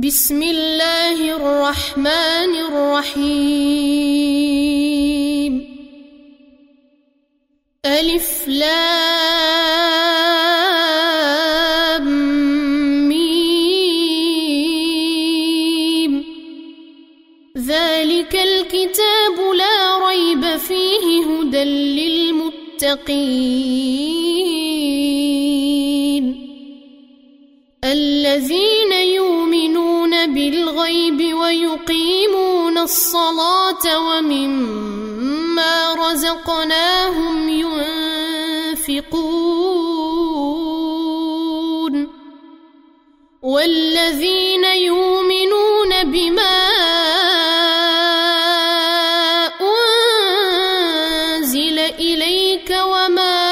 بسم الله الرحمن الرحيم. ألف لام ميم. ذلك الكتاب لا ريب فيه هدى للمتقين الذين يؤمنون بالغيب ويقيمون الصلاة ومما رزقناهم ينفقون والذين يؤمنون بما أنزل إليك وما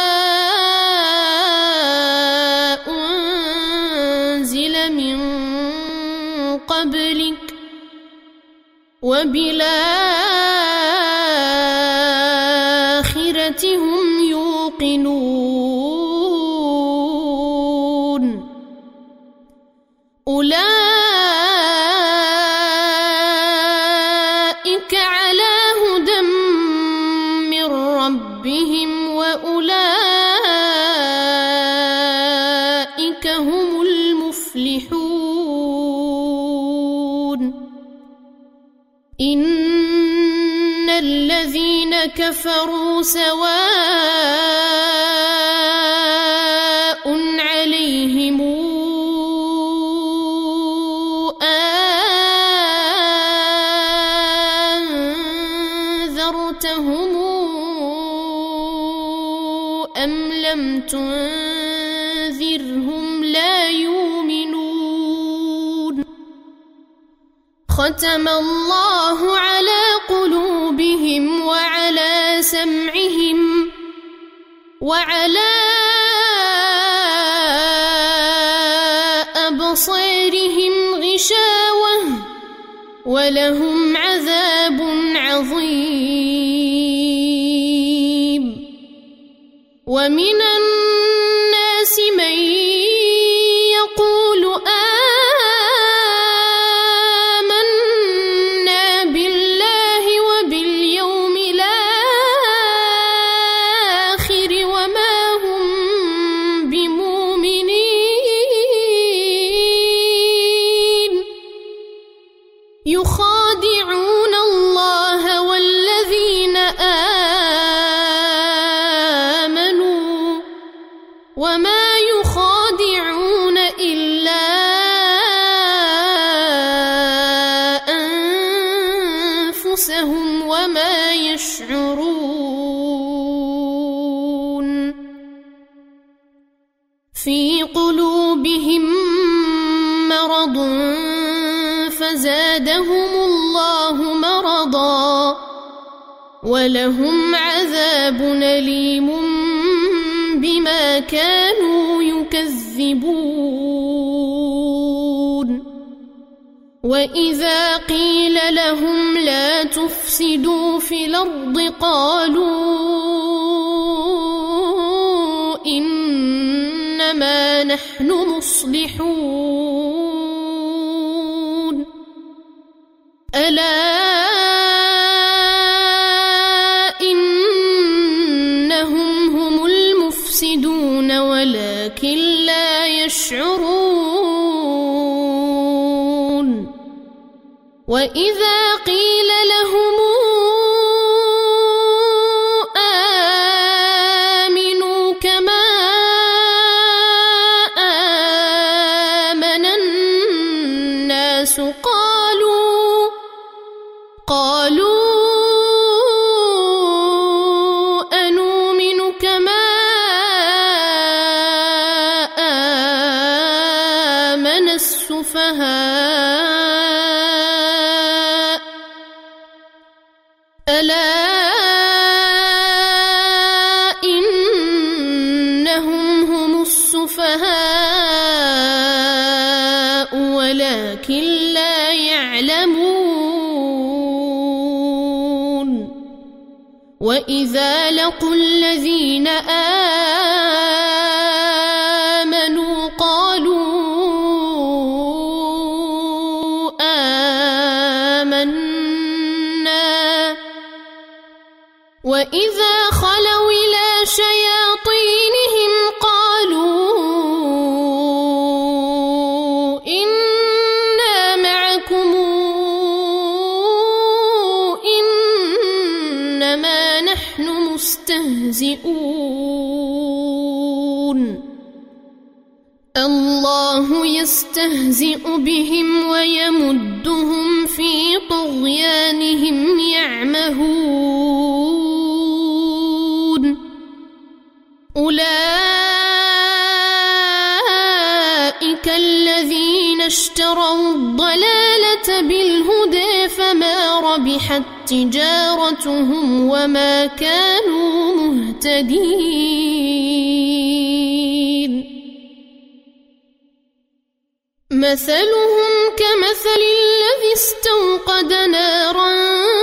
أنزل من قبلك وبالآخرة هم يوقنون أولئك على هدى من ربهم وأولئك هم المفلحون. إن الذين كفروا سواء عليهم أنذرتهم أم لم تنذرهم لا يؤمنون. ختم الله على قلوبهم وعلى سمعهم وعلى أبصارهم غشاوة ولهم عذاب عظيم. ومن الناس من يقول آمنا بالله وباليوم الآخر وما هم بمؤمنين يخادعون الله والذين آمنوا وما يخادعون إلا أنفسهم وما يشعرون. في قلوبهم مرض فزادهم الله مرضا ولهم عذاب أليم بما كانوا يكذبون. وإذا قيل لهم لا تفسدوا في الأرض قالوا إنما نحن مصلحون. ألا إنهم هم المفسدون ولكن لا يشعرون. وإذا قيل لهم آمنوا كما آمن الناس قالوا أنؤمن كما آمن السفهاء. ألا إنهم هم السفهاء ولكن لا يعلمون. وإذا لقوا الذين آمنوا قالوا وإذا خلوا إلى شياطينهم قالوا إنا معكم إنما نحن مستهزئون الله يستهزئ بهم ويمدهم في طغيانهم يعمهون أولئك الذين اشتروا الضلالة بالهدى فما ربحت تجارتهم وما كانوا مهتدين مثلهم كمثل الذي استوقد نارا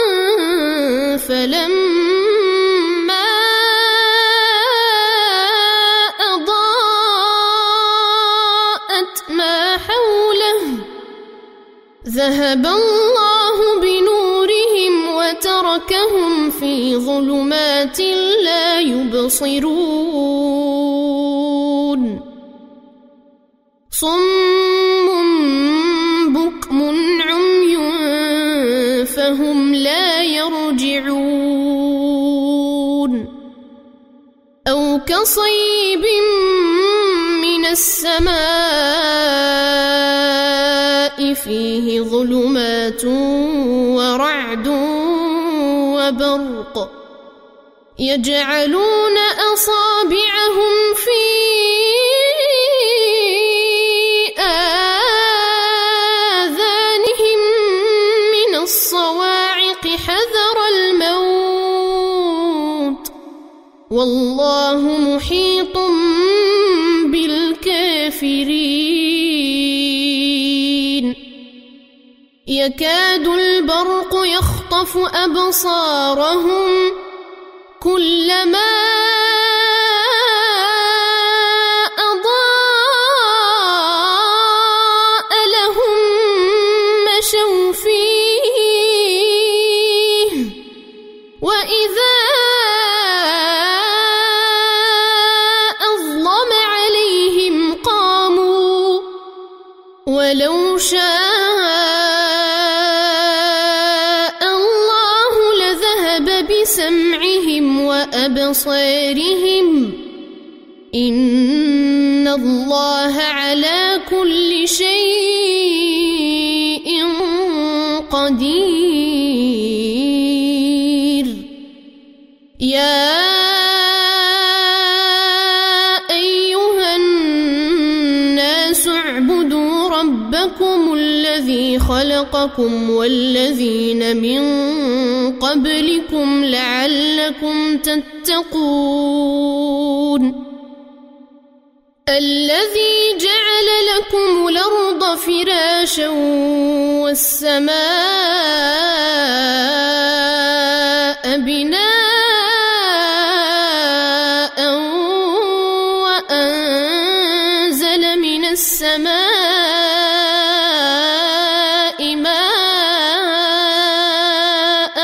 فلما أضاءت ما حوله ذهب الله بنورهم وتركهم في ظلمات لا يبصرون صم بكم عمي فهم لا يرجعون أو كصيب من السماء فيه ظلمات ورعد وبرق يجعلون أصابعهم في آذانهم من الصواعق حذر الموت والله محيط بالكافرين يكاد البرق يخطف أبصارهم كلما أضاء لهم مشوا فيه وإذا أظلم عليهم قاموا ولو شاء الله لذهب بسمعهم وأبصارهم إن الله على كل شيء قدير يا أيها الناس اعبدوا ربكم الذي خلقكم والذين من قبلكم لعلكم تتقون الذي جعل لكم الأرض فراشا والسماء بناء وأنزل من السماء ماء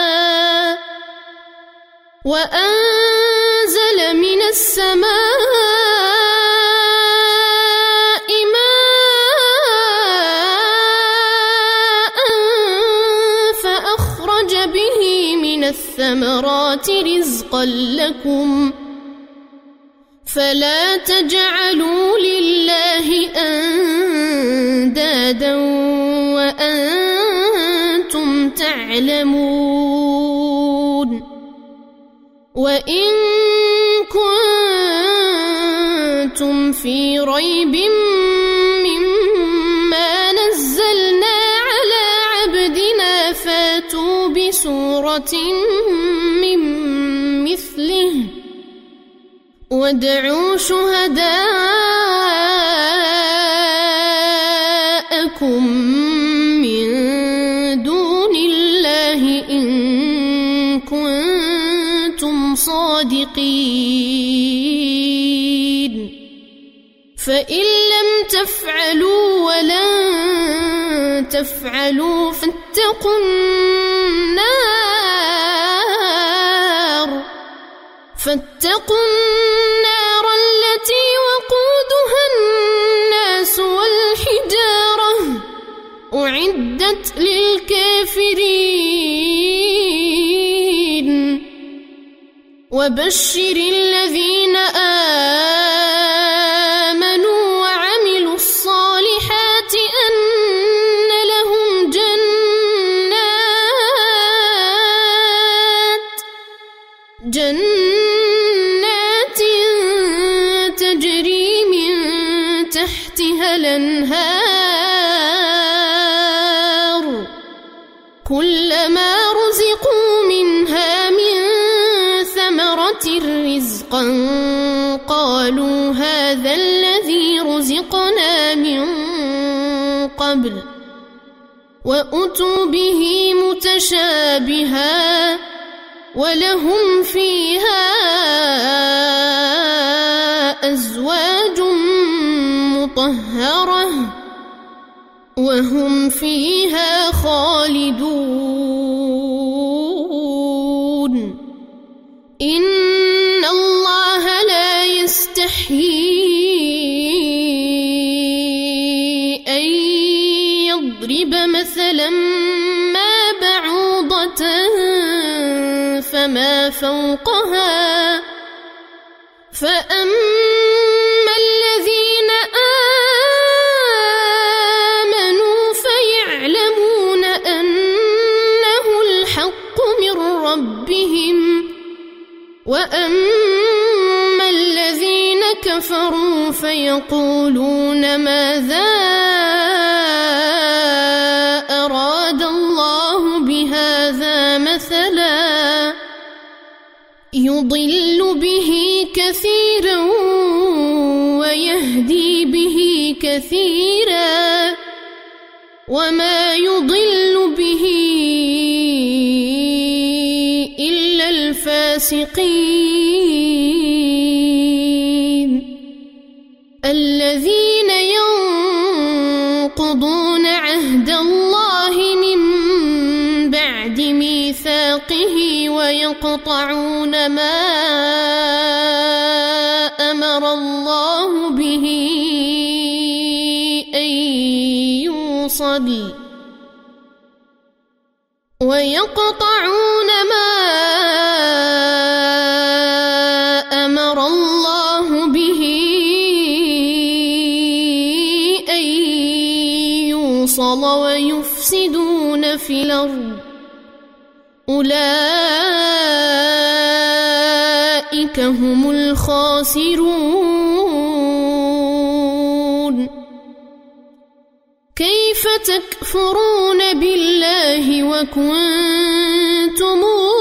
وأنزل من السماء فأخرج به من الثمرات رزقا لكم فلا تجعلوا لله أندادا وأنتم تعلمون وإن كنتم في ريب مما نزلنا على عبدنا فاتوا بسورة من مثله وادعوا شهداءكم من دون الله إن كنتم صادقين فإن لم تفعلوا ولن تفعلوا فاتقوا النار فاتقوا النار التي وقودها الناس والحجارة أعدت للكافرين وبشر الذين آمنوا وعملوا الصالحات أن لهم جنات تجري من تحتها الأنهار كلما رزقوا منها من ثمرة رزقا قالوا هذا الذي رزقنا من قبل وأتوا به متشابها ولهم فيها أزواج مطهرة وهم فيها خالدون إن الله لا يستحيي أن يضرب مثلا ما بعوضة فما فوقها فأما الذين آمنوا فيعلمون أنه الحق من ربهم وأما الذين كفروا فيقولون ماذا أراد الله بهذا مثلا يضل به كثيرا ويهدي به كثيرا وما يضل به إلا الفاسقين الذين ينقضون عهد الله من بعد ميثاقه ويقطعون ما أمر الله به أن يوصل ويقطعون ما أمر الله به أن يوصل ويفسدون في الأرض أولئك هم الخاسرون كيف تكفرون بالله وكنتم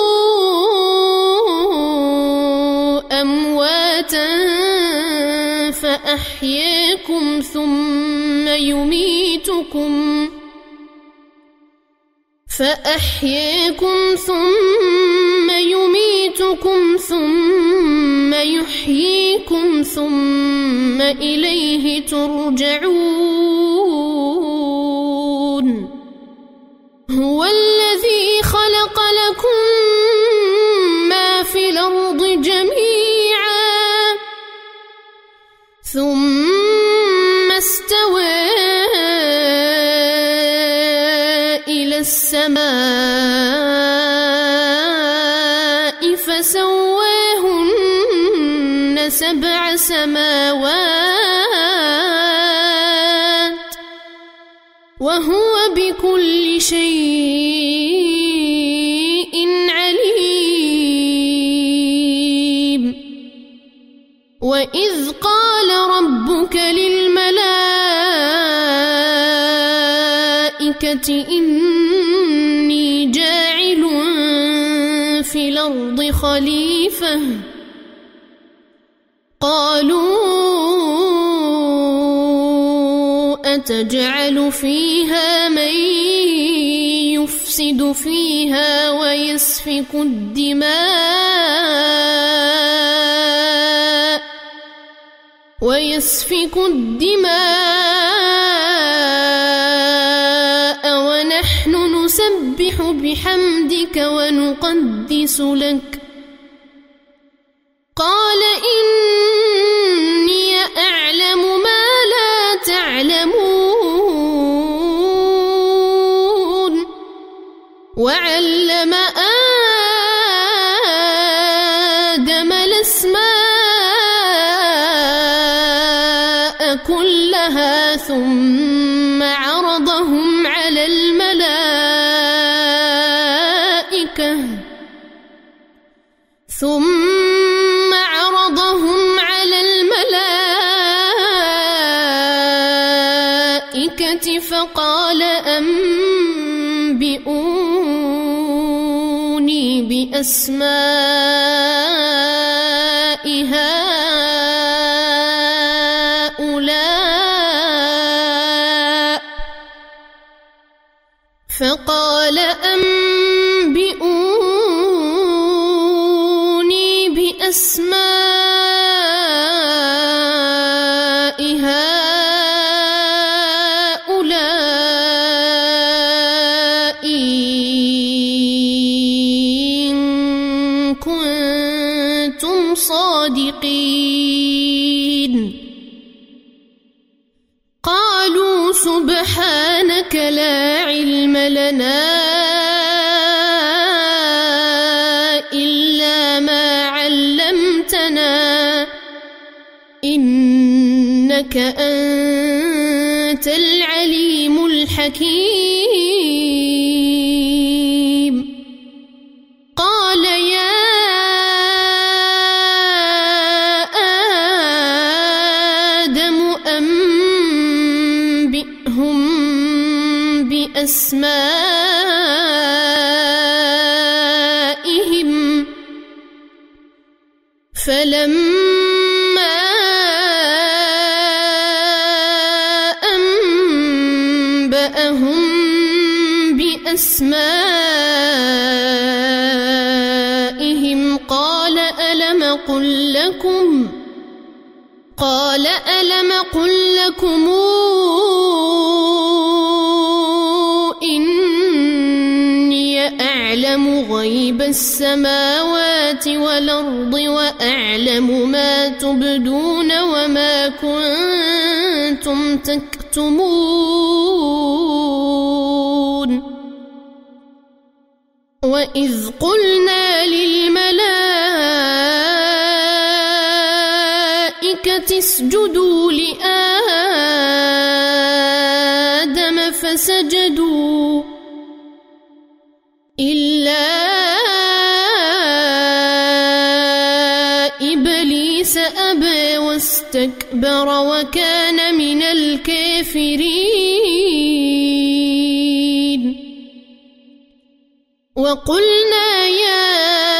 أمواتا فأحياكم ثم يميتكم ثم يحييكم ثم إليه ترجعون هو الذي خلق لكم ما في الأرض جميعا ثم استوى إلى السماء فسواهن 7 سماوات وهو بكل شيء عليم وإذ قال ربك للملائكة إني جاعل في الأرض خليفة قالوا أتجعل فيها من يفسد فيها ويسفك الدماء ونحن نسبح بحمدك ونقدس لك قال وعلم آدم الأسماء كلها ثم عرضهم على الملائكة فقال أنبئوني بأسماء هؤلاء فقال أنبئوني بأسماء هؤلاء إن كنتم صادقين قالوا سبحانك لا علم لنا إلا ما علمتنا إنك أنت العليم الحكيم قال يا آدم أنبئهم بأسمائهم فلما أنبأهم بأسمائهم قال ألم أقل لكم إني أعلم غيب السماوات والأرض وأعلم ما تبدون وما كنتم تكتمون وإذ قلنا للملائكة اسجدوا لآدم فسجدوا إلا إبليس أبى واستكبر وكان من الكافرين وقلنا يا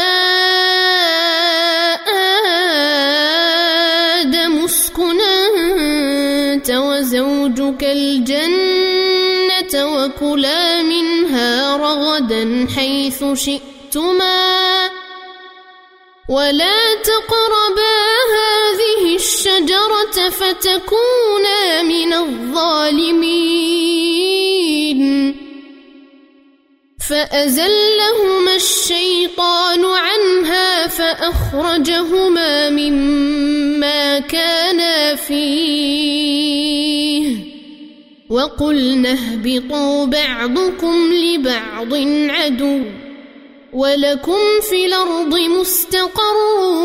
آدم اسكن أنت وزوجك الجنة وكلا منها رغدا حيث شئتما ولا تقربا هذه الشجرة فتكونا من الظالمين فأزلهما الشيطان عنها فأخرجهما مما كانا فيه وقلنا اهبطوا بعضكم لبعض عدو ولكم في الأرض مستقر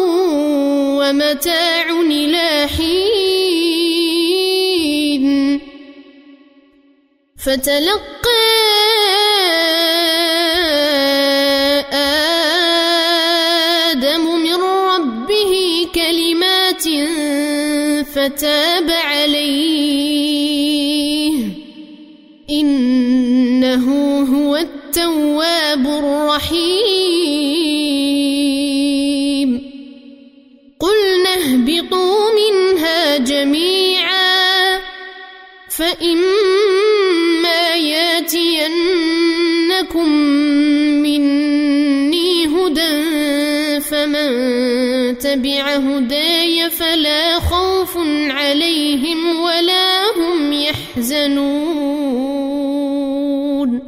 ومتاع إلى حين فتلقى آدم من ربه كلمات فتاب عليه إنه هو التواب الرحيم قلنا اهبطوا منها جميعا فإما ياتينكم مني هدى فمن تبع هداي فلا خوف عليهم ولا هم يحزنون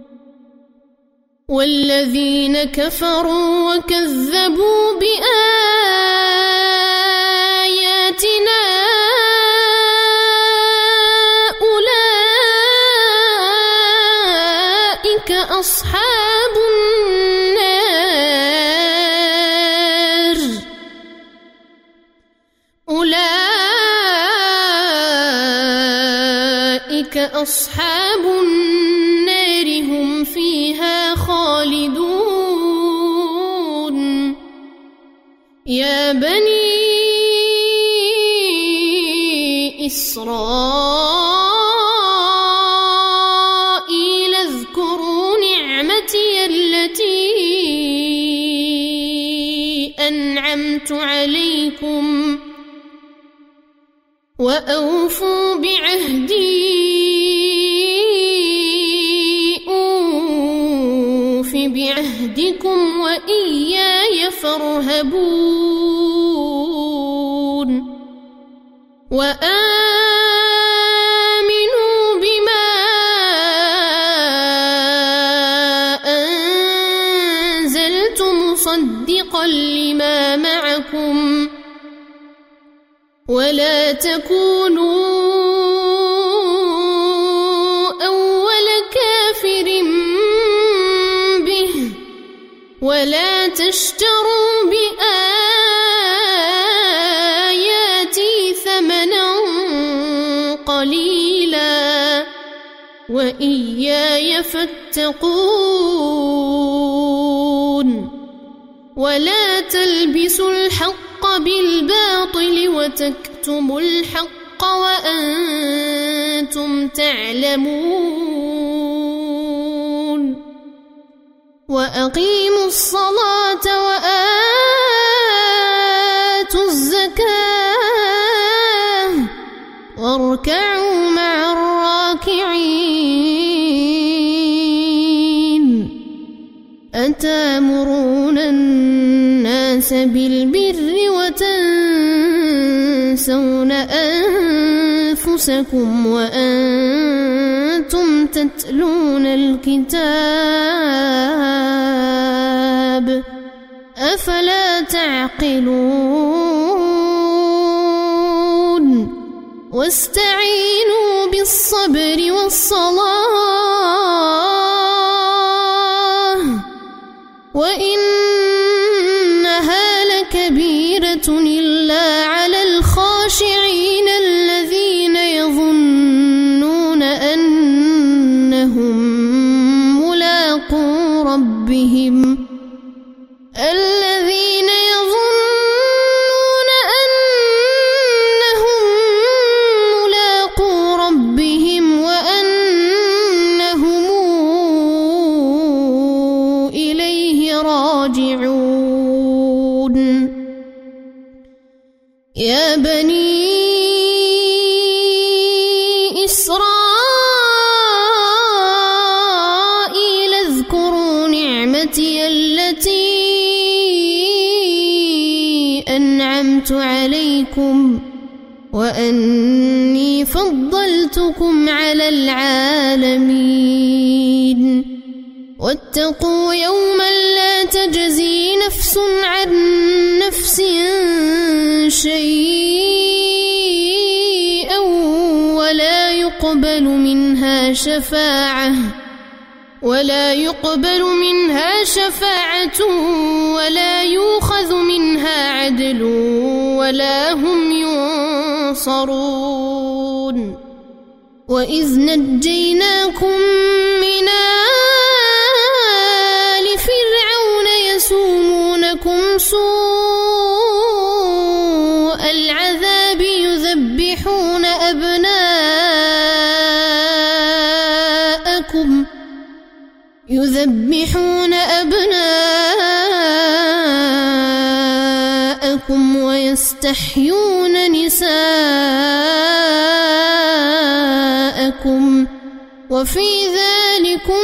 والذين كفروا وكذبوا بآياتنا أولئك أولئك أصحاب النار أولئك أصحاب النار هم فيها خالدون يا بني إسرائيل اذكروا نعمتي التي أنعمت عليكم وأوفوا بعهدي أوف بعهدكم وإياي فارهبون وآمنوا بما أنزلت مصدقا لما معكم ولا تكونوا أول كافر به ولا تشتروا بآياتي ثمنا قليلا وإياي فاتقون ولا تلبسوا الحق بالباطل وتكتموا الحق وأنتم تعلمون وأقيموا الصلاة وآتوا الزكاة واركعوا مع الراكعين أتامرون الناس بالبر وتنسون أنفسكم وأنتم تتلون الكتاب أفلا تعقلون واستعينوا بالصبر والصلاة وإنها لكبيرة إلا على الخاشعين الذين يظنون أنهم ملاقو ربهم وأنهم إليه راجعون يا بني إسرائيل اذكروا نعمتي التي أنعمت عليكم وأني فضلتكم على العالمين واتقوا يوما لا تجزي نفس عن نفس شيئا ولا يقبل منها شفاعة ولا يؤخذ منها عدل ولا هم ينصرون وإذ نجيناكم من آل فرعون يسومونكم سوء العذاب يذبحون أبناءكم ويستحيون نساءكم وفي ذلكم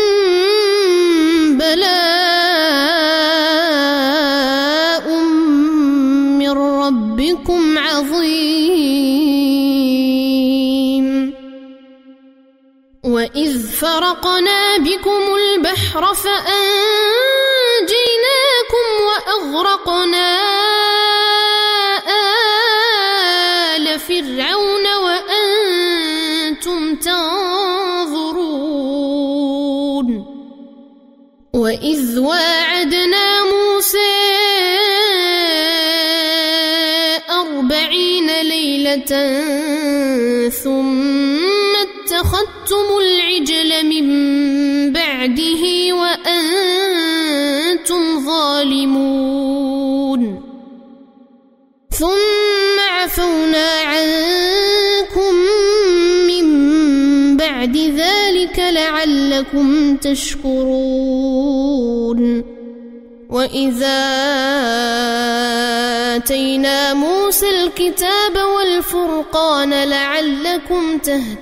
بلاء من ربكم عظيم وإذ فرقنا بكم البحر فأنجيناكم وأغرقنا آل فرعون وأنتم تنظرون وإذ واعدنا موسى 40 ليلة ثم اتخذتم العجل من بعده وأنتم ظالمون ثم عفونا عنكم من بعد ذلك لعلكم تشكرون وإذا آتينا موسى الكتاب والفرقان لعلكم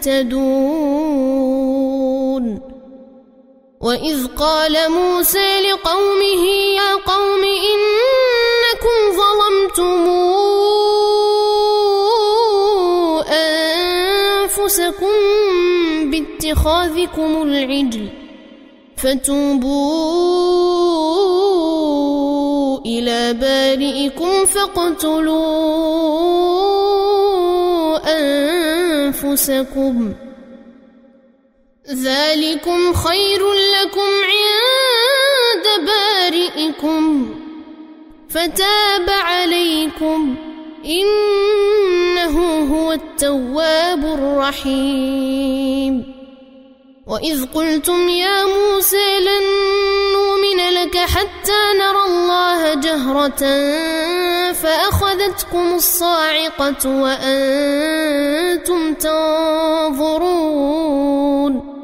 تهتدون وإذ قال موسى لقومه يا قوم إنكم ظلمتم أنفسكم باتخاذكم العجل فتوبوا إلى بارئكم فاقتلوا أنفسكم ذلكم خير لكم عند بارئكم فتاب عليكم إنه هو التواب الرحيم وإذ قلتم يا موسى لن نؤمن لك حتى نرى الله جهرة فأخذتكم الصاعقة وأنتم تنظرون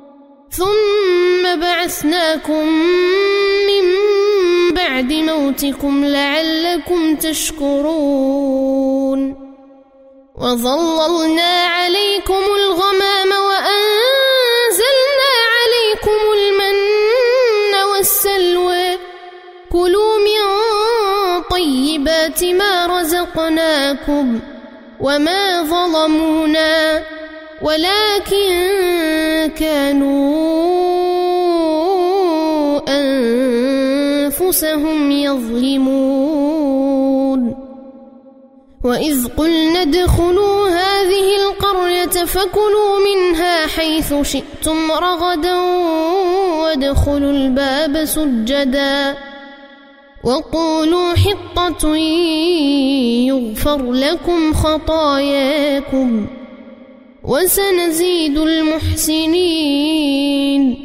ثم بعثناكم من بعد موتكم لعلكم تشكرون وظللنا عليكم الغمام وأنزلنا عليكم المن والسلوى كلوا من طيبات ما رزقناكم وما ظلمونا ولكن كانوا أنفسهم يظلمون وإذ قلنا ادخلوا هذه القرية فكلوا منها حيث شئتم رغدا وادخلوا الباب سجدا وقولوا حطة يغفر لكم خطاياكم وسنزيد المحسنين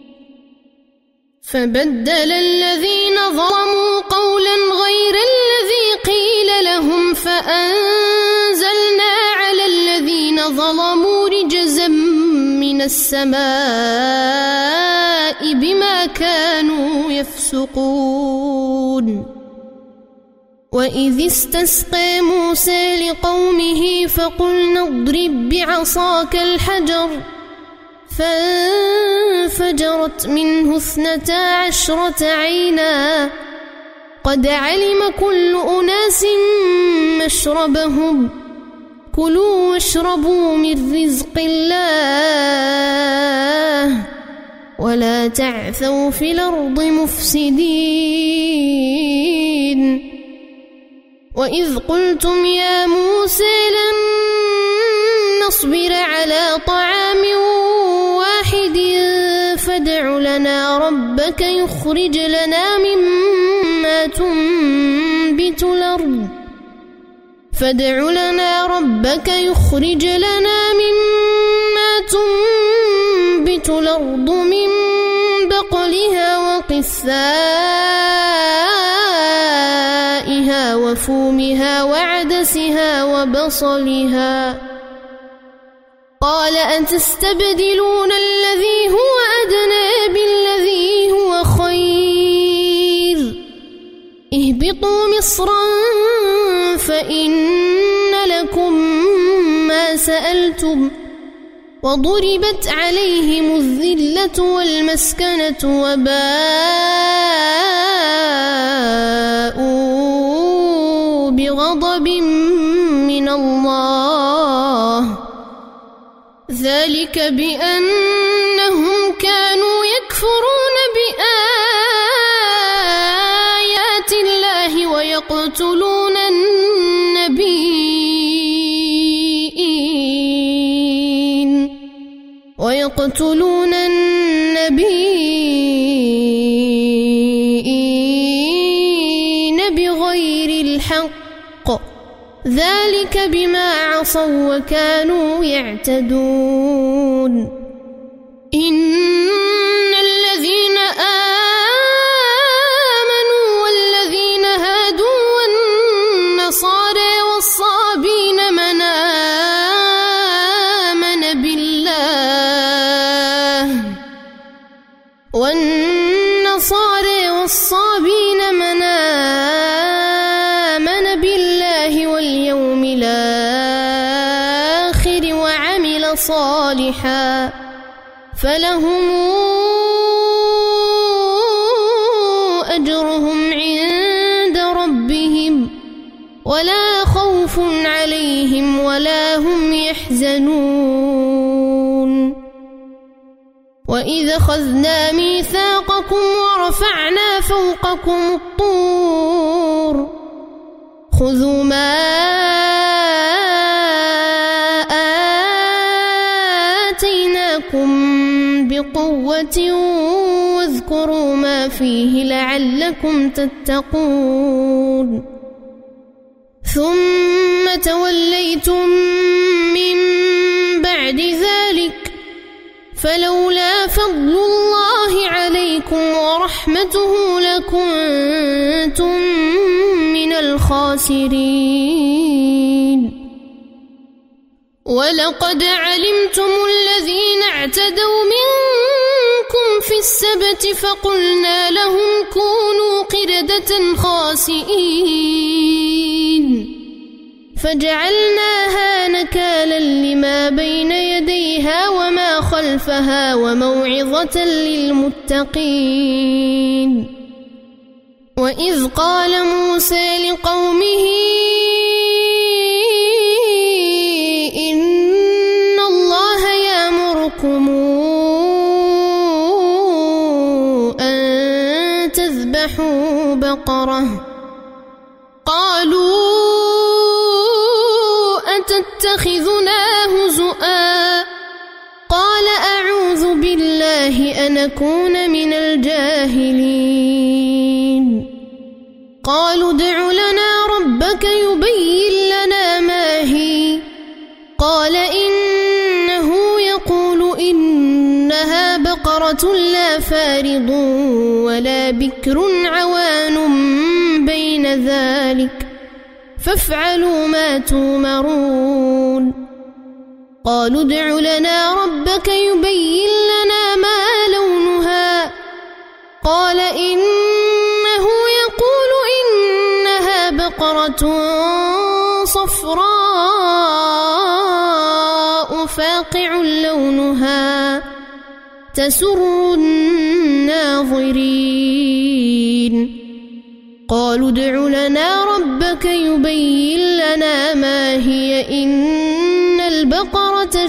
فبدل الذين ظلموا قولا غير الذي قيل لهم فأنزلنا على الذين ظلموا رجزا من السماء بما كانوا يفسقون وإذ استسقى موسى لقومه فقلنا اضرب بعصاك الحجر فانفجرت منه 12 عينا قد علم كل أناس مشربهم كلوا واشربوا من رزق الله ولا تعثوا في الأرض مفسدين وإذ قلتم يا موسى لن نصبر على طعام واحد فادع لنا ربك يخرج لنا مما تنبت الأرض من بقلها وقثائها وفومها وعدسها وبصلها قال أتستبدلون الذي هو أدنى بالذي هو خير اهبطوا مصرا فإن لكم ما سألتم وضربت عليهم الذلة والمسكنة وباءوا بغضب من الله ذلك بأنهم كانوا يكفرون بآيات الله ويقتلون النبيين ذلك بما عصوا وكانوا يعتدون إن الذين آمنوا والذين هادوا والنصارى والصابين من آمن بالله واليوم الآخر وعمل صالحا فلهم أجرهم عند ربهم ولا خوف عليهم ولا هم يحزنون وإذ أخذنا ميثاقكم ورفعنا فوقكم الطور خذوا ما آتيناكم بقوة واذكروا ما فيه لعلكم تتقون ثم توليتم من بعد ذلك فلولا فضل الله عليكم ورحمته لكنتم من الخاسرين ولقد علمتم الذين اعتدوا منكم في السبت فقلنا لهم كونوا قردة خاسئين فجعلناها نكالا لما بين يديها وما خلفها وموعظة للمتقين وإذ قال موسى لقومه إن الله يأمركم أن تذبحوا بقرة قالوا أتتخذنا هزؤا قال أعوذ بالله أن أكون من الجاهلين قالوا ادع لنا ربك يبين لنا ما هي قال إنه يقول إنها بقرة لا فارض ولا بكر عوان بين ذلك فافعلوا ما تومرون قالوا ادع لنا ربك يبين لنا ما لونها قال إنه يقول إنها بقرة صفراء فاقع لونها تسر الناظرين قالوا ادع لنا ربك يبين لنا ما هي إن البقرة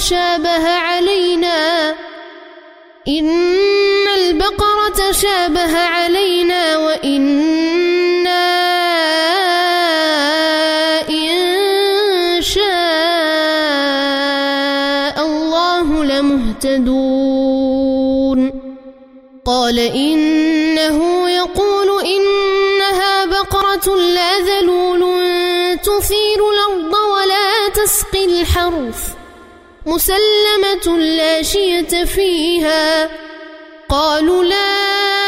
شابه علينا وإنا إن شاء الله لمهتدون قال إنه يقول إنها بقرة لا ذلول تثير الأرض ولا تسقي الحرث مسلمة لا شية فيها قالوا لا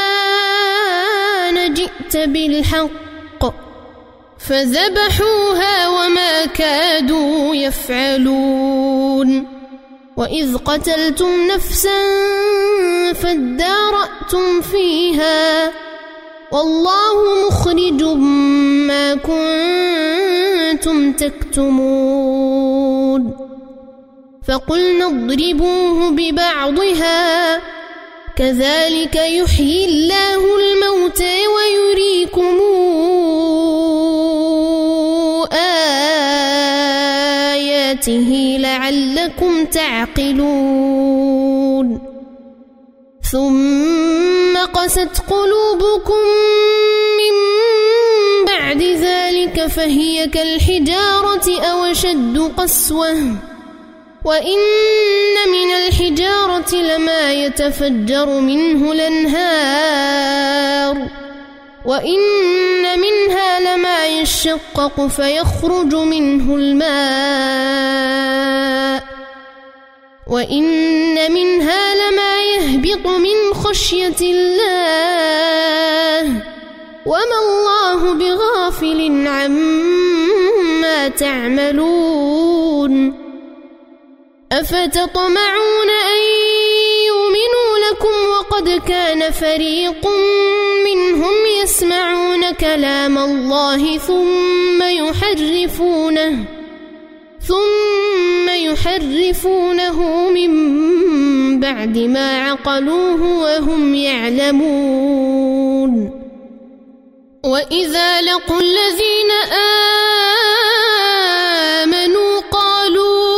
نجئت بالحق فذبحوها وما كادوا يفعلون وإذ قتلتم نفسا فادارأتم فيها والله مخرج ما كنتم تكتمون فقلنا اضربوه ببعضها كذلك يحيي الله الموتى ويريكم آياته لعلكم تعقلون ثم قست قلوبكم من بعد ذلك فهي كالحجارة أو أشد قسوة وإن من الحجارة لما يتفجر منه الأنهار وإن منها لما يشقق فيخرج منه الماء وإن منها لما يهبط من خشية الله وما الله بغافل عما تعملون أفتطمعون أن يؤمنوا لكم وقد كان فريق منهم يسمعون كلام الله ثم يحرفونه من بعد ما عقلوه وهم يعلمون وإذا لقوا الذين آمنوا قالوا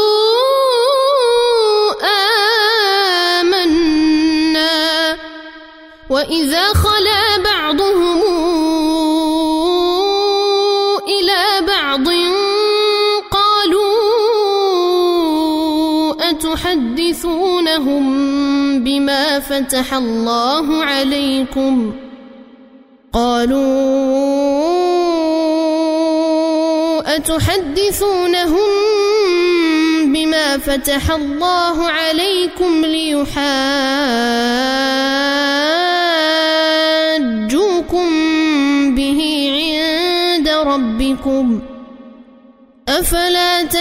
آمنا وإذا خلا بعضهم إلى بعض قالوا أتحدثونهم بما فتح الله عليكم ليحاجوكم به عند ربكم أفلا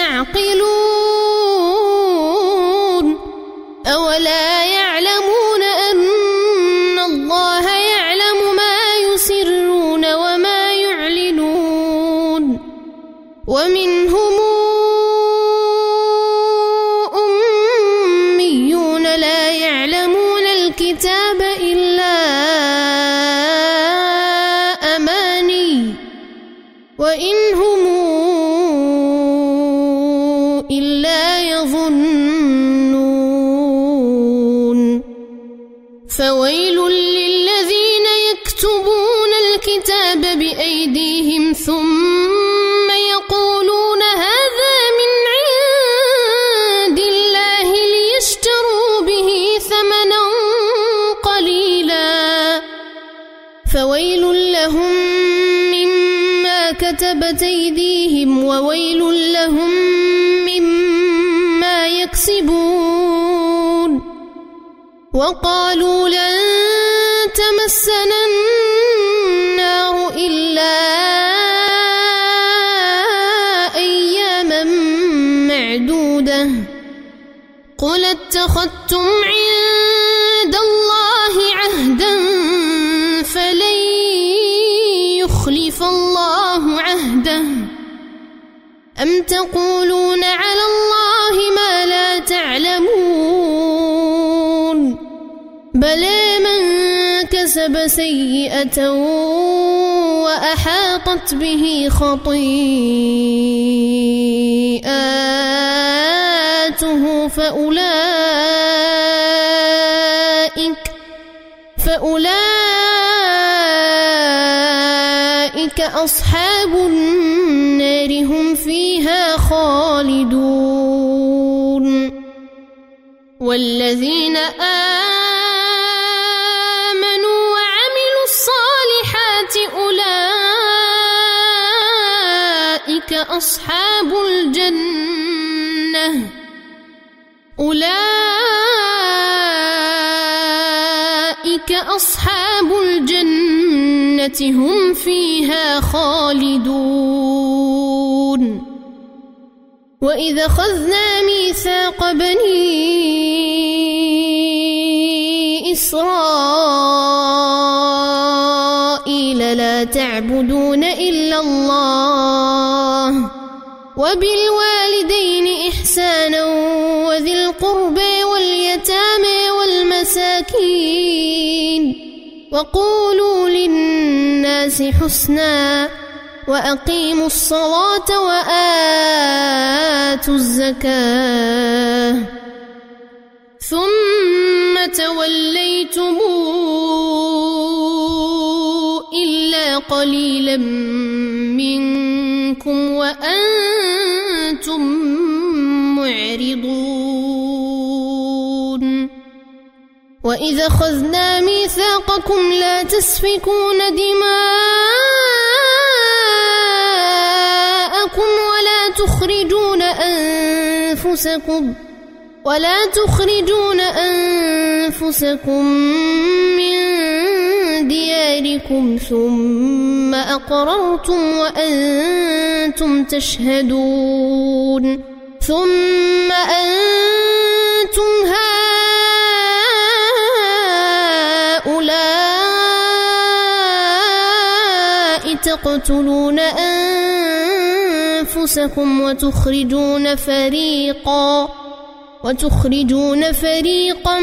تعقلون أولا يعلمون أن الله يعلم ما يسرون وما يعلنون ومنهم أميون لا يعلمون الكتاب إلا أماني وإن هم إلا يظنون فويل للذين يكتبون الكتاب بأيديهم ثم يقولون هذا من عند الله ليشتروا به ثمنا قليلا فويل لهم مما كتبت أيديهم وويل لهم مما يكسبون وقالوا لن تمسنا النار إلا أياما معدودة قل اتخذتم عند الله عهدا فلن يخلف الله عهده أم تقولون على الله ما لا تعلمون بلى من كسب سيئة وأحاطت به خطيئاته فأولئك أصحاب النار هم فيها خالدون والذين آمنوا وعملوا الصالحات أولئك أصحاب الجنة هم فيها خالدون وإذا أخذنا ميثاق بني إسرائيل لا تعبدون إلا الله وبالوالدين إحسانا وذي القربى واليتامى والمساكين وقولوا للناس حسنا وأقيموا الصلاة وآتوا الزكاة ثم توليتم إلا قليلا منكم وأنتم معرضون وإذا أخذنا ميثاقكم لا تسفكون دماءكم ولا تخرجون أنفسكم من دياركم ثم أقررتم وأنتم تشهدون ثم أنتم هؤلاء تقتلون أنفسكم وتخرجون فريقا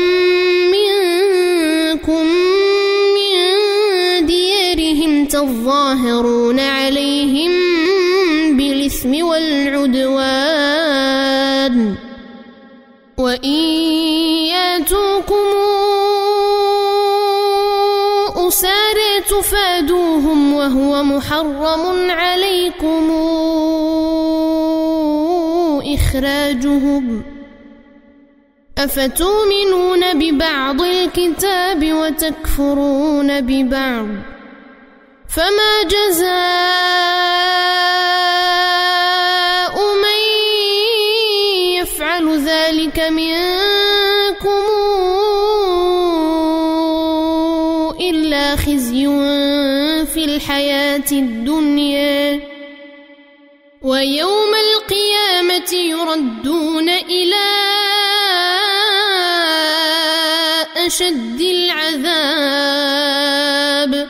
منكم من ديارهم تظاهرون عليهم بالإثم والعدوان وإن ياتوكم أسارى تفادوهم وهو محرم عليكم إخراجهم أفتؤمنون ببعض الكتاب وتكفرون ببعض فما جزاء من يفعل ذلك منكم إلا خزي في الحياة الدنيا ويوم القيامة يردون إلى أشد العذاب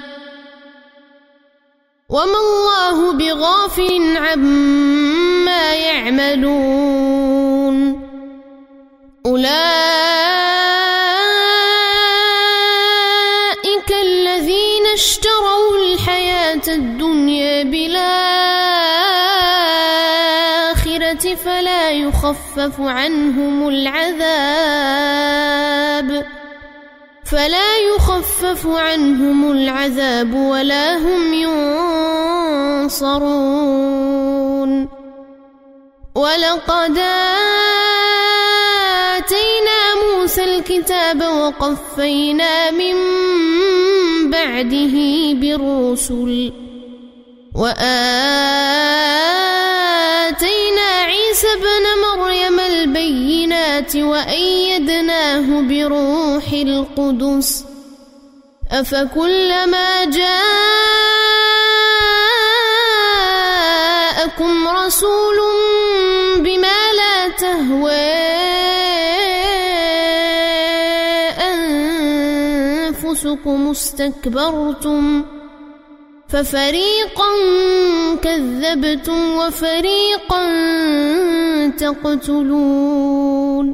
وما الله بغافل عما يعملون أولئك الذين اشتروا الحياة الدنيا بالآخرة فلا يخفف عنهم العذاب ولا هم ينصرون ولقد آتينا موسى الكتاب وقفينا من بعده بالرسل وآتينا عيسى ابن مريم البينات وأيدناه بروح القدس أفكلما جاءكم رسول بما لا تهوى أنفسكم استكبرتم ففريقا كذبتم وفريقا تقتلون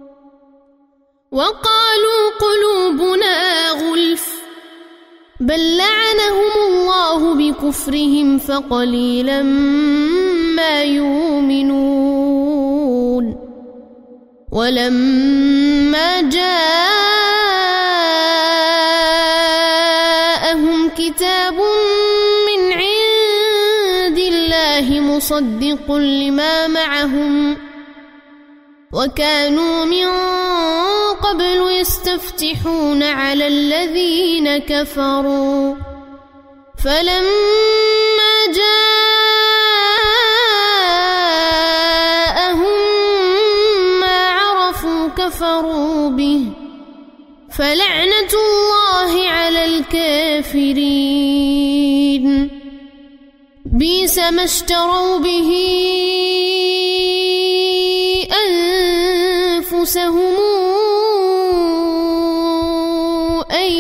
وقالوا قلوبنا غلف بل لعنهم الله بكفرهم فقليلا ما يؤمنون ولما جاءهم كتاب من عند الله مصدق لما معهم وكانوا من قبل يستفتحون على الذين كفروا فلما جاءهم ما عرفوا كفروا به فلعنة الله على الكافرين بئس ما اشتروا به أنفسهم أن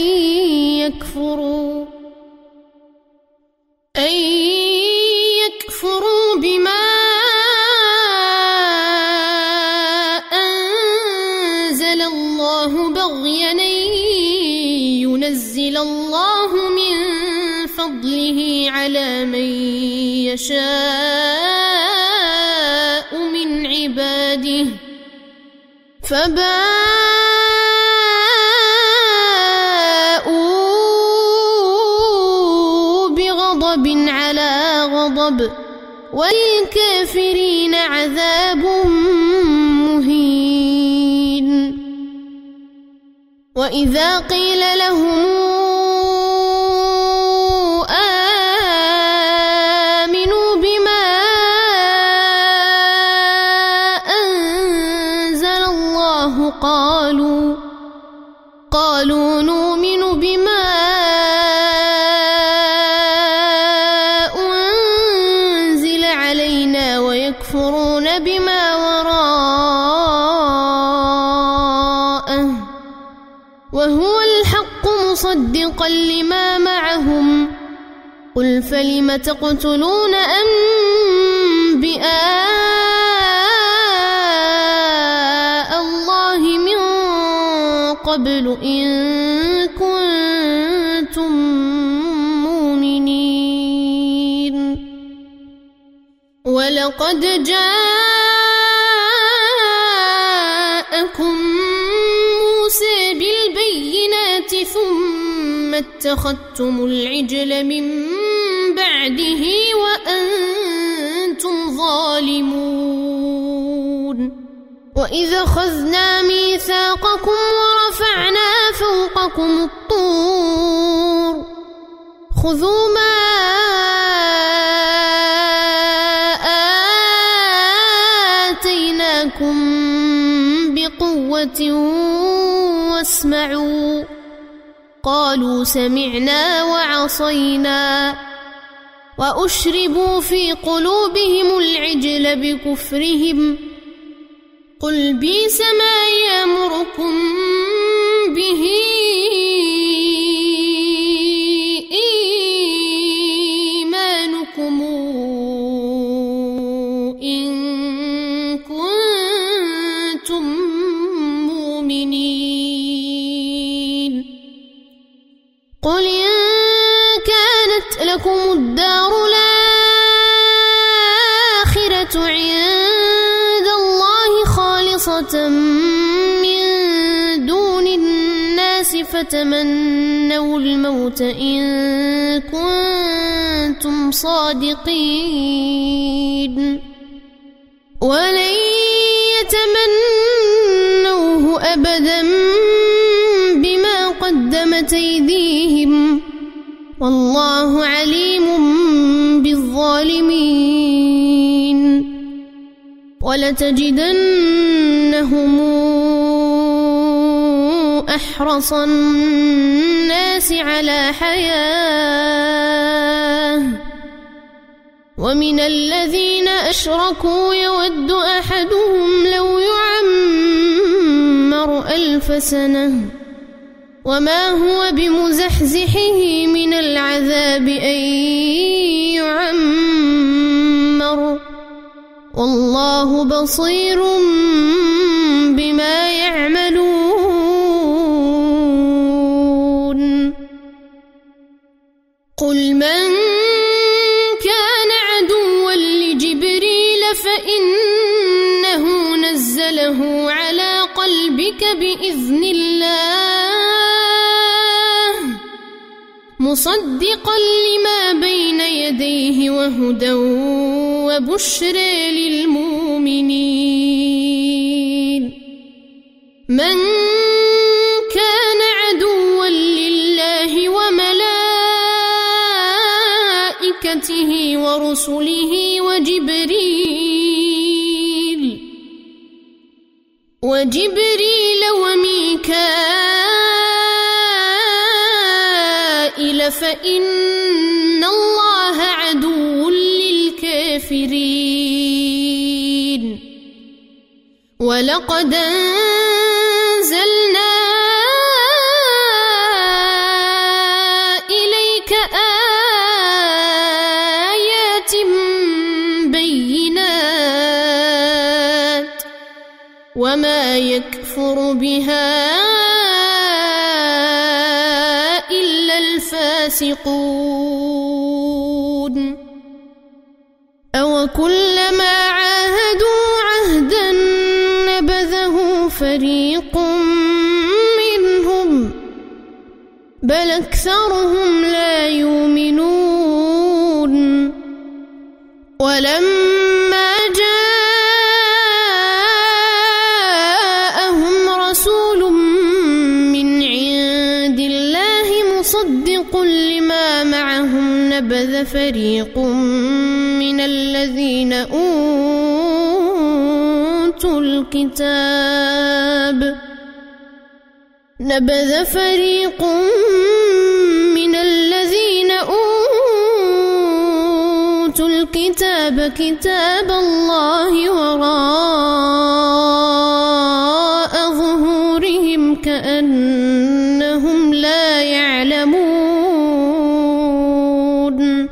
يكفروا بما أنزل الله بغيا أن ينزل الله من فضله على من يشاء من عباده فباءوا بغضب على غضب وللكافرين عذاب مهين وإذا قيل لهم آمنوا بما أنزل الله قالوا نؤمن بما أنزل علينا ويكفرون بما وراءه وهو الحق مصدقا لما معهم قل فلم تقتلون أنبياء الله من قبل إن كنتم مؤمنين ولقد جاءكم موسى بالبينات ثم اتخذتم العجل من بعده وأنتم ظالمون وإذا أخذنا ميثاقكم ورفعنا فوقكم الطور خذوا ما آتيناكم بقوة واسمعوا قالوا سمعنا وعصينا وأشربوا في قلوبهم العجل بكفرهم قل بئس ما يأمركم به إيمانكم إن كنتم مؤمنين قل إن كانت لكم الدار الآخرة عند الله خالصة من دون الناس فتمنوا الموت إن كنتم صادقين ولن يتمنوه أبدا بما قدمت أيديهم والله عليم بالظالمين ولتجدنهم أحرص الناس على حياة ومن الذين أشركوا يود أحدهم لو يعمر 1000 سنة وما هو بمزحزحه من العذاب أن يعمر والله بصير بما يعملون قل من كان عدوا لجبريل فإنه نزله على قلبك بإذن الله مصدقا لما بين يديه وهدى وبشرى للمؤمنين من كان عدوا لله وملائكته ورسله وجبريل وميكائيل فإن الله عدو للكافرين ولقد أنزلنا إليك آيات بينات وما يكفر بها إلا الفاسقون أوكلما عاهدوا عهدا نبذه فريق منهم بل أكثرهم لا يؤمنون ولما جاءهم رسول من مصدق لما معهم نبذ فريق من الذين أوتوا الكتاب كتاب الله وراء ظهورهم كأنهم لا يعلمون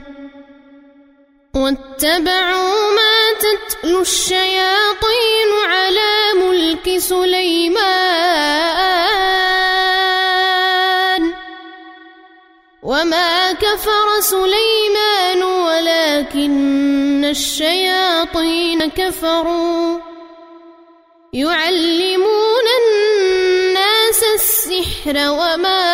واتبعوا ما تتلو الشياطين على ملك سليمان وما كفر سليمان ولكن الشياطين كفروا يعلمون الناس السحر وما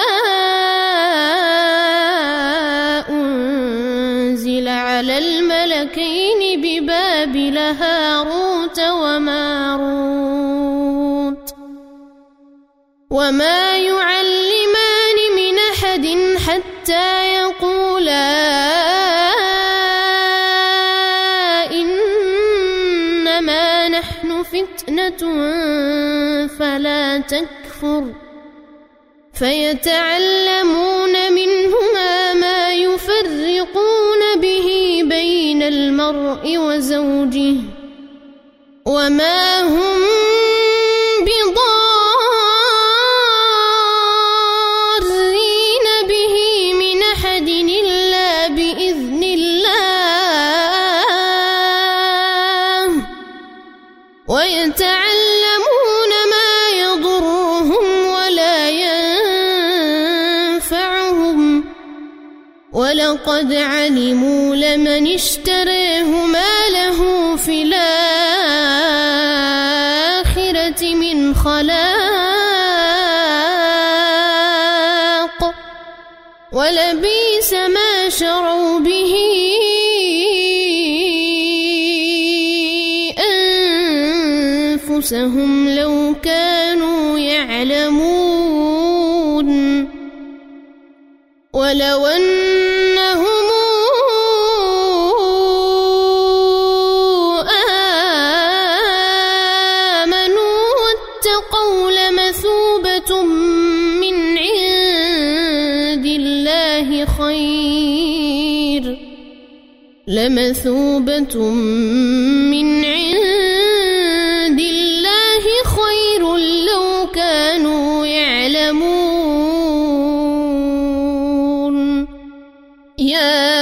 أنزل على الملكين ببابل هاروت وماروت وما يعلمان من أحد حتى يقولا إنما نحن فتنة فلا تكفر فيتعلمون منهما ما يفرقون به بين المرء وزوجه وما هم بضارين به من أحد إلا بإذن الله ويتعلمون ما يضرهم ولا ينفعهم ولقد علموا لمن اشتريه ما له في الآخرة من خلاق ولبئس ما شروا به أنفسهم لو كانوا يعلمون ولو أنهم آمنوا واتقوا لمثوبة من عند الله خير لو كانوا يعلمون يا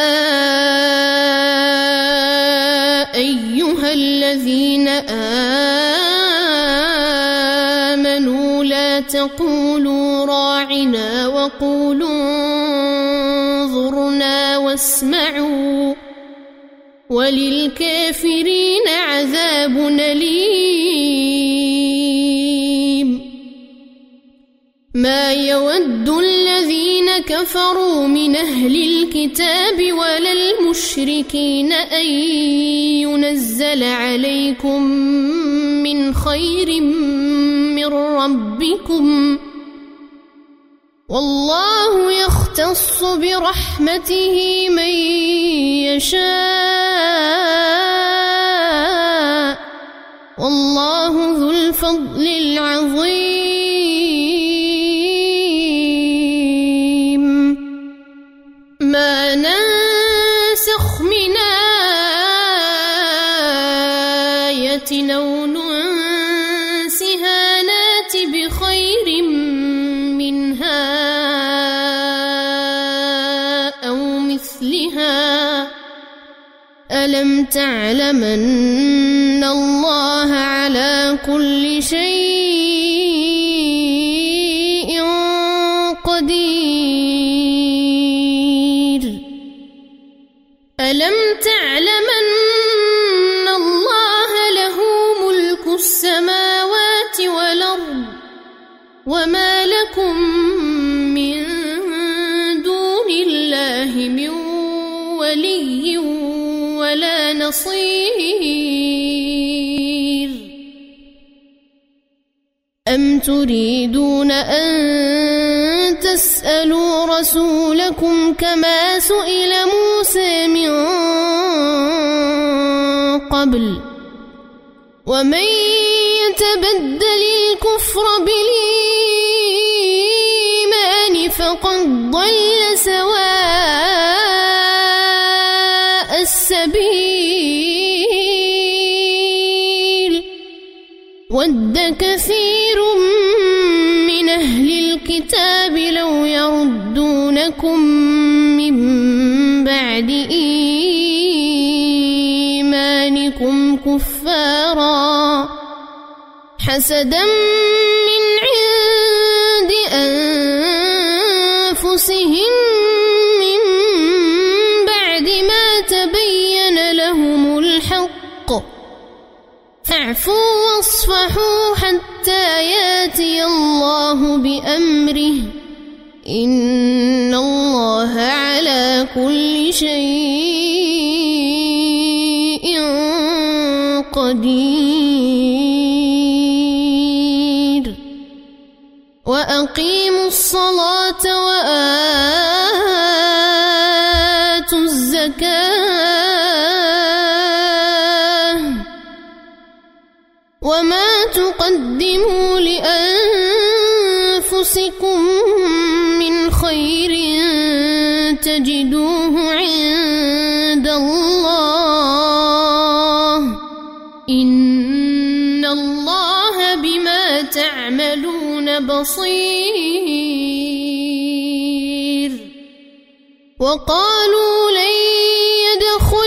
أيها الذين آمنوا لا تقولوا راعنا وقولوا انظرنا واسمعوا وللكافرين عذاب أليم ما يود الذين كفروا من أهل الكتاب ولا المشركين أن ينزل عليكم من خير من ربكم والله يختص برحمته من يشاء والله ذو الفضل العظيم ما ننسخ من آية أو ننسها نات بخير منها أو مثلها ألم تعلم أن الله على كل شيء قدير ألم تعلم أن الله له ملك السماوات والأرض وما لكم من دون الله من ولي ولا نصير أم تريدون أن تسألوا رسولكم كما سئل موسى من قبل ومن يتبدل الكفر بالإيمان فقد ضل سواء السبيل ود كثير من أهل الكتاب لو يردونكم من بعد إيمانكم كفارا حسدا من عند أنفسهم من بعد ما تبين لهم الحق فاعفوا واصفحوا حتى ياتي الله بأمره إن الله على كل شيء قدير وأقيموا الصلاة وآتوا الزكاة وما تقدموا لأنفسكم من خير تجدوه عند الله إن الله بما تعملون بصير وقالوا لن يدخل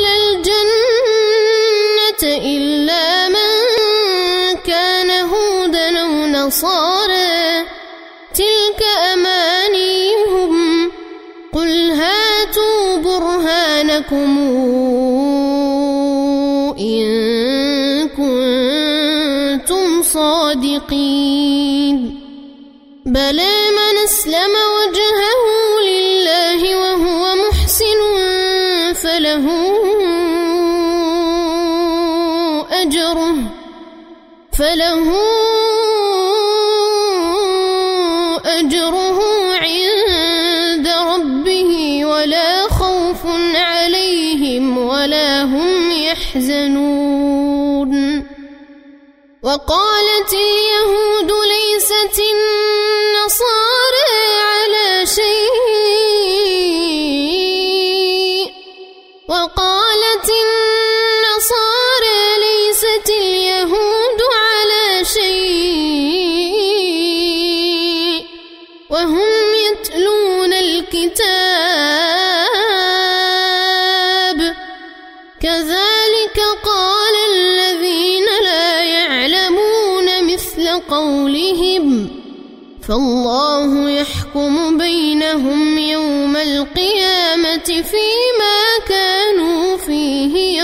الجنة إلا من كان هودا أو نصارى تلك أمانيهم قل هاتوا برهانكم إن كنتم صادقين بلى من أسلم وجهه لله وهو محسن فله أجره عند ربه ولا خوف عليهم ولا هم يحزنون وقالت اليهود ليست النصارى على شيء وقالت النصارى ليست اليهود على شيء وهم يتلون الكتاب كذلك قال الذين لا يعلمون مثل قولهم فالله يحكم بينهم يوم القيامة فيما كانوا فيه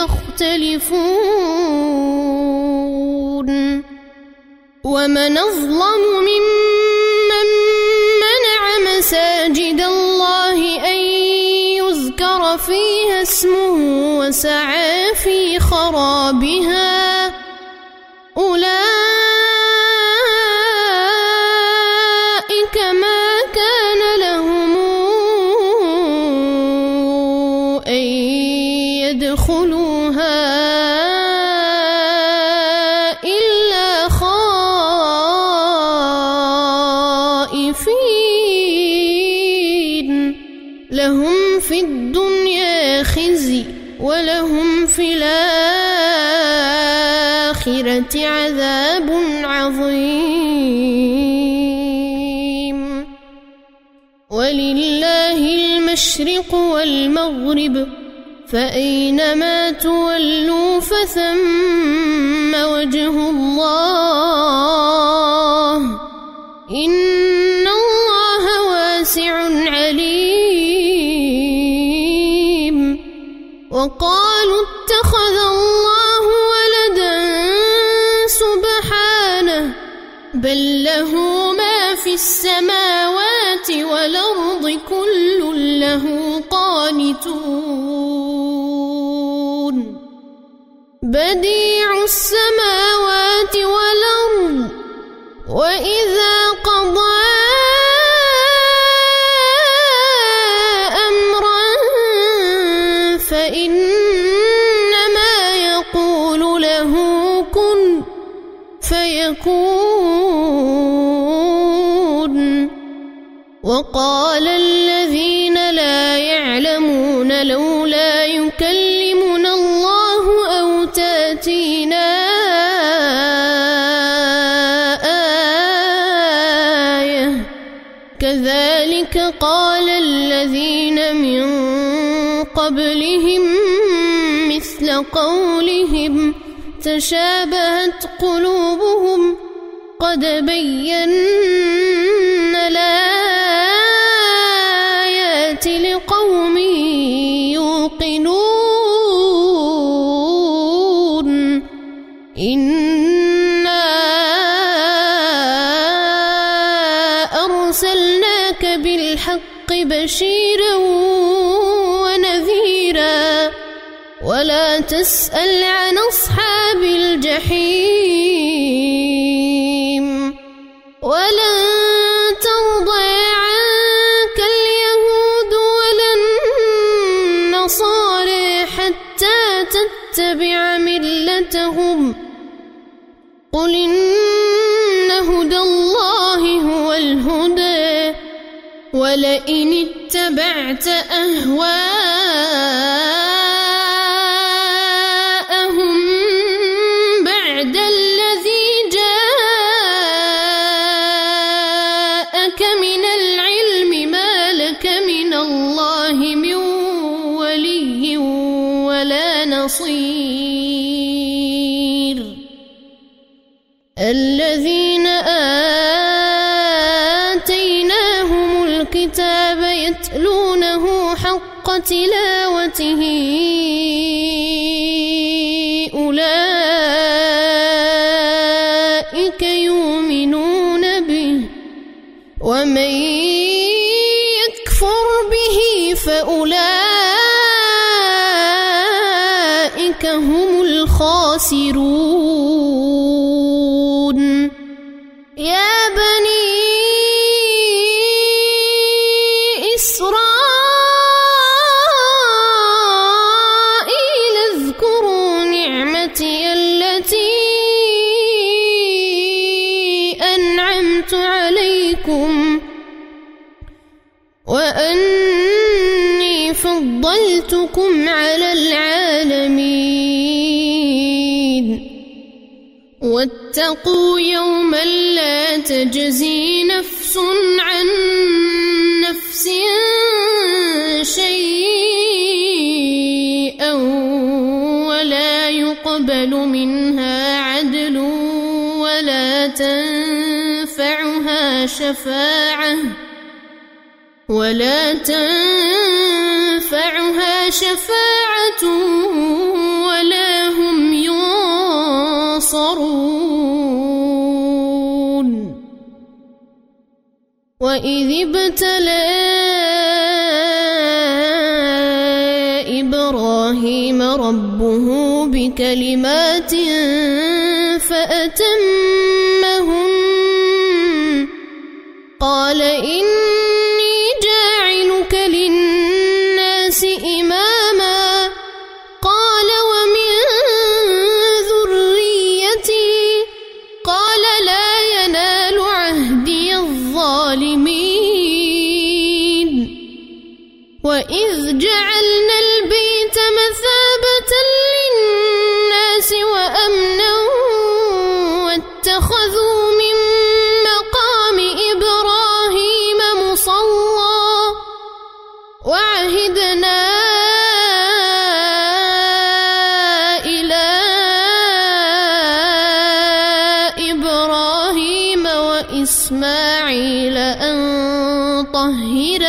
يختلفون ومن أظلم ممن منع مساجد الله أن يذكر فيها اسمه وسعى في خرابها أولئك ما كان لهم أن يدخلوها إلا خائفين لهم في الدنيا خزي ولهم في الآخرة عذاب عظيم ولله المشرق والمغرب فأينما تولوا فثم وجه الله إن الله واسع عليم وقالوا اتخذ الله ولدا سبحانه بل له ما في السماوات والأرض كل له قانتون بديع السماوات والأرض وإذا قضى فإنما يقول له كن فيكون. وقال الذين لا يعلمون لولا يكلمنا الله أو تأتينا آية كذلك قال الذين من قبلهم مثل قولهم تشابهت قلوبهم قد بينا الآيات لقوم يوقنون. إنا أرسلناك بالحق بشيرا ونذيرا ولا تسأل عن أصحاب الجحيم ولن ترضى عنك اليهود ولا النصارى حتى تتبع ملتهم قل إن هدى الله هو الهدى ولئن اتبعت أهواءهم بعد الذي جاءك من العلم ما لك من الله من ولي ولا نصير. الذين آتيناهم الكتاب يتلونه حق تلاوته أولئك يؤمنون به ومن يكفر به فأولئك هم الخاسرون. يا بني إسرائيل اذكروا نعمتي التي أنعمت عليكم وأني فضلتكم على العالمين. واتقوا يوما لا تجزي نفس عن نفس شيئا ولا يقبل منها عدل ولا تنفعها شفاعة ولا هم ينصرون. وإذ ابتلى إبراهيم ربه بكلمات فأتمهن قال إني جاعلك للناس إماما قال ومن ذريتي قال لا ينال عهدي الظالمين. وإذ جعلنا البيت مثابة للناس وأمنا واتخذوا من مقام إبراهيم مصلى وعهدنا إلى إبراهيم وإسماعيل أن طهر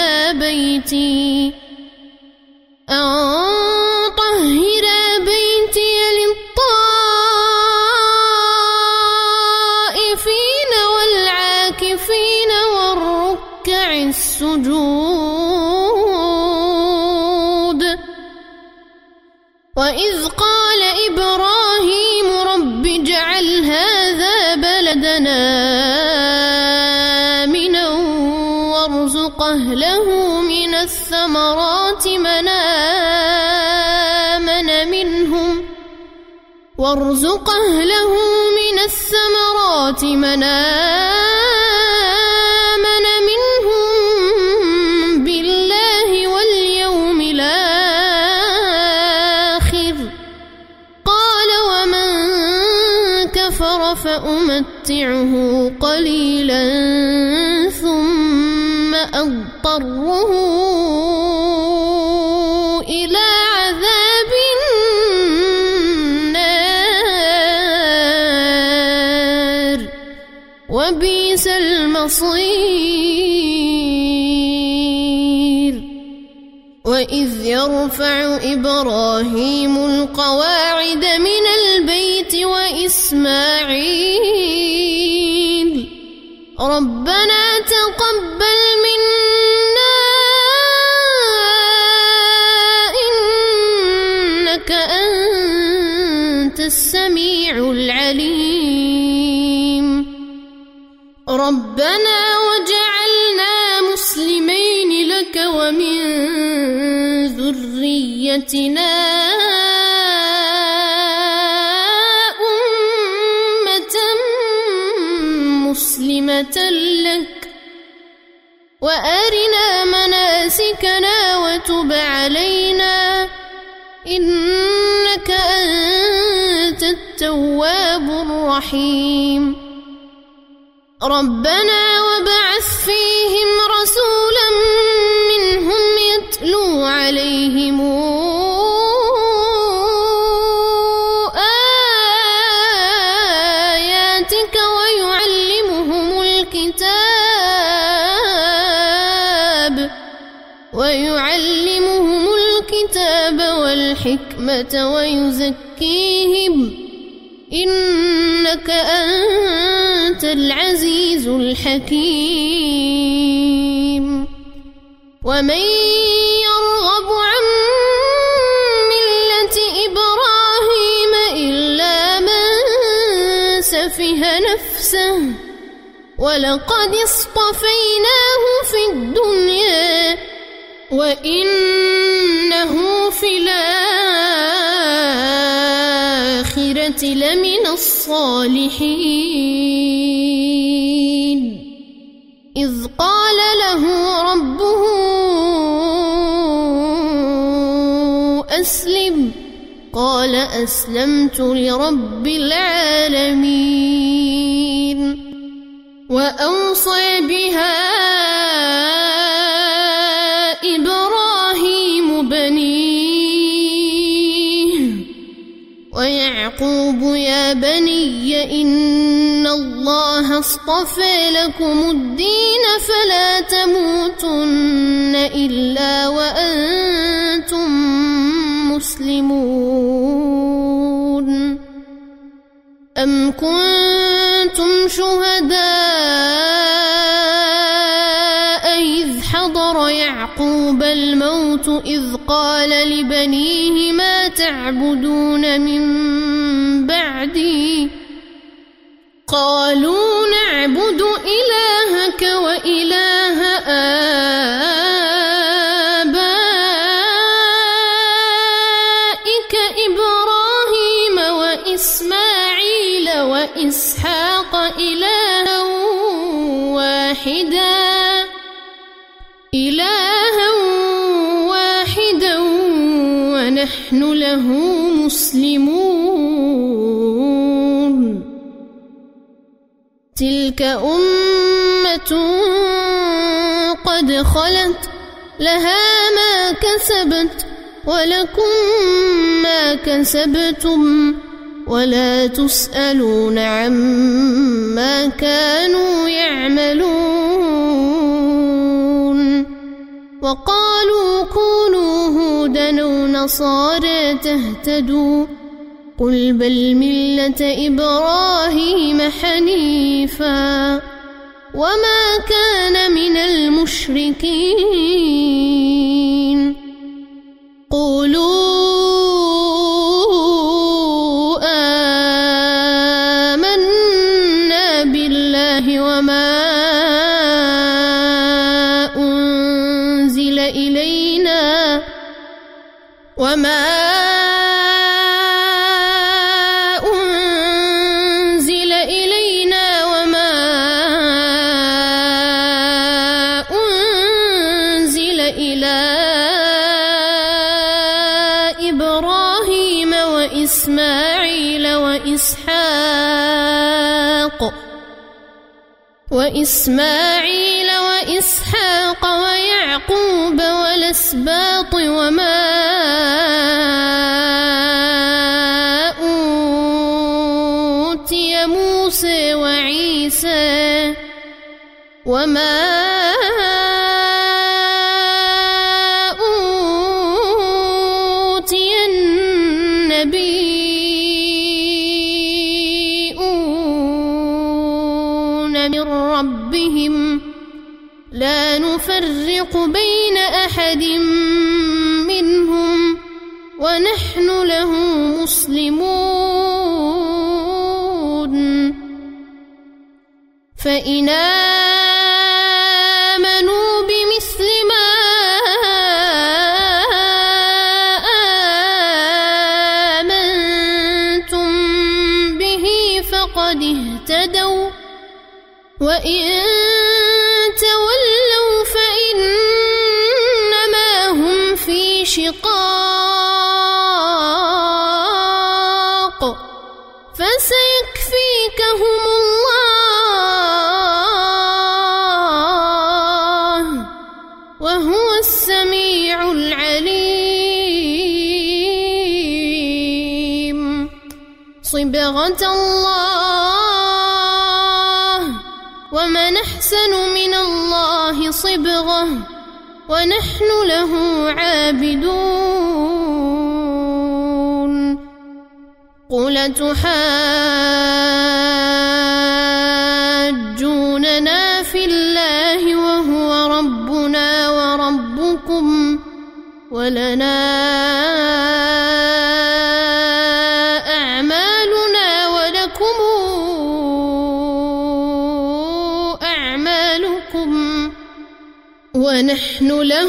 بيتي للطائفين والعاكفين والركع السجود. وإذ قال إبراهيم رب اجعل هذا بلدنا آمنا وارزق أهله من الثمرات من آمن منهم وارزق أهله من الثمرات من آمن منهم بالله واليوم الآخر قال ومن كفر فأمتعه قليلا ثم أضطره إلى عذاب النار وبئس المصير وإذ يرفع إبراهيم القواعد من البيت وإسماعيل ربنا تقبل منا إنك أنت السميع العليم ربنا وجعلنا مسلمين لك ومن ذريتنا أمة مسلمة لك وأرنا مناسكنا وتب علينا إنك أنت التواب الرحيم ربنا وابعث فيهم رسولا منهم يتلو عليهم آياتك ويعلمهم الكتاب والحكمة ويزكيهم إنك أنت العزيز الحكيم ومن يرغب عن ملة إبراهيم إلا من سفه نفسه ولقد اصطفيناه في الدنيا وإنه في الآخرة لمن الصالحين إذ قال له ربه أسلم قال أسلمت لرب العالمين وأوصى بها إبراهيم بنيه ويعقوب يا بني إن الله اصطفى لكم الدين فلا تموتن إلا وأنتم مسلمون أم كنتم شهداء إذ حضر يعقوب الموت إذ قال لبنيه ما تعبدون من بعدي قالوا نعبد إلهك وإله آبائك إبراهيم وإسماعيل وإسحاق إلها واحدا ونحن له مسلمون تلك أمة قد خلت لها ما كسبت ولكم ما كسبتم ولا تسألون عما كانوا يعملون وقالوا كونوا هودا أو نصارى تهتدوا قل بل ملة إبراهيم حنيفا وما كان من المشركين قولوا آمنا بالله وما إلينا وما أنزل إلينا وما أنزل إلى إبراهيم وإسماعيل وإسحاق ويعقوب والأسباط وما أوتي موسى وعيسى وما أوتي النبيون من ربهم لا نفرق بين أحد منهم ونحن له مسلمون فإن آمنوا بمثل ما آمنتم به فقد اهتدوا وإن تولوا فإنما هم في شقاق فسيكفيكهم الله وهو السميع العليم صبغة الله ومن أحسن من الله صبغة ونحن له عابدون قل تحاجوننا في الله وهو ربنا وربكم ولنا أعمالنا ولكم أعمالكم ونحن له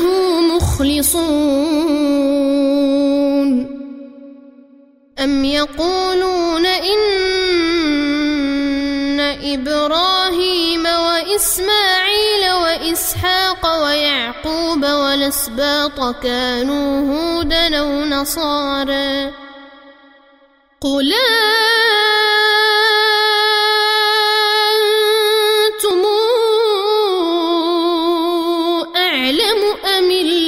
مخلصون أم يقولون إن إبراهيم وإسماعيل وإسحاق ويعقوب والأسباط كانوا هودا أو نصارى قل أنتم أعلم أم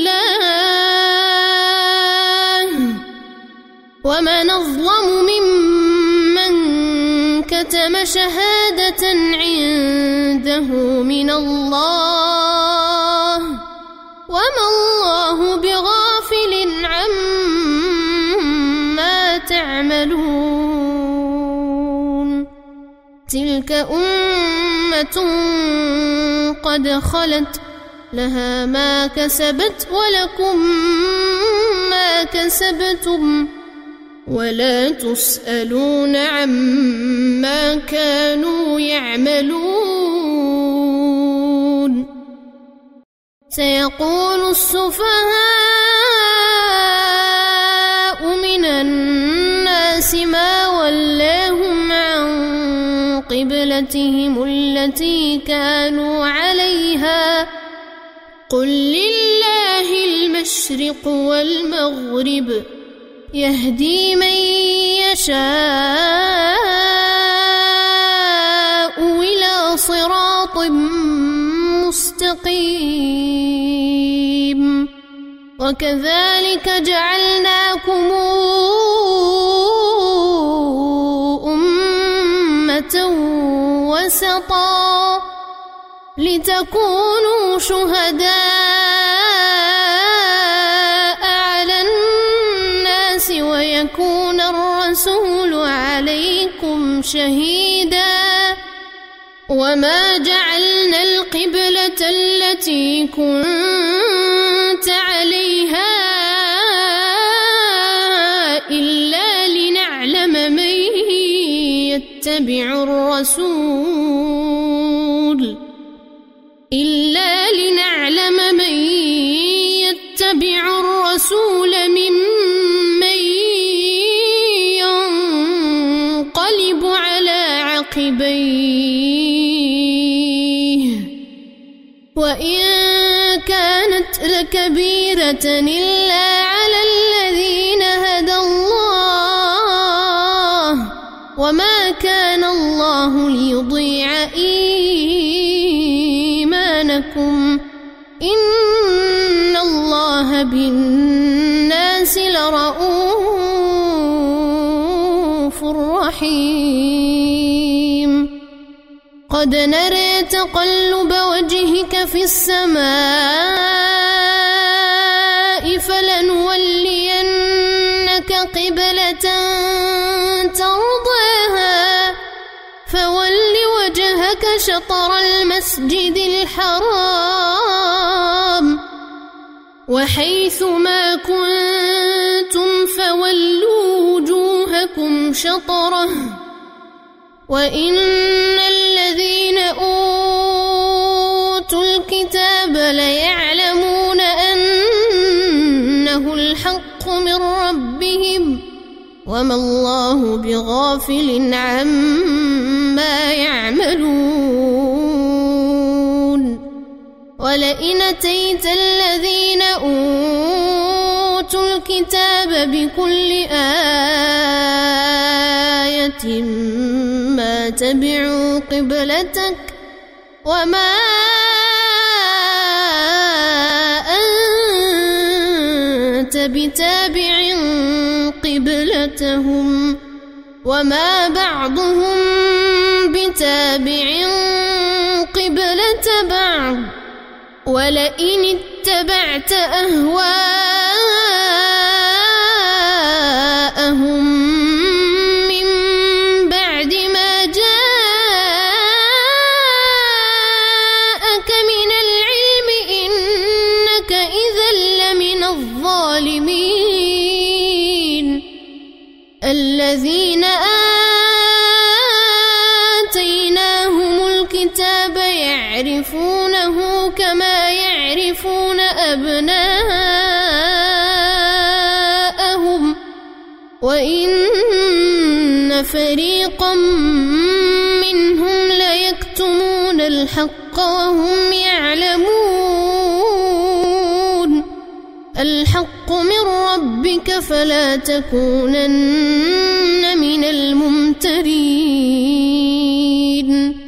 الله ومن أظلم ممن كتم شهادة عنده من الله وما الله بغافل عما تعملون تلك أمة قد خلت لها ما كسبت ولكم ما كسبتم ولا تسألون عما كانوا يعملون سيقول السفهاء من الناس ما ولاهم عن قبلتهم التي كانوا عليها قل لله المشرق والمغرب يهدي من يشاء إلى صراط مستقيم وكذلك جعلناكم أمة وسطا لتكونوا شهداء على الناس ويكون الرسول عليكم شهيدا وما جعلنا القبلة التي كنت عليها إلا لنعلم من يتبع يتبع الرسول ممن ينقلب على عقبيه وإن كانت لكبيرة إلا على الذين هدى الله وما كان الله ليضيع إيمانكم إن الله بالناس لرؤوف رحيم قد نرى تقلب وجهك في السماء فلنولينك قبلة ترضاها فول وجهك شطر المسجد الحرام وحيث ما كنتم فولوا وجوهكم شطره وإن الذين أوتوا الكتاب ليعلمون أنه الحق من ربهم وما الله بغافل عما يعملون ولئن أتيت الذين أوتوا الكتاب بكل آية ما تبعوا قبلتك وما أنت بتابع قبلتهم وما بعضهم بتابع قبلة بعض ولئن اتبعت أهواءهم من بعد ما جاءك من العلم إنك إذا لمن الظالمين الذين آتيناهم الكتاب يعرفونه كما يعرفون أبناءهم وإن فريقا منهم ليكتمون الحق وهم يعلمون الحق من ربك فلا تكونن من الممترين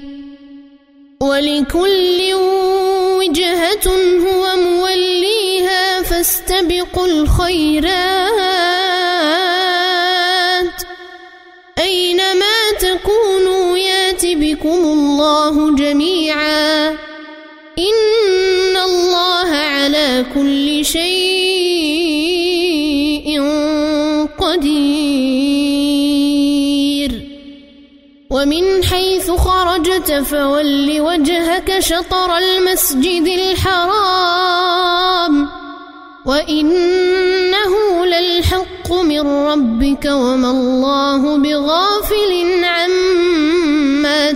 ولكل وجهة هو موليها فاستبقوا الخيرات أينما تكونوا يات بكم الله جميعا إن الله على كل شيء قدير ومن حيث خرجت فول وجهك شطر المسجد الحرام وإنه للحق من ربك وما الله بغافل عما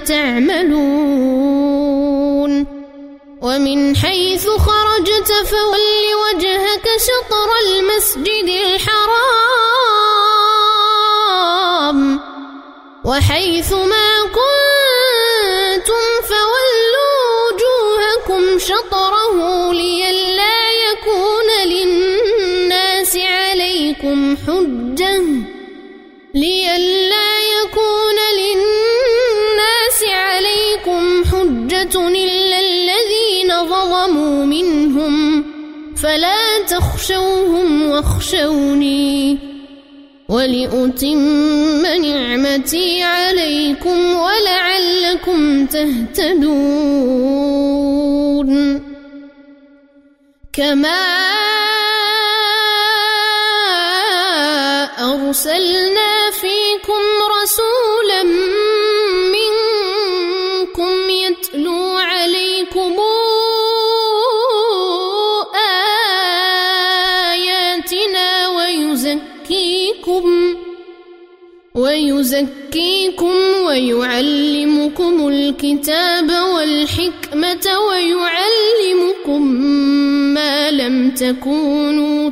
تعملون ومن حيث خرجت فول وجهك شطر المسجد الحرام وحيث ما كنتم فولوا وجوهكم شطره لئلا يكون للناس عليكم حجة إلا الذين ظلموا منهم فلا تخشوهم واخشوني ولأتم نعمتي عليكم ولعلكم تهتدون كما أرسلنا فيكم رسولا منكم يتلو عليكم آياتنا ويزكيكم ويعلمكم الكتاب والحكمة ويعلمكم ما لم تكونوا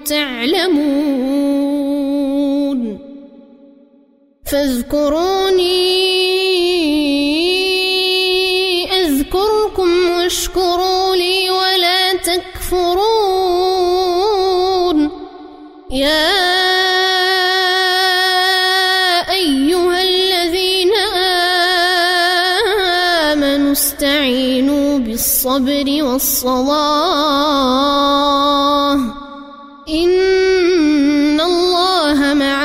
تعلمون فاذكروني أذكركم واشكروا لي ولا تكفرون يا أيها الذين آمنوا استعينوا بالصبر والصلاة إن الله مع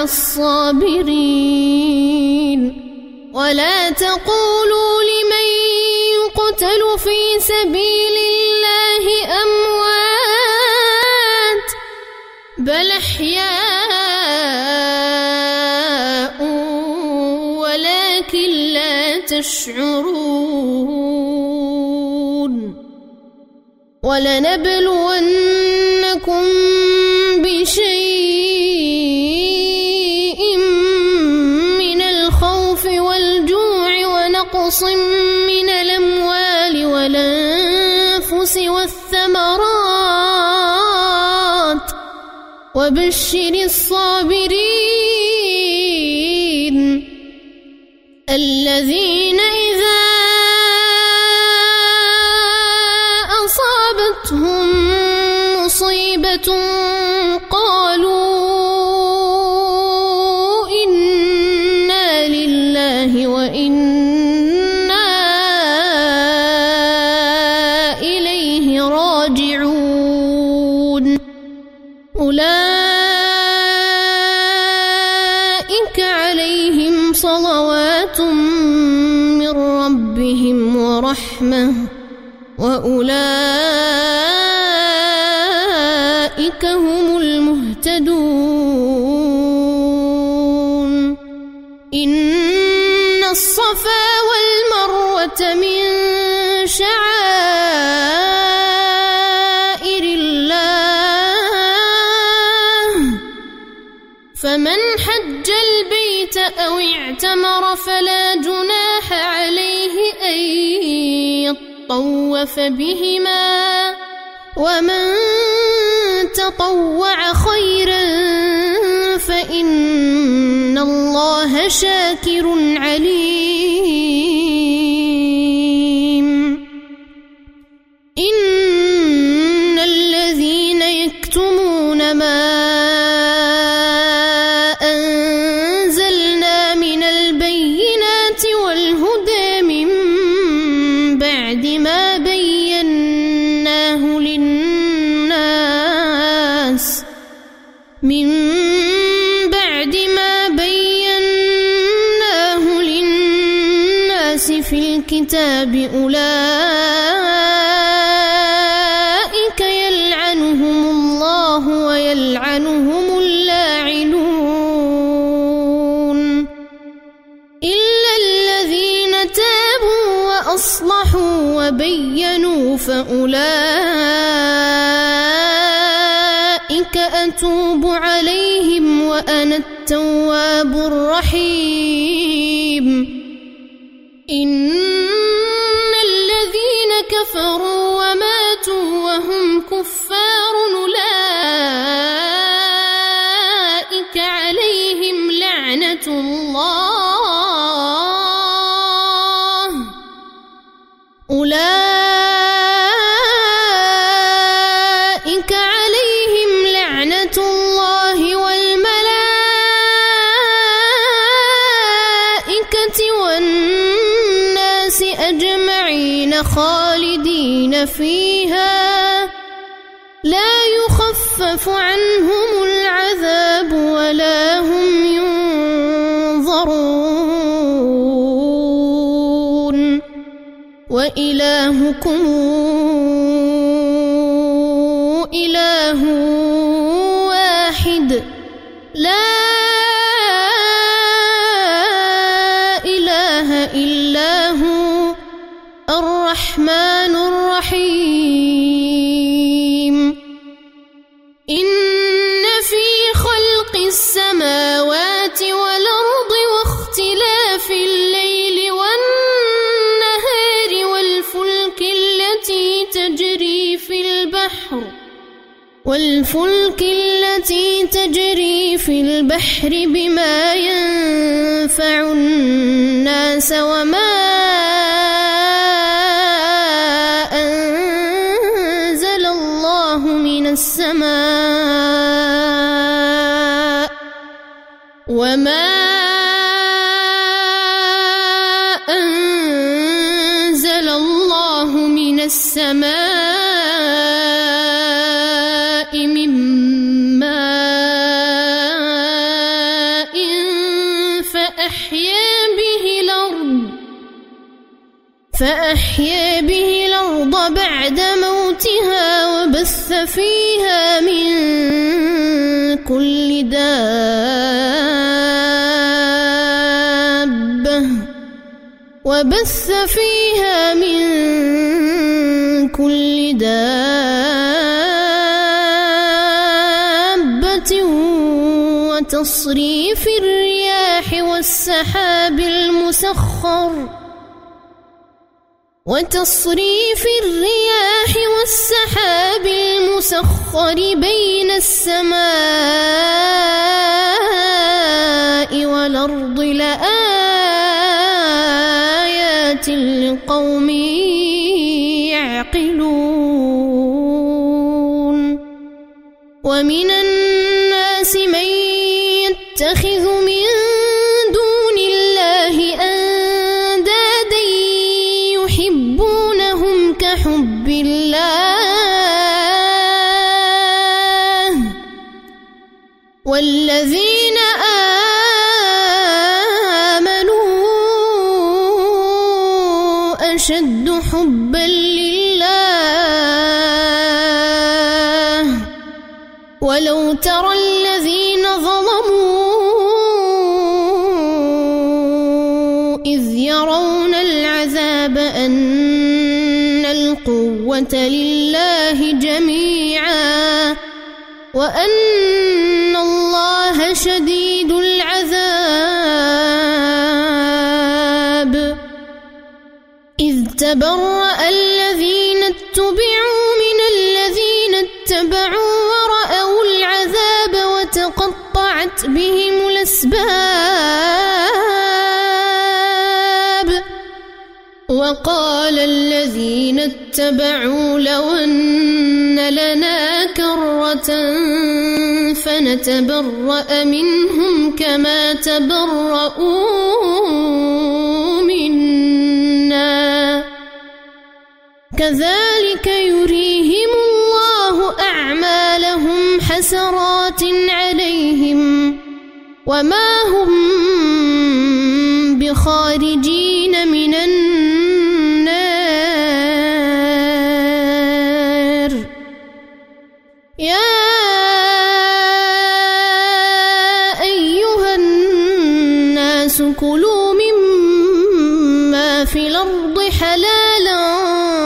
الصابرين ولا تقولوا لمن يقتل في سبيل الله أموات بل أحياء ولكن لا تشعرون ولنبلونكم بشيء من الخوف والجوع ونقص من الأموال والأنفس والثمرات وبشر الصابرين الذين إذا أصابتهم مصيبة قالوا إنا لله وإنا إليه راجعون أولئك عليهم صلوات من ربهم ورحمة وأولئك هم المهتدون إن الصفا والمروة من شعائر الله فمن حج البيت أو اعتمر فلا جناح عليه أن يطوف بهما ومن تطوع خيرا فإن الله شاكر عليم إن الذين يكتمون ما أنزلنا من البينات والهدى من بعد ما بيناه للناس في الكتاب أولئك يلعنهم الله ويلعنهم اللاعنون إلا الذين تابوا وأصلحوا وبينوا فأولئك أتوب عليهم وأنا التواب الرحيم إن الذين كفروا وماتوا وهم كفار أولئك عليهم لعنة الله والملائكة والناس أجمعين خالدين فيها لا يخفف عنهم العذاب ولا هم ينظرون وإلهكم إله واحد لا إله إلا هو الرحمن الرحيم إن في خلق السماوات والأرض واختلاف الليل والنهار والفلك التي تجري في البحر والفلك التي تجري في البحر بما ينفع الناس وما أنزل الله من السماء من ماء فأحيا به الأرض بعد موتها وبث فيها من كل دابة وتصريف الرياح والسحاب المسخر بين السماء والأرض لآيات لقوم يعقلون ومن الناس من يتخذ من دون الله أندادا يحبونهم كحب الله والذين آمنوا أشد حبا لله ولو ترى الذين ظلموا إذ يرون العذاب أن القوة لله جميعا وأن الله شديد العذاب إذ تبرأ الذين اتبعوا من الذين اتبعوا ورأوا العذاب وتقطعت بهم الأسباب وقال الذين اتبعوا لو أن لنا كرة فنتبرأ منهم كما تبرؤوا منا كذلك يريهم الله أعمالهم حسرات عليهم وما هم بخارجين من النار يا أيها الناس كلوا مما في الأرض حلالا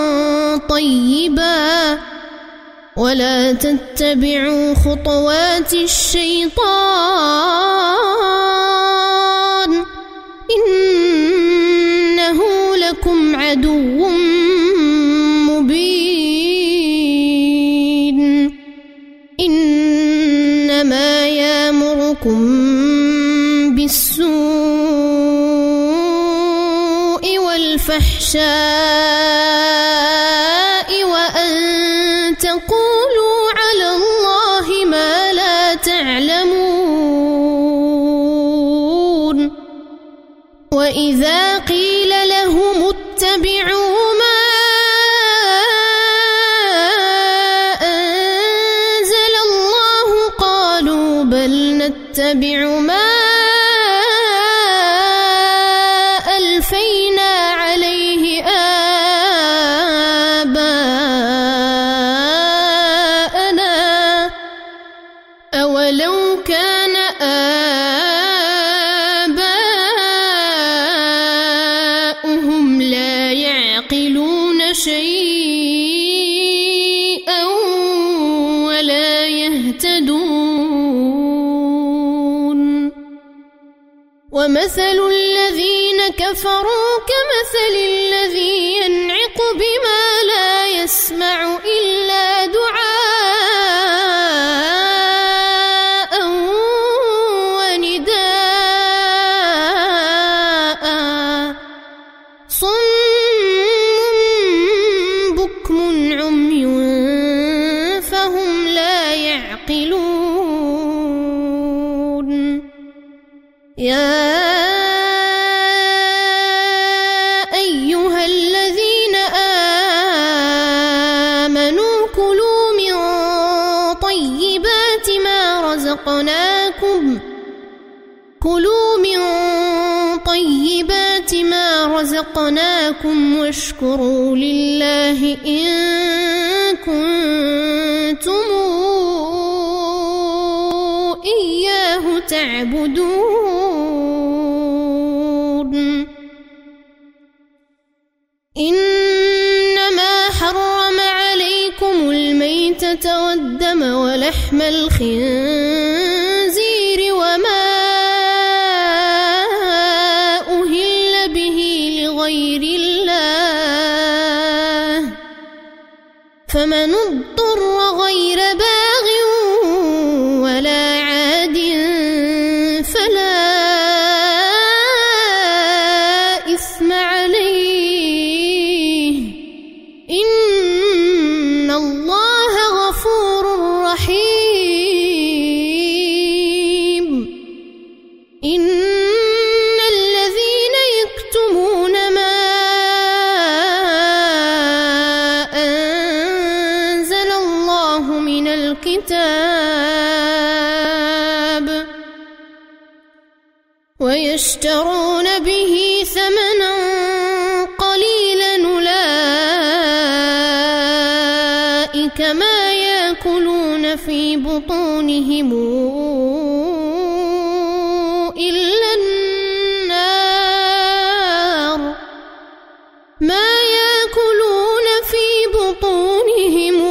طيبا ولا تتبعوا خطوات الشيطان إنه لكم عدو مبين إنما يأمركم بالسوء والفحشاء وأن تقولوا على الله ما لا تعلمون وإذا قيل لهم اتبعوا ما أنزل الله قالوا بل نتبع ما ألفينا عليه آباءنا أولو كان آباؤهم لا يعقلون شيئا ولا يهتدون ومثل الذين كفروا كمثل الذي ينعق بما لا يسمع إلا دعاء يا أيها الذين آمنوا كلوا من طيبات ما رزقناكم واشكروا لله إن كنتم إياه تعبدون إنما حرم عليكم الميتة والدم ولحم الخنزير وما أهل به لغير الله فمن اضطر غير باغ ولا عاد فلا إثم عليه إن الله غفور رحيم إن الذين يكتمون ما أنزل الله من الكتاب ويشترون به ثمنا قليلا أولئك ما يأكلون في بطونهم إلا النار ما يأكلون في بطونهم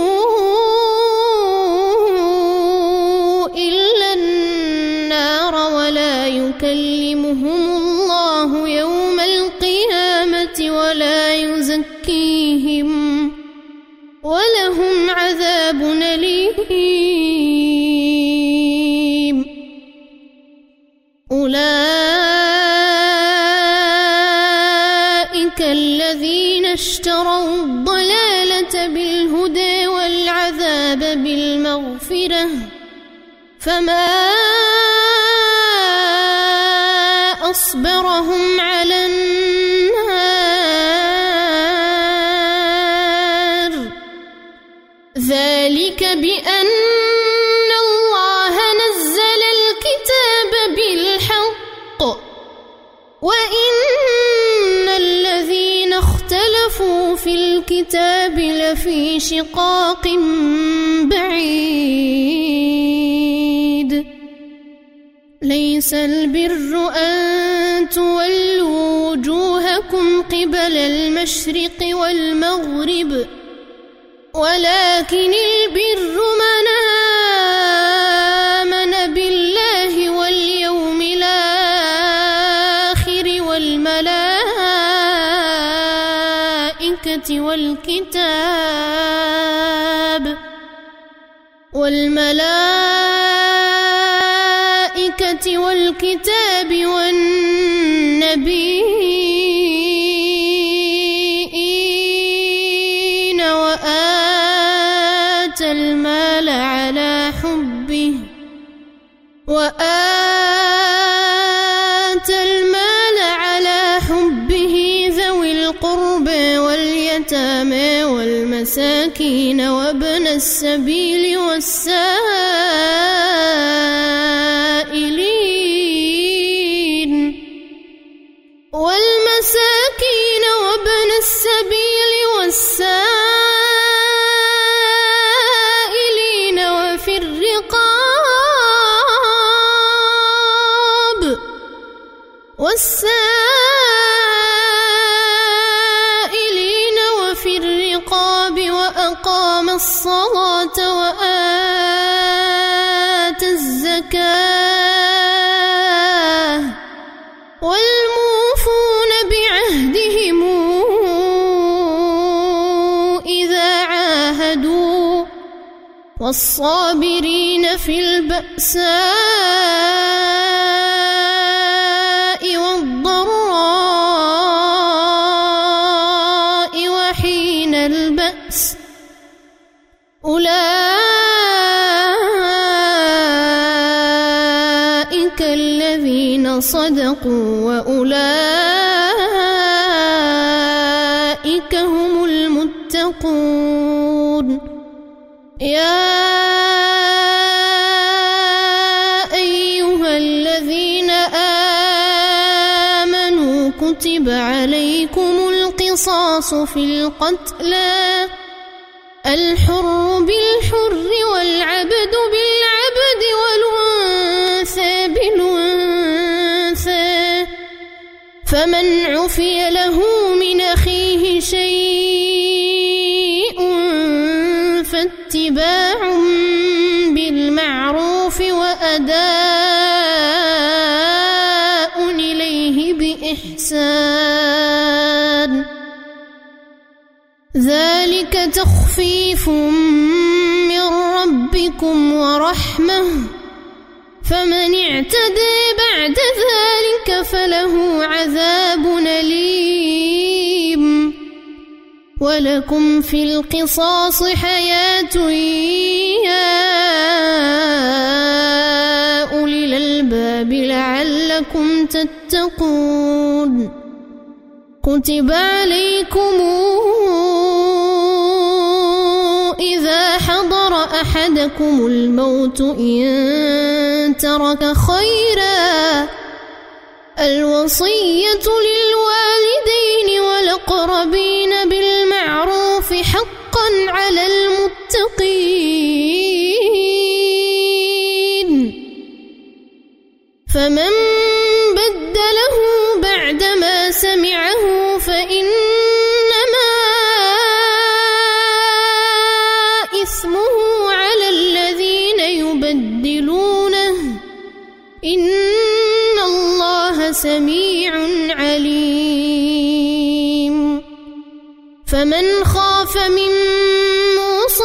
إلا النار ولا يكلمهم الله يوم القيامة ولا يزكيهم ولهم عذاب أليم أولئك الذين اشتروا الضلالة بالهدى والعذاب بالمغفرة فما أصبرهم على النار ذلك بأن الله نزل الكتاب بالحق وإن الذين اختلفوا في الكتاب لفي شقاق بعيد ليس البر أن تولوا وجوهكم قبل المشرق والمغرب ولكن البر من آمن بالله واليوم الآخر والملائكة والكتاب والنبيين وآتى المال على حبه ذوي القربى واليتامى والمساكين وابن السبيل والسائلين وفي الرقاب وأقام الصلاة وآتى الزكاة والموفون بعهدهم إذا عاهدوا والصابرين في البأساء والضراء وحين البأس أولئك الذين صدقوا وأولئك هم المتقون. يا أيها الذين آمنوا كتب عليكم القصاص في القتلى، الحر بالحر والعبد بالعبد والأنثى بالأنثى، فمن عفي له من أخيه شيء فاتباع بالمعروف وأداء إليه بإحسان، ذلك تخفيف من ربكم ورحمة، فمن اعتدى بعد ذلك فله عذاب أليم. ولكم في القصاص حياة يا أولي الألباب لعلكم تتقون. كتب عليكم إذا حضر أحدكم الموت إن ترك خيرا الوصية للوالدين والأقربين بالمعروف حقا على المتقين، فمن بدله بعدما سمعه فإنما إثمه على الذين يبدلونه، إن الله سميع عليم. فمن خاف من موص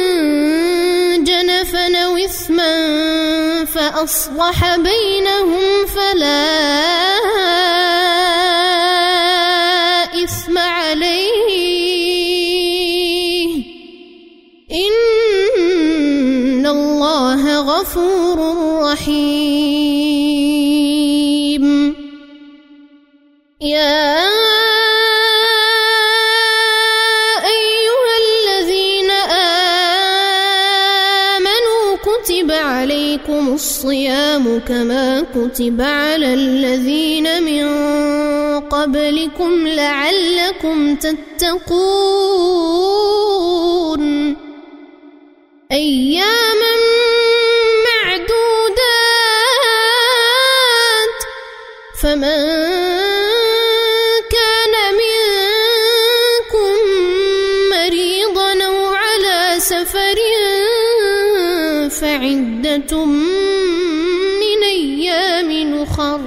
جنفا أو إثما فأصلح بينهم فلا إثم عليه، إن الله غفور رحيم. يا أيها الذين آمنوا كتب عليكم الصيام كما كتب على الذين من قبلكم لعلكم تتقون، أياما معدودات، فمن كان منكم مريضا أو على سفر فعدة من أيام أخر،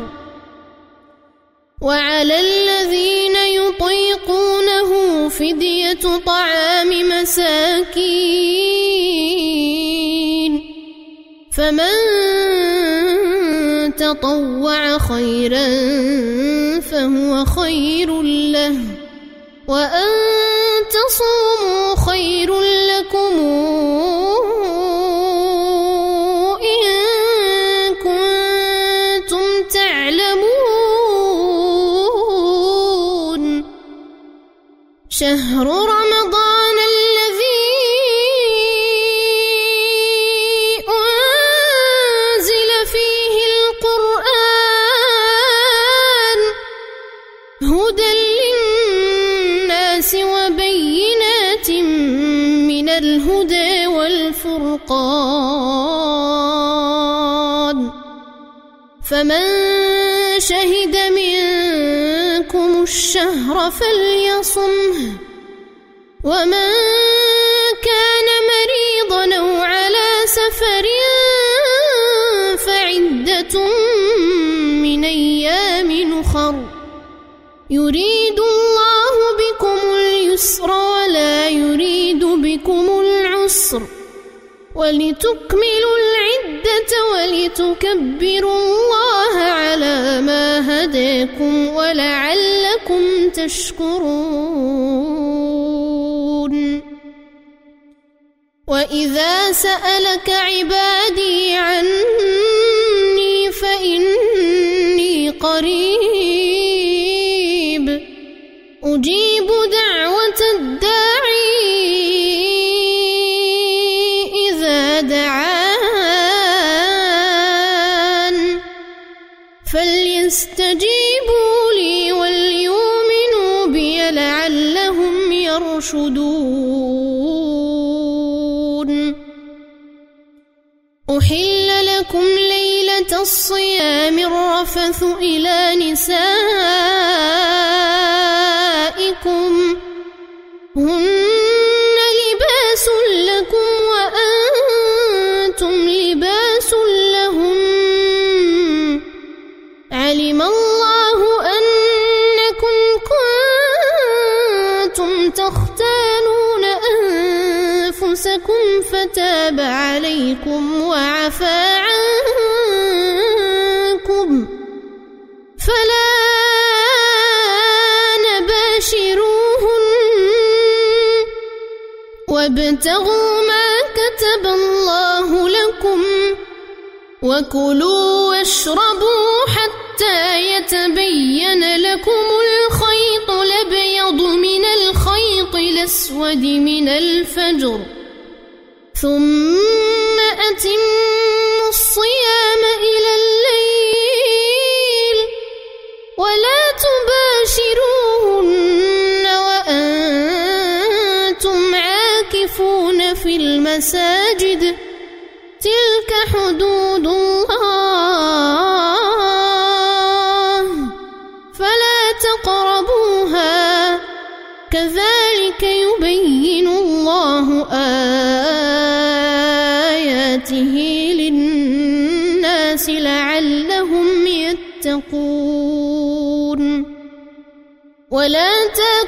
وعلى الذين يطيقونه فدية طعام مساكين، فمن تطوع خيرا فهو خير له، وأن تصوموا خير لكم إن كنتم تعلمون. شهر رمضان الذي أنزل فيه القرآن هدى للناس وبينات من الهدى والفرقان، فمن شهد منكم الشهر فليصمه، ومن كان مريضا أو على سفر فعدة من أيام أخر، يريد الله بكم اليسر ولا يريد بكم العسر، ولتكملوا العدة ولتكبروا الله على ما هداكم ولعلكم تشكرون. وإذا سألك عبادي عني فإني فليستجيبوا لي وليؤمنوا بي لعلهم يرشدون. أحل لكم ليلة الصيام الرفث إلى نسائكم هن لباس لكم وأنتم لباس لهم. علم الله أنكم كنتم تختانون أنفسكم فتاب عليكم وعفى عنكم فلا نباشروهن وابتغوا ما كتب الله لكم وكلوا واشربوا حتى يتبين لكم الخيط الأبيض من الخيط الأسود من الفجر ثم أتموا الصيام إلى الليل ولا تباشروهن وأنتم عاكفون في المساجد تلك حدود الله فلا تقربوها كذلك يبين الله آياته للناس لعلهم يتقون. ولا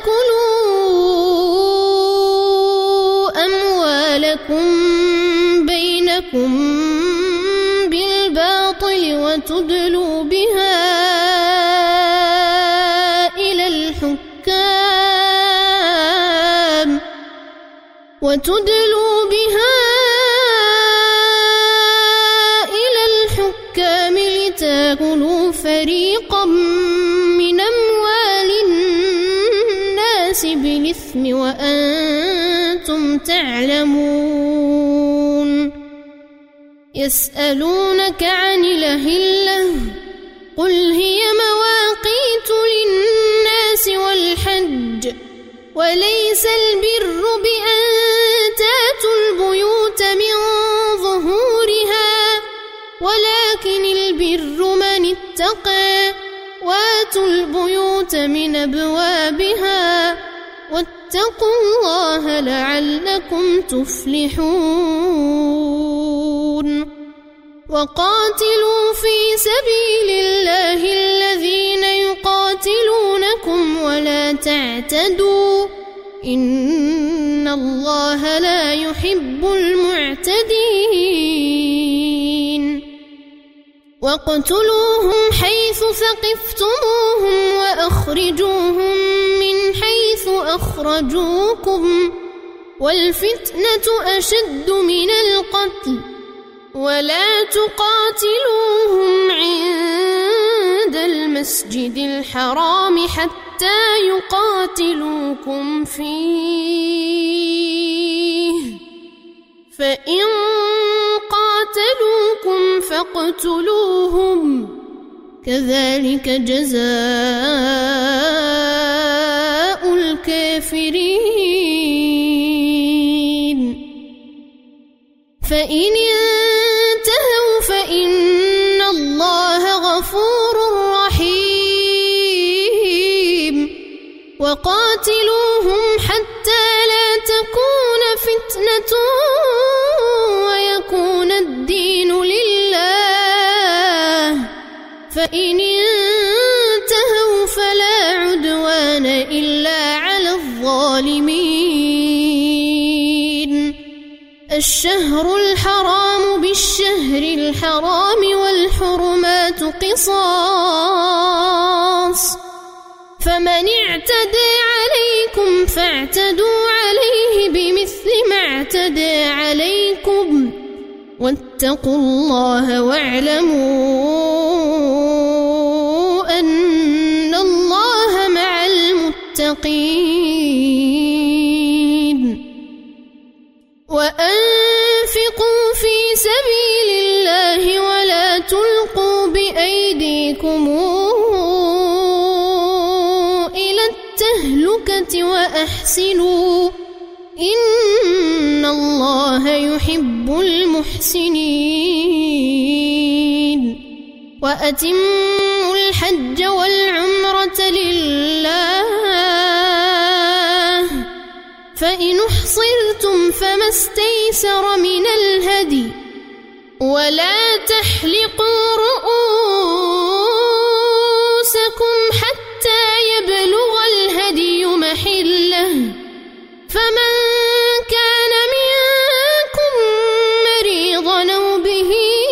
تأكلوا أموالكم بينكم بالباطل وتدلوا بها إلى الحكام لتأكلوا فريقا من أموال الناس بالإثم وأنتم تعلمون. يسألونك عن الأهلة قل هي مواقيت للناس والحج وليس البر بأن تأتوا البيوت من ظهورها ولكن البر من اتقى وآتوا البيوت من أبوابها واتقوا الله لعلكم تفلحون. وقاتلوا في سبيل الله الذين يقاتلونكم ولا تعتدوا إن الله لا يحب المعتدين. واقتلوهم حيث ثقفتموهم وأخرجوهم من حيث أخرجوكم والفتنة أشد من القتل ولا تقاتلوهم عند المسجد الحرام حتى يقاتلوكم فيه فإن قاتلوكم فاقتلوهم كذلك جزاء الكافرين. فإن انتهوا فإن الله غفور رحيم. وقاتلوهم حتى لا تكون فتنة ويكون الدين لله فإن انتهوا فلا عدوان إلا على الظالمين. الشهر الحرام بالشهر الحرام والحرمات قصاص فمن اعتدى عليكم فاعتدوا عليه بمثل ما اعتدى عليكم واتقوا الله واعلموا أن الله مع المتقين. وأنفقوا في سبيل الله ولا تلقوا بأيديكم الموءودة وأحسنوا إن الله يحب المحسنين وأتموا الحج والعمرة لله فإن أحصرتم فما استيسر من الهدي ولا تحلقوا رؤوسكم حتى يبلغ الهدي محله فمن كان منكم مريضا أو به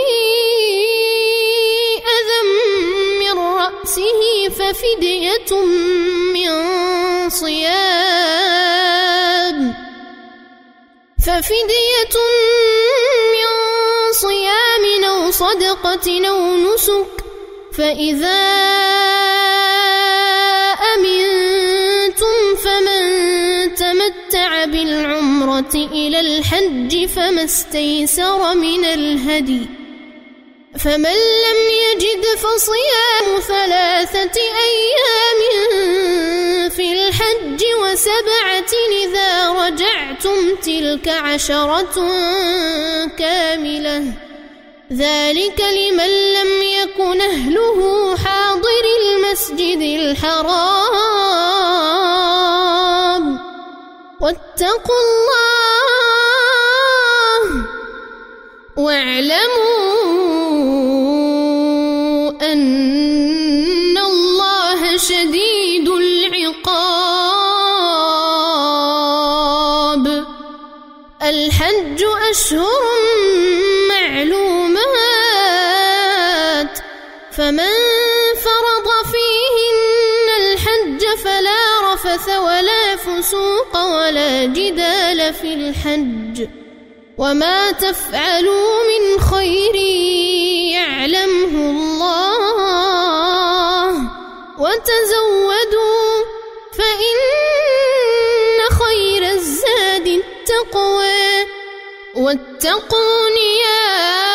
أذى من رأسه ففدية من صيام أو صدقة أو نسك فإذا أمنتم فمن تمتع بالعمرة إلى الحج فما استيسر من الهدي فمن لم يجد فصيام 3 أيام في الحج و7 إذا رجعتم تلك 10 كاملة ذلك لمن لم يكن أهله حاضر المسجد الحرام واتقوا الله واعلموا أن الله شديد العقاب الحج أشهر معلومات فمن فرض فيهن الحج فلا رفث ولا فسوق ولا جدال في الحج وما تفعلوا من خير يعلمه الله وتزودوا فإن خير الزاد التقوى واتقون يا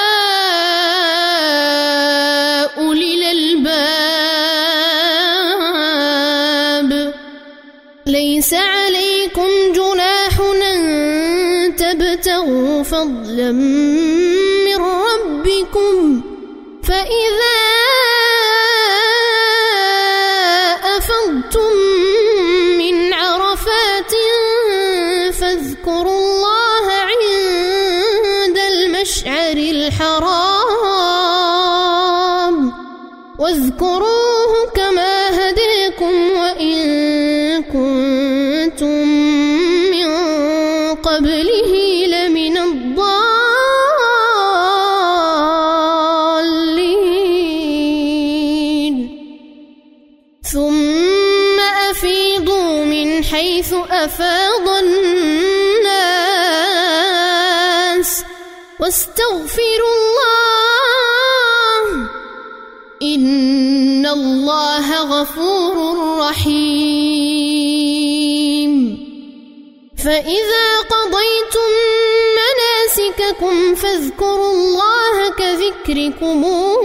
أولي الألباب ليس عليكم جناح أن تبتغوا فضلا من ربكم فإذا أفضتم من عرفات فاذكروا الله عند المشعر الحرام واذكروه كما هداكم وإن كنتم من قبله لمن الضالين ثم أفيضوا من حيث أفاض الناس واستغفروا الله إن الله غفور رحيم فإذا قضيتم مناسككم فاذكروا الله كذكركم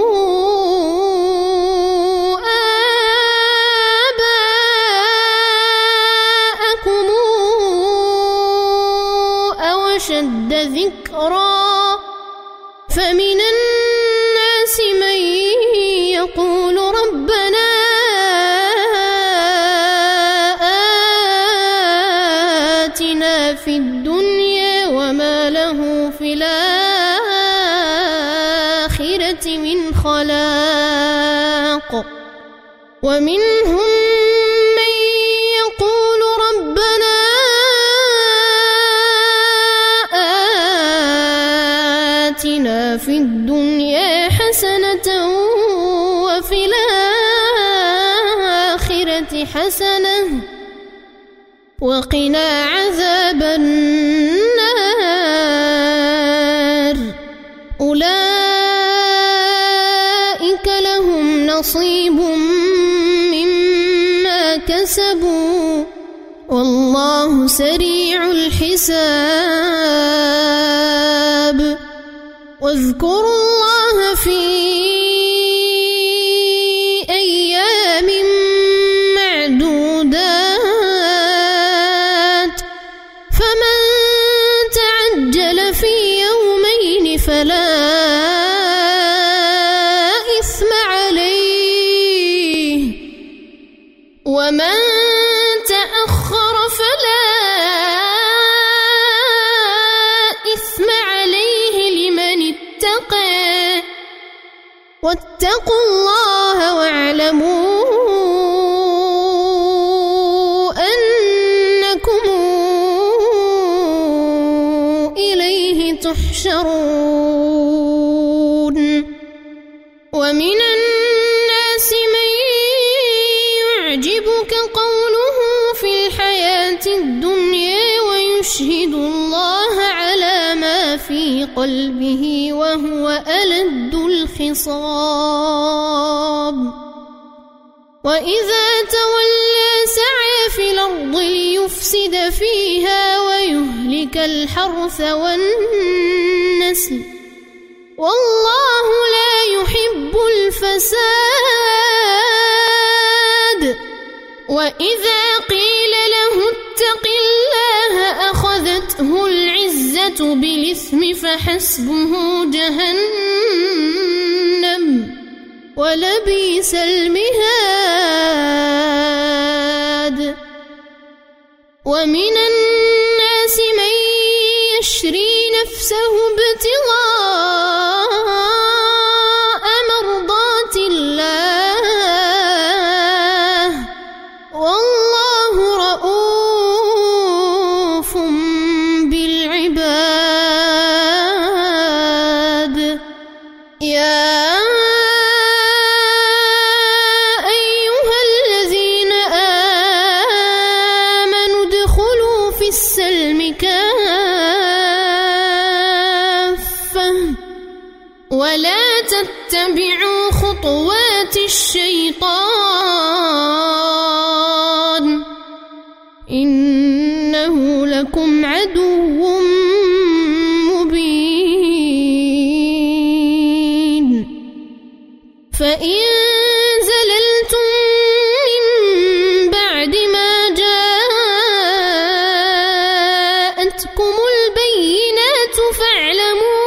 آباءكم أو أشد ذكرا فمن الناس من يقول ربنا آتنا في الدنيا وما له في الآخرة من خلاق ومنهم من يقول ربنا آتنا في الدنيا حسنة وفي الآخرة حسنة وقنا عذاب النار أولئك لهم نصيب مما كسبوا والله سريع الحساب واذكروا الله في أيام معدودات واتقوا الله واعلموا أنكم إليه تحشرون ومن الناس من يعجبك قوله في الحياة الدنيا ويشهد الله على ما في قلبه وهو ألد الخصام وإذا تولى سعى في الأرض ليفسد فيها ويهلك الحرث والنسل والله لا يحب الفساد وإذا قيل له اتق الله أخذته العزة بالإثم فحسبه جهنم ولبئس المهاد ومن الناس من يشري نفسه ابتغاء مرضات الله والله رؤوف بالعباد يا أيها الذين آمنوا ادخلوا في السلم كافة ولا تتبعوا خطوات الشيطان إنه لكم عدو مبين فإن زللتم من بعد ما جاءتكم البينات فاعلموا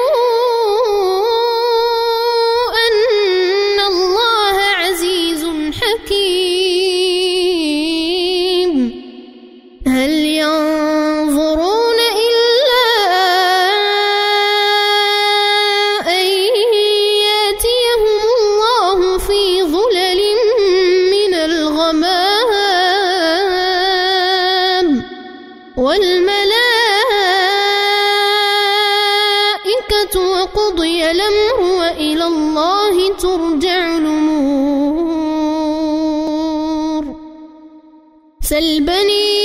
أن الله عزيز حكيم هل ينظرون إلا أن يأتيهم الله في ظلل من الغمام والملائكة وقضي الأمر وإلى الله ترجع الأمور سل بني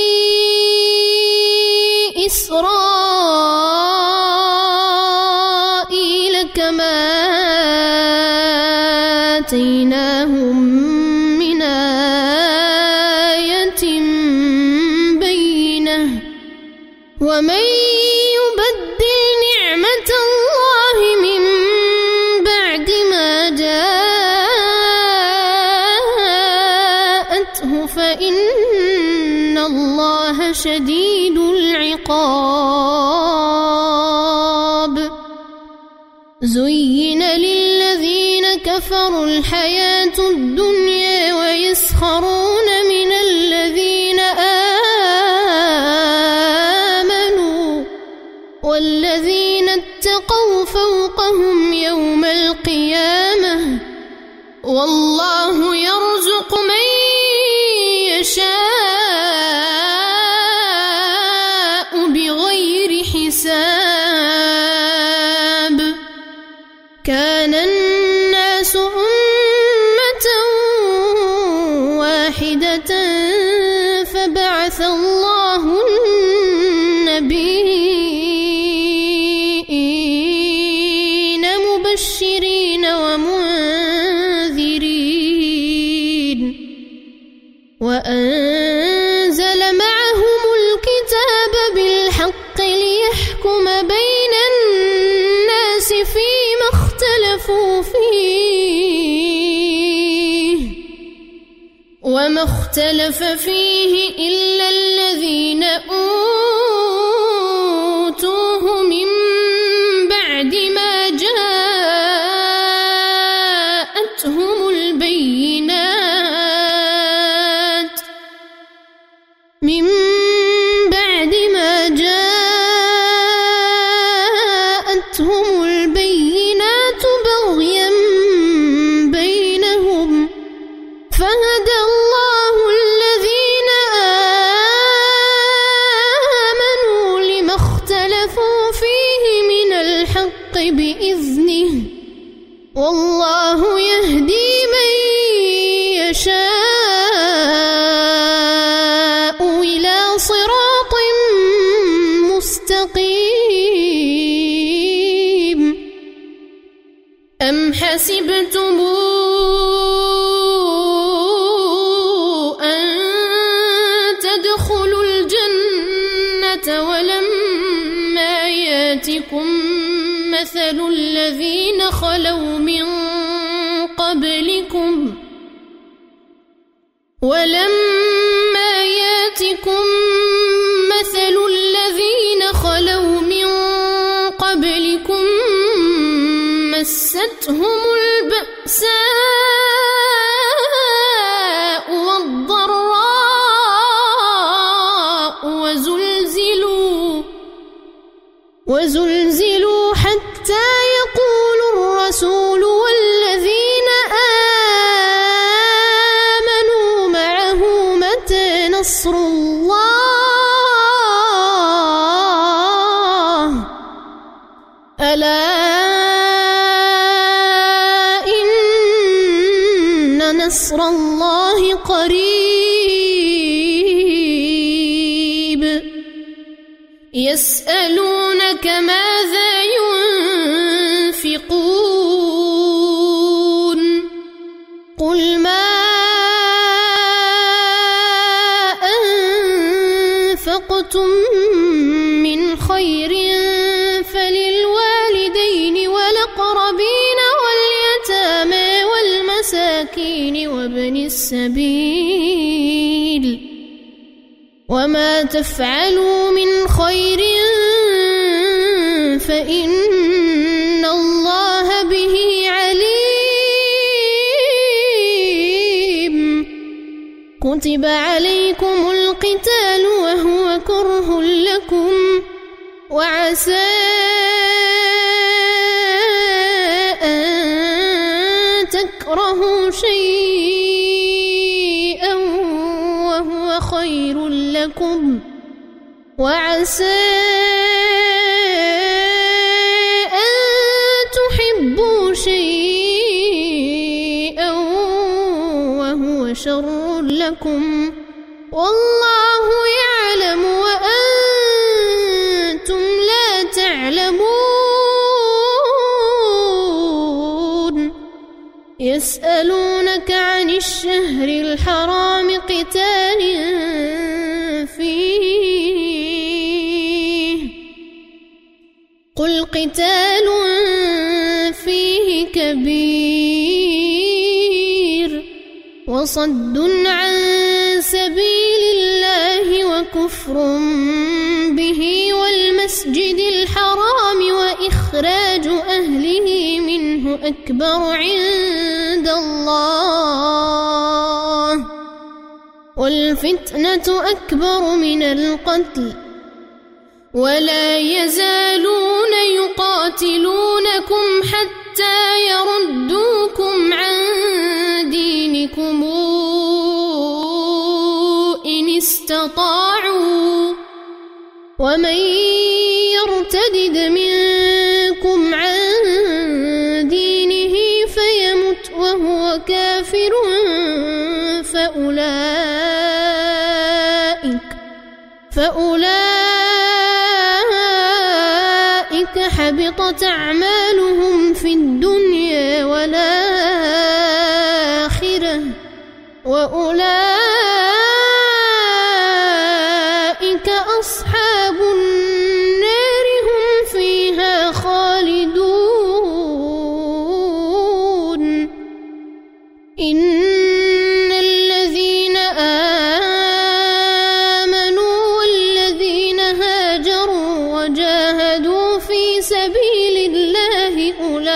إسرائيل كما آتيناهم من آية بينة ومن يبدل نعمة الله من بعد ما جاءته فإن الله شديد العقاب زين للذين كفروا الحياة الدنيا ويسخرون من الذين آمنوا والذين اتقوا فوقهم يوم القيامة والله يرزق من يشاء بغير حساب كان الناس أمة واحدة فبعث الله النبيين مبشرين ومنذرين وأنزل معهم الكتاب بالحق ليحكم بين الناس فيما اختلفوا فيه وما اختلف فيه إلا الذين أوتوه من بعد ما جاءتهم البينات بغيا والله يهدي من يشاء إلى صراط مستقيم أم حسبتم أن تدخلوا الجنة ولما ياتكم مثل الذين خلوا من قبلكم مستهم البأساء والضراء وزلزلوا حتى يقول الرسول والذين آمنوا معه متى نصر الله ألا نصر الله قريب يسألونك ماذا ينفقون قل ما أنفقتم من خير فللوالدين والأقربين واليتامى والمساكين وابن السبيل وما تفعلوا من خير فإن الله به عليم كتب عليكم القتال وهو كره لكم وعسى تكرهوا شيئا وهو خير لكم وعسى أن تحبوا شيئا وهو شر لكم والله يعلم وأنتم لا تعلمون يسألونك عن الشهر الحرام قتال فيه قل قتال فيه كبير وصد عن سبيل الله وكفر به والمسجد الحرام وإخراج أهله منه أكبر عند الله والفتنة أكبر من القتل ولا يزالون يقاتلونكم حتى يردوكم عن دينكم إن استطاعوا ومن يرتدد منكم عن دينه فيمت وهو كافر فأولئك حبطت أعمالهم في الدنيا والآخرة وأولئك أصحاب النار هم فيها خالدون إن الذين آمنوا والذين هاجروا وجاهدوا في سبيل الله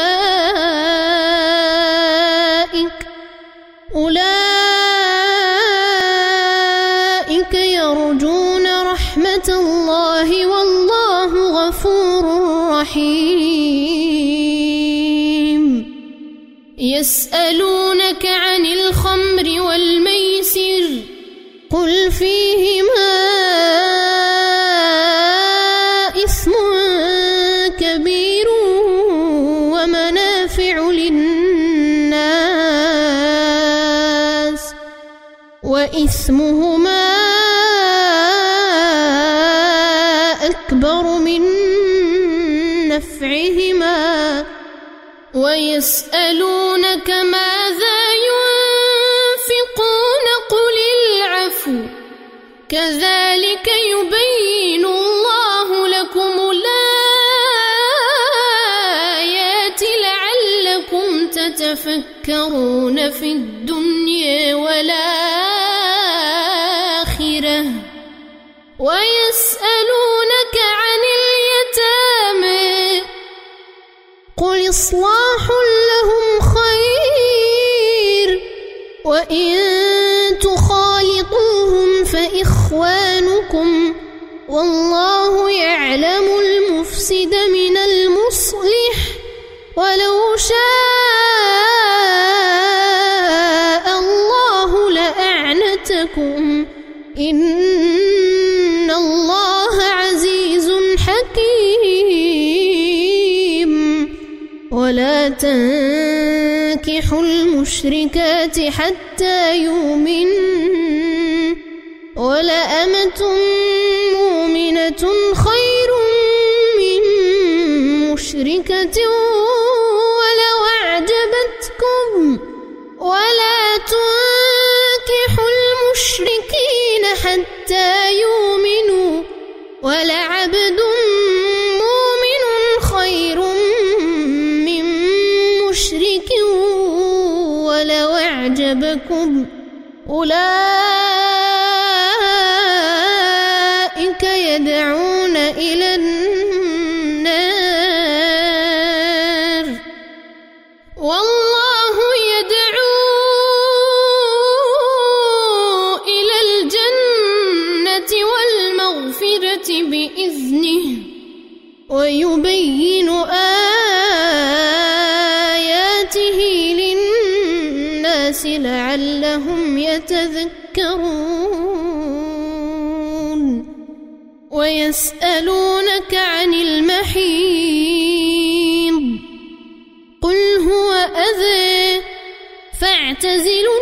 أولئك يرجون رحمة الله والله غفور رحيم يسألونك عن الخمر والميسر قل فيهما إثم كبير ومنافع للناس وإثمهما أكبر من نفعهما ويسألونك ماذا ينفقون قل العفو كذلك يبين الله لكم الآيات لعلكم تتفكرون في الدنيا والآخرة ويسألونك عن اليتامى قل إصلاح لهم خير وإن تخالطوهم فإخوانكم والله يعلم المفسد من المصلح ولو شاء الله لأعنتكم إن الله عزيز حكيم ولا تنكحوا المشركات حتى يؤمنوا ولأمة مؤمنة خير من مشركة ولو أعجبتكم ولا تنكحوا المشركين حتى يؤمنوا ولعبد مؤمن خير من مشرك ولو أعجبكم أولئك يدعون إلى النار والله يدعو إلى الجنة والمغفرة بإذنه ويبين آياته للناس لعلهم يتذكرون ويسألونك عن المحيض قل هو أذى فاعتزلوا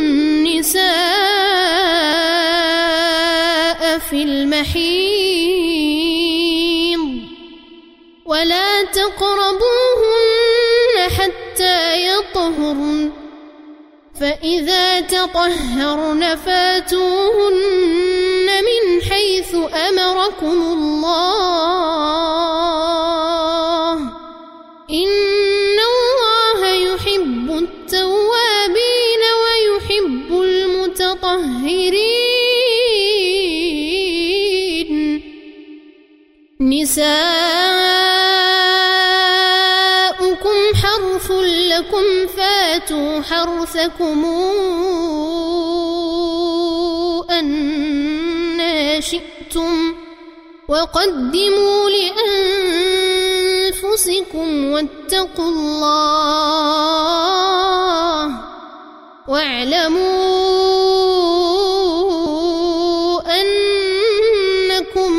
النساء في المحيض ولا تقربوهن حتى يطهرن فإذا تطهرن فاتوهن من حيث أمركم الله إن الله يحب التوابين ويحب المتطهرين نساؤكم حرث لكم فاتوا حرثكم أنى شئتم وقدموا لأنفسكم واتقوا الله واعلموا أنكم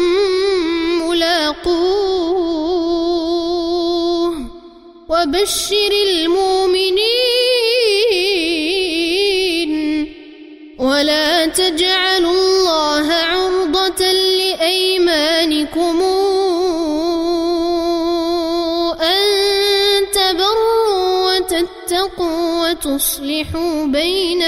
ملاقوه وبشر المؤمنين ولا تجعلوا الله عرضة لأيمانكم أن تبروا وتتقوا وتصلحوا بين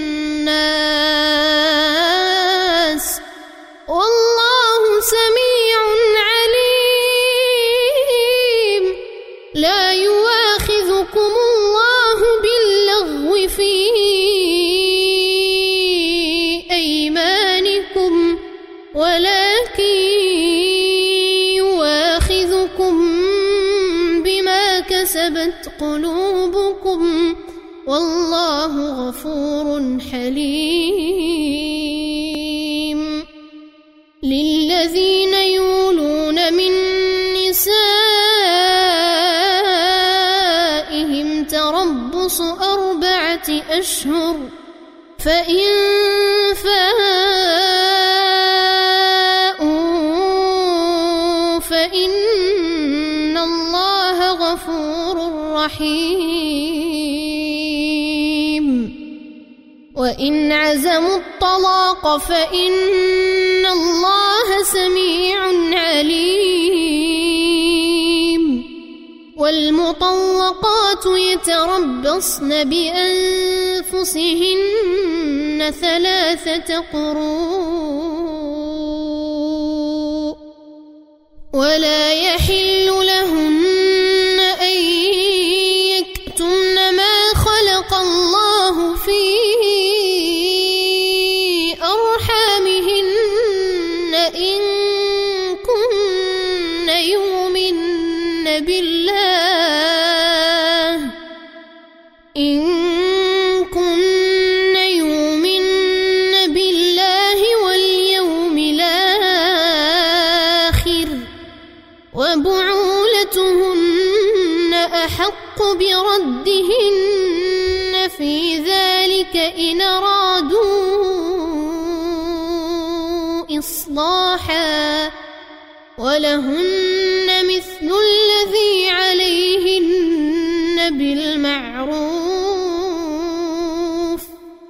الناس والله سميع عليم لا يؤاخذكم الله باللغو في أيمانكم ولكن يؤاخذكم بما كسبت قلوبكم والله غفور حليم للذين يولون من نسائهم تربص 4 أشهر فإن فاءوا فإن الله غفور رحيم وإن عزموا الطلاق فإن الله سميع عليم والمطلقات يتربصن بأنفسهن 3 قروء ولا يحل لهن أن يكتمن ما خلق الله في أرحامهن إن كن يؤمن بالله واليوم الآخر وبعولتهن أحق بردهن في ذلك إن أرادوا إصلاحا ولهن مثل الذي عليهن بالمعروف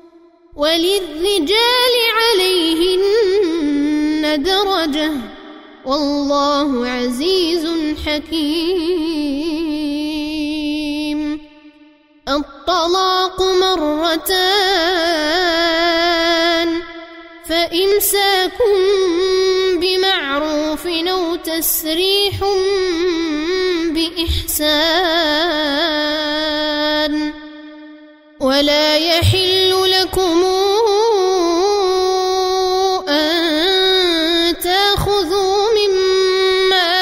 وللرجال عليهن درجة والله عزيز حكيم. الطلاق مرتان فإمساك بمعروف أو تسريح بإحسان ولا يحل لكم أن تأخذوا مما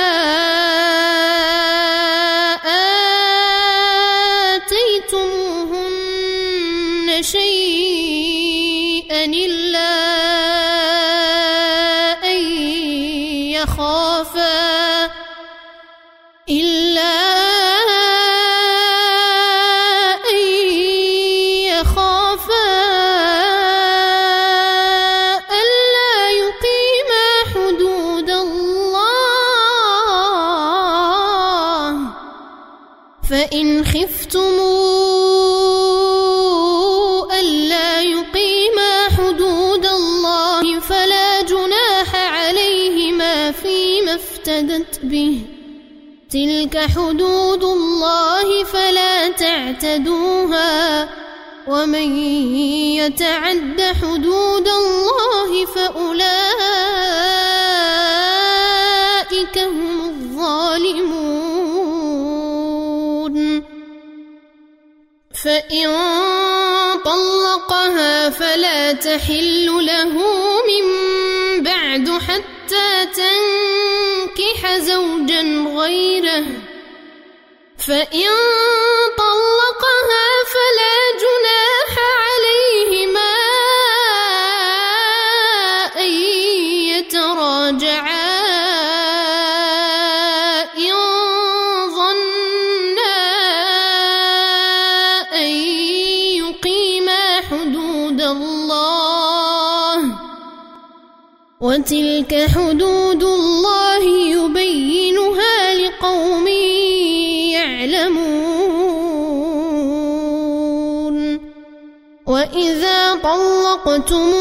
آتيتموهن شيئا إلا أن يخافا ألا يقيما حدود الله فإن خفتموا ألا يقيما حدود الله فلا جناح عليهما فيما افتدت به تلك حدود الله فلا تعتدوها ومن يتعد حدود الله فأولئك هم الظالمون. فإن طلقها فلا تحل له من بعد حتى تنكح زوجا غيره فإن طلقها فلا جناح عليهما أن يتراجعا إن ظنا أن يقيما حدود الله وتلك حدود الله يبينها لقوم يعلمون. وإذا طلقتم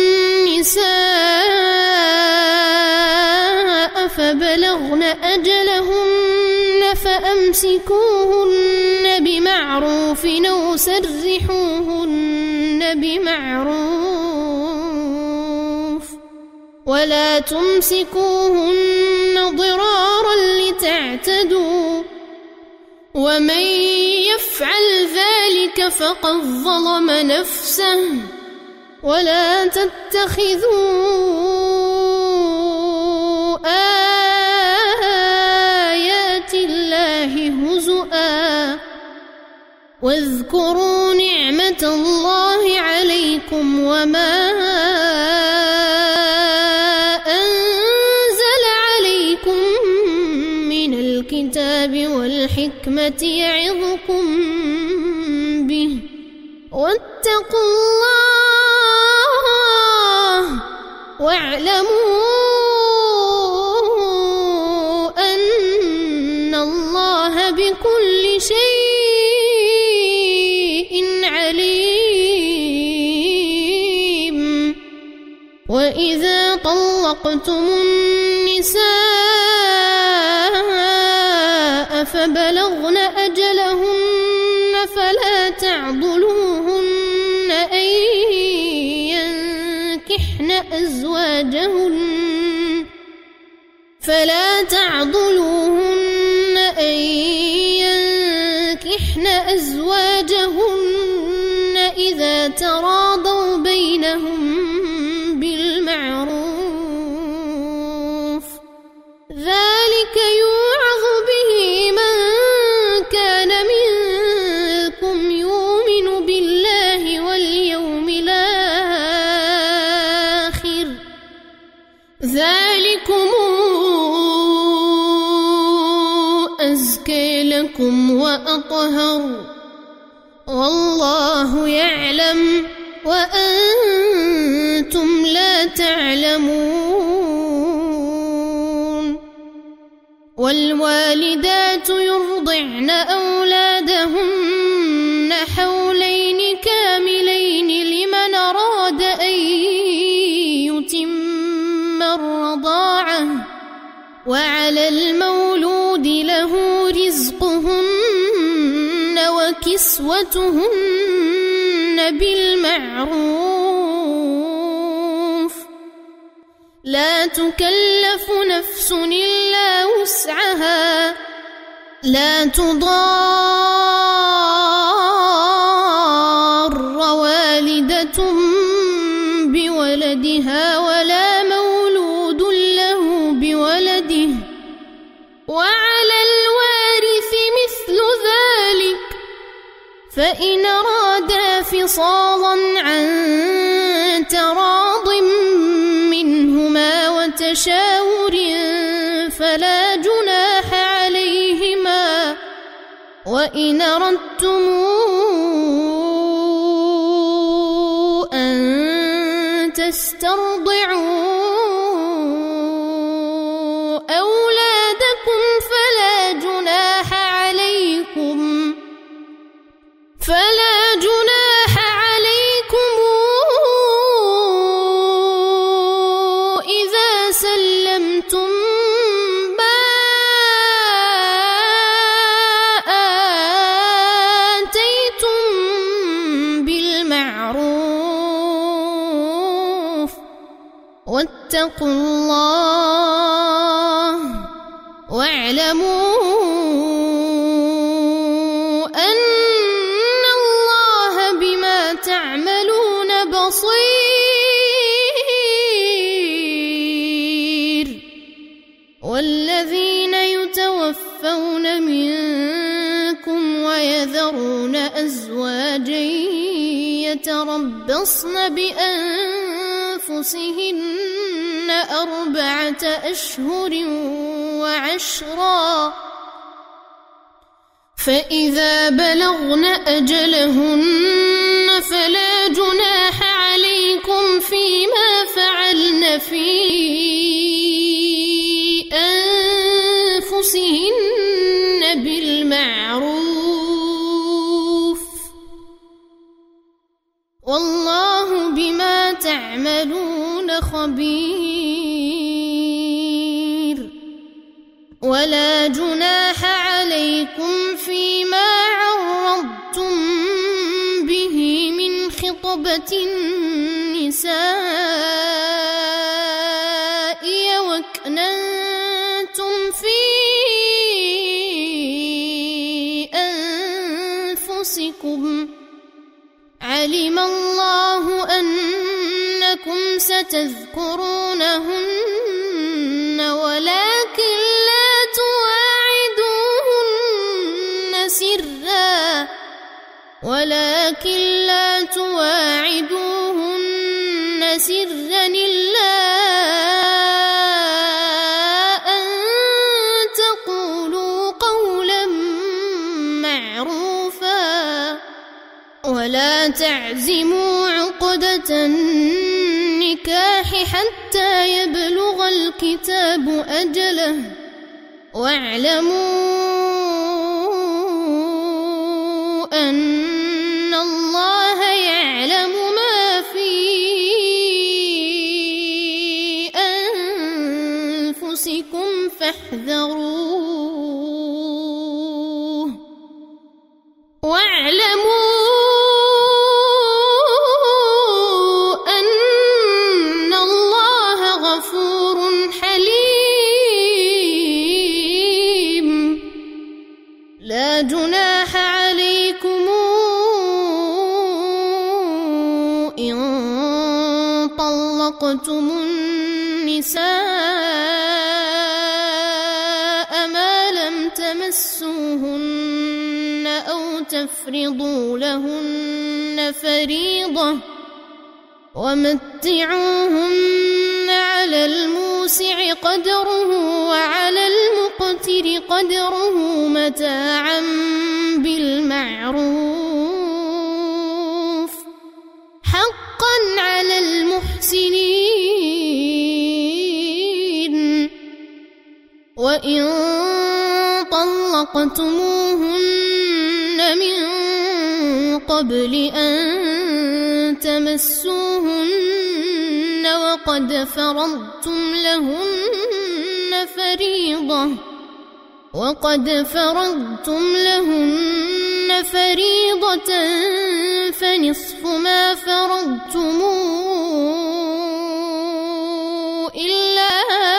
النساء فبلغن أجلهن فأمسكوهن بمعروف أو سرحوهن بمعروف ولا تمسكوهن ضرارا لتعتدوا ومن يفعل ذلك فقد ظلم نفسه ولا تتخذوا آيات الله هزؤا واذكروا نعمة الله عليكم وما أنزل عليكم من الكتاب والحكمة يعظكم به واتقوا الله واعلموا أن الله بكل شيء عليم. طلقتم النساء فبلغن أجلهن فلا تعضلوهن أن ينكحن أزواجهن إذا تراضوا بينهم بالمعروف، ذلك يوعظ به من كان منكم يؤمن بالله واليوم الآخر، ذلكم أزكى لكم وأطهر، والله يعلم وأنتم لا تعلمون. والوالدات يرضعن أولادهن حولين كاملين لمن أراد أن يتم الرضاعة، وعلى المولود له رزقهن وكسوتهن بالمعروف، لا تكلف نفس إلا وسعها، لا تضار والدة بولدها ولا مولود له بولده، وعلى الوارث مثل ذلك، فإن أرادا فصالا عن تراض منهما وتشاور فلا جناح عليهما، وإن أردتم أن تسترضعوا أولادكم فلا جناح عليكم إذا سلمتم ما آتيتم بالمعروف، واتقوا الله واعلموا أن الله بما تعملون بصير. والذين يتوفون منكم ويذرون أزواجا يتربصن بأنفسهن 4 أشهر وعشرا، فإذا بلغن أجلهن فلا جناح عليكم فيما فعلن في أنفسهن بالمعروف، والله بما تعملون خبير. ولا جناح عليكم فيما عرضتم به من خطبة النساء وأكننتم في أنفسكم، علم الله أنكم ستذكرونهن ولكن لا تواعدوهن سرا إلا أن تقولوا قولا معروفا، ولا تعزموا عقدة النكاح حتى يبلغ الكتاب أجله، واعلموا أن الله يعلم ما في أنفسكم فاحذروه واعلموا أن الله غفور حليم لا جناح عليكم إن طلقتم النساء ما لم تمسوهن أو تفرضوا لهن فريضة ومتعوهن على الموسع قدره وعلى المقتر قدره متاعا بالمعروف حقا على المحسنين وإن طلقتموهن من قبل أن تمسوهن وقد فرضتم لهن فريضة فنصف ما فرضتم إلا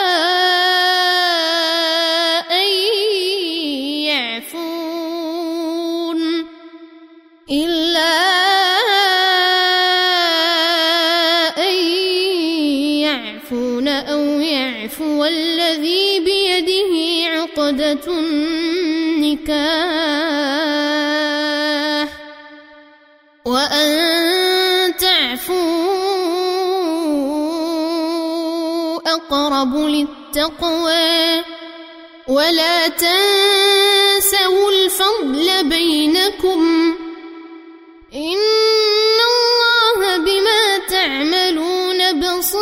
أن يعفون أو يعفو الذي بيده عقدة النكاح وأن تعفوا أقرب للتقوى ولا تنسوا الفضل بينكم إن الله بما تعملون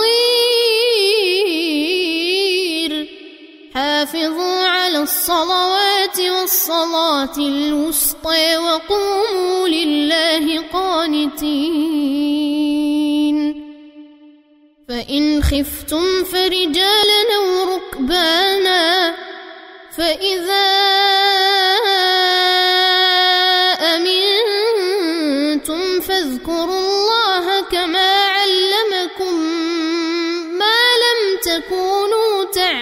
بصير حافظوا على الصلوات والصلاة الوسطى وقوموا لله قانتين فإن خفتم فرجالا أو ركبانا فإذا أمنتم فاذكروا الله كما علمكم ما لم تكونوا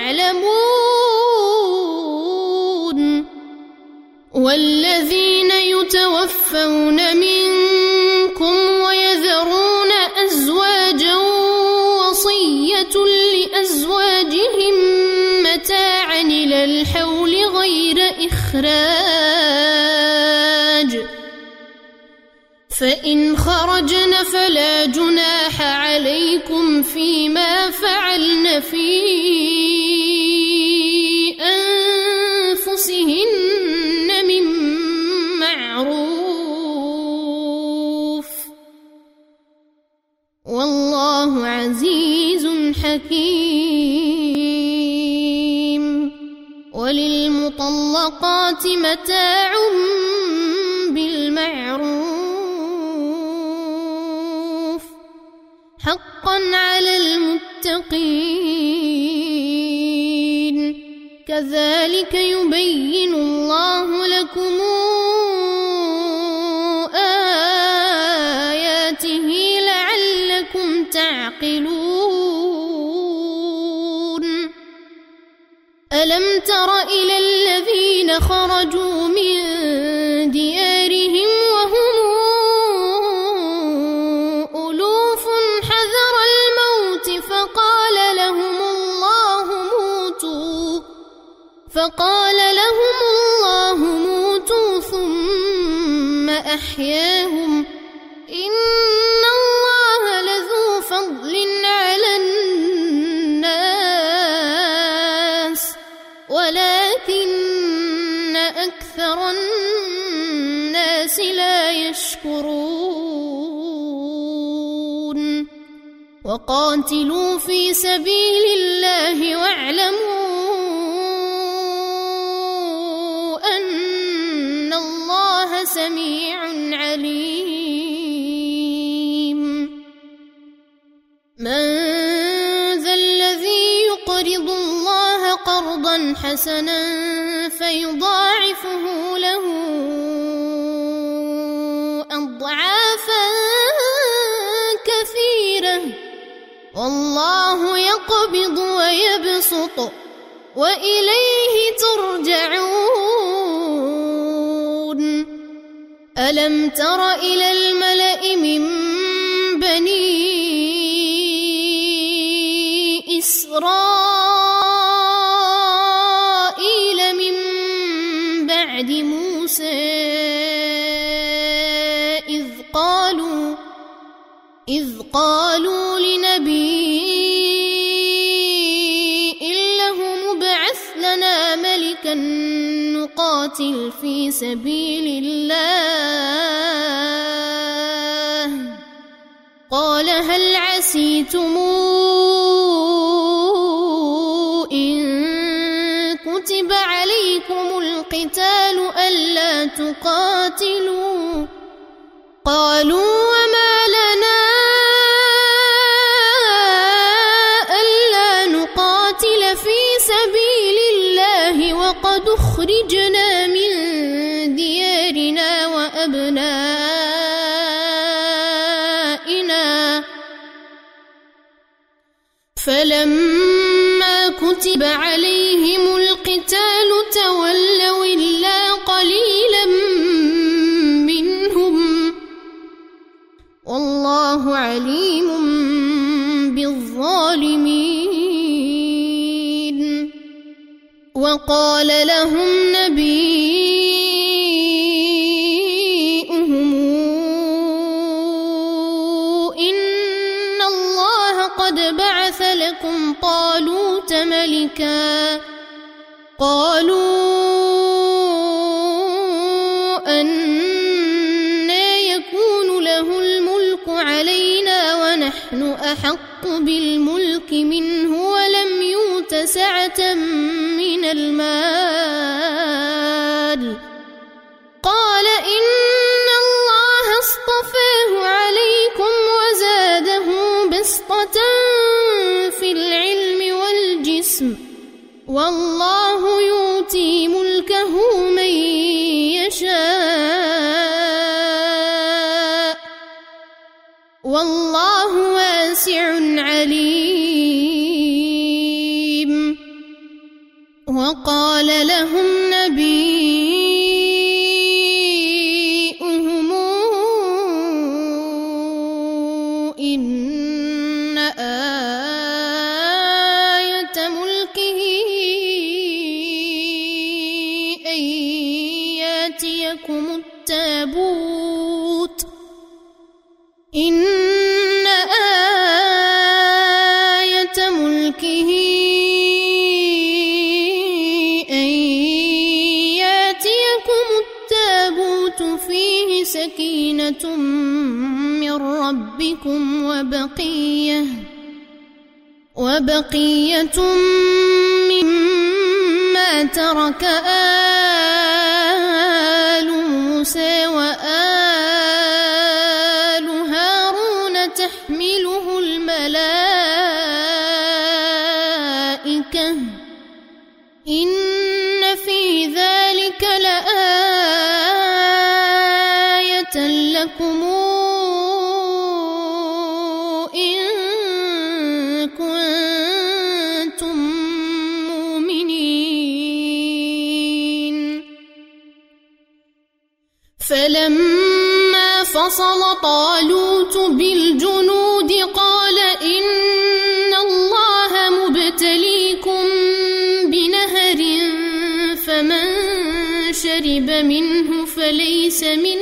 تعلمون والذين يتوفون منكم ويذرون أزواجا وصية لأزواجهم متاعا إلى الحول غير إخراج فإن خرجن فلا جناح عليكم فيما فعلن في أنفسهن من معروف والله عزيز حكيم وللمطلقات متاع بالمعروف حقا على المتقين كذلك يبين الله لكم آياته لعلكم تعقلون ألم تر إلى الذين خرجوا من ديارهم وهم ألوف حذر الموت فقال لهم الله موتوا ثم أحياهم إن الله لذو فضل على الناس ولكن أكثر الناس لا يشكرون وقاتلوا في سبيل الله واعلموا أن الله سميع عليم من ذا الذي يقرض الله قرضا قرضا حسنا فيضاعفه له أضعافا كثيرة والله يقبض ويبسط وإليه ترجعون ألم تر إلى الملأ من بني إسرائيل من بعد موسى إذ قالوا لنبي له ابعث لنا ملكا نقاتل في سبيل الله قال هل عسيتم إن كتب عليكم القتال ألا تقاتلوا قالوا وما لنا ألا نقاتل في سبيل الله وقد أخرجنا من ديارنا وأبنائنا فلما كتب عليهم القتال تولوا إلا قليلا منهم والله عليم بالظالمين وقال لهم نبيهم إن الله قد بعث لكم طالوت ملكا قالوا أنى يكون له الملك علينا ونحن أحق بالملك منه ولم يؤت سعة من المال قال إن الله اصطفاه عليكم وزاده بسطة في العلم والجسم والله يؤتي ملكه من يشاء والله واسع عليم وقال لهم نبيهم إن آية ملكه أن يأتيكم التابوت إن آية ملكه أن يأتيكم التابوت فيه سكينة من ربكم وبقية مما ترك آل موسى وآل هارون تحمله الملائكة إن في ذلك لآية لكم إن كنتم مؤمنين فلما فصل طالوت بالجنود قال إن الله مبتليكم بنهر فمن شرب منه فليس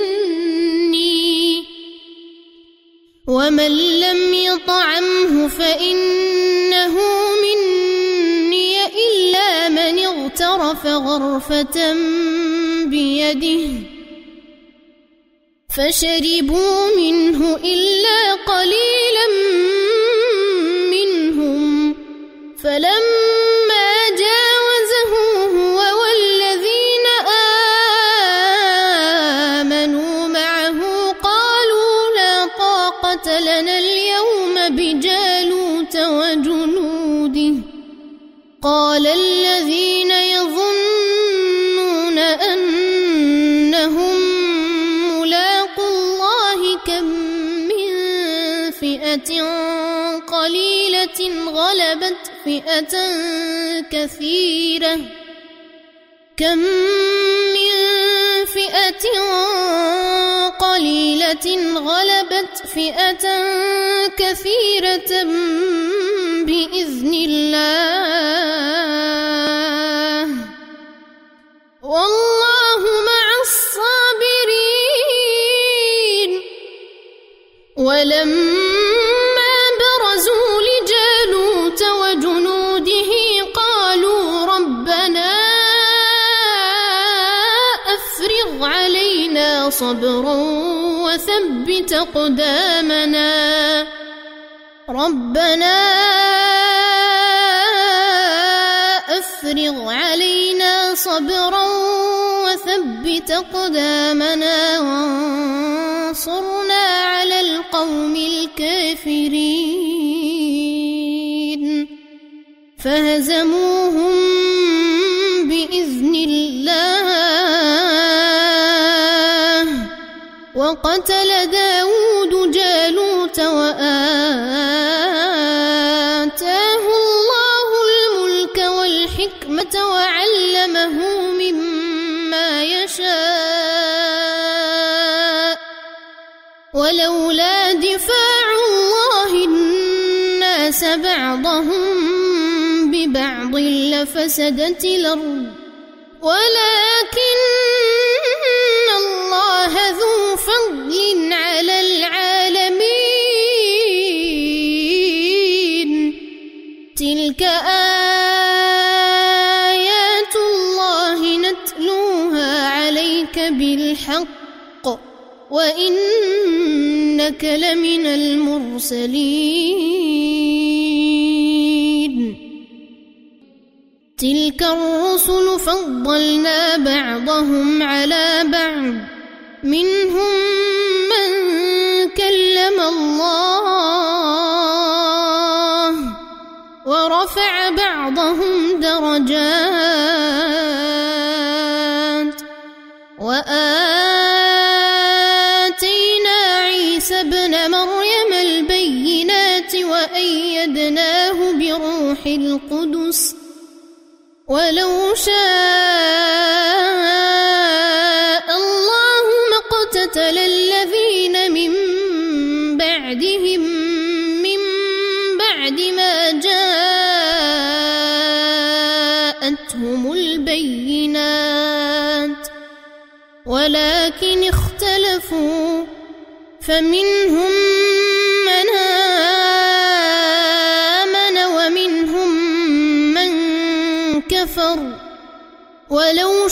مني ومن لم يطعمه فإنه مني إلا من اغترف غرفة بيده فشربوا منه إلا قليلا منهم فلما جاوزه هو والذين آمنوا معه قالوا لا طاقة لنا اليوم بجالوت وجنوده قال الذين يظنون أنهم ملاقو الله كم من فئة قليلة غلبت فئة كثيرة بإذن الله والله مع الصابرين. ولما برزوا لجالوت وجنوده قالوا ربنا أفرغ علينا صبرا وثبت أقدامنا وانصرنا على القوم الكافرين. فهزموهم بإذن الله وقتل داود جالوت وآتاه الله الملك والحكمة وعلمه مما يشاء ولولا دفاع الله الناس بعضهم ببعض لفسدت الأرض ولكن الله ذو فضل على العالمين. تلك آيات الله نتلوها عليك بالحق وإنك لمن المرسلين. تلك الرسل فضلنا بعضهم على بعض منهم من كلم الله ورفع بعضهم درجات وآتينا عيسى ابن مريم البينات وأيدناه بروح القدس ولو شاء الله ما اقتتل الذين من بعدهم من بعد ما جاءتهم البينات ولكن اختلفوا فمنهم من آمن ومنهم من كفر ولو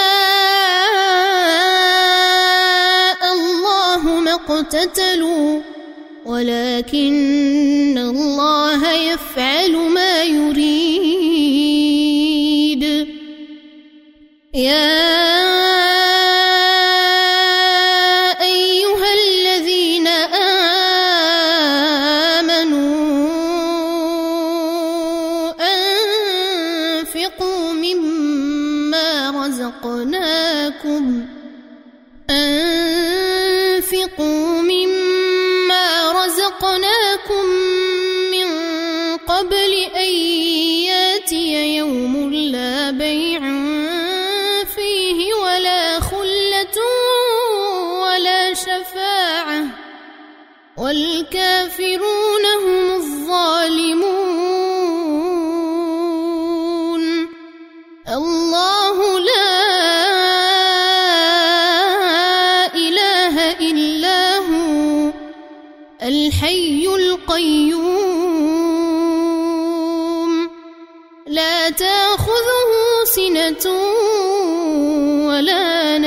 شاء الله ما اقتتلوا ولكن الله يفعل ما يريد. يا أيها الذين آمنوا أنفقوا مما رزقناكم من قبل أن يأتي يوم لا بيع فيه ولا خلة ولا شفاعة والكافرون هم الظالمون. الله لا إله إلا هو الحي القيوم لا تأخذه سنة ولا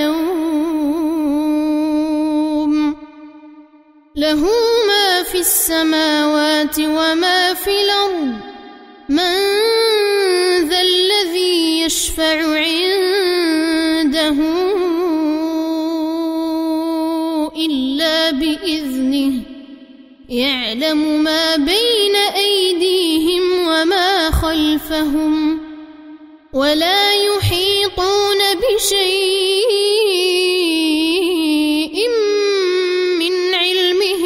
نوم له ما في السماوات وما في الأرض من ذا الذي يشفع عنده إلا بإذنه يعلم ما بين أيديهم وما خلفهم ولا يحيطون بشيء من علمه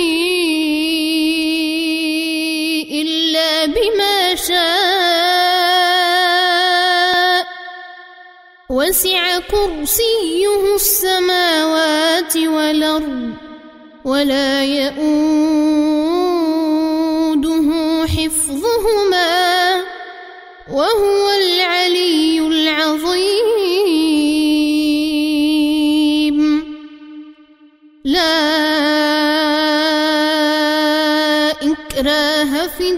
إلا بما شاء وسع كرسيه السماوات والأرض ولا يؤوده حفظهما وهو العلي العظيم. لا إكراه في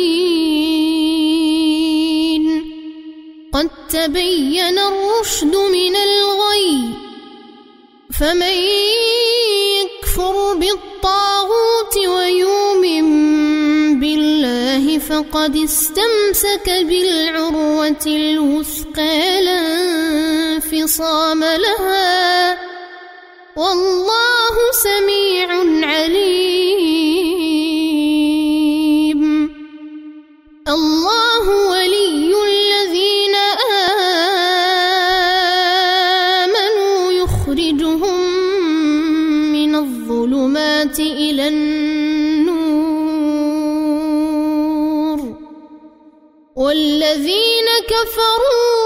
الدين قد تبين الرشد من الغي فمن يكفر بالطاغوت ويؤمن بالله فقد استمسك بالعروة الوثقى لا انفصام لها والله سميع عليم. الله ولي الذين آمنوا يخرجهم من الظلمات إلى النور والذين كفروا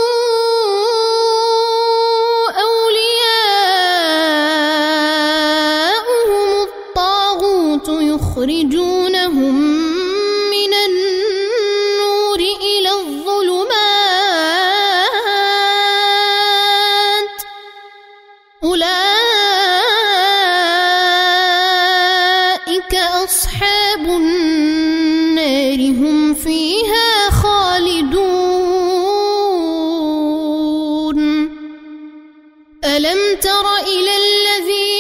أولياؤهم الطاغوت يخرجونهم من النور إلى الظلمات أولئك أصحاب النار هم فيها خالدون. ألم تر إلى الذي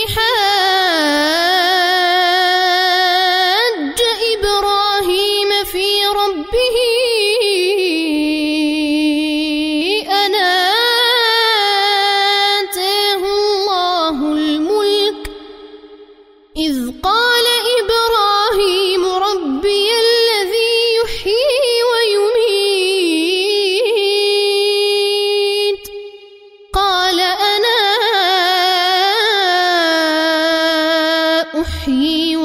حاج إبراهيم في ربه أن آتاه الله الملك إذ قال إبراهيم ربي الذي يحيي ويميت قال أنا أحيي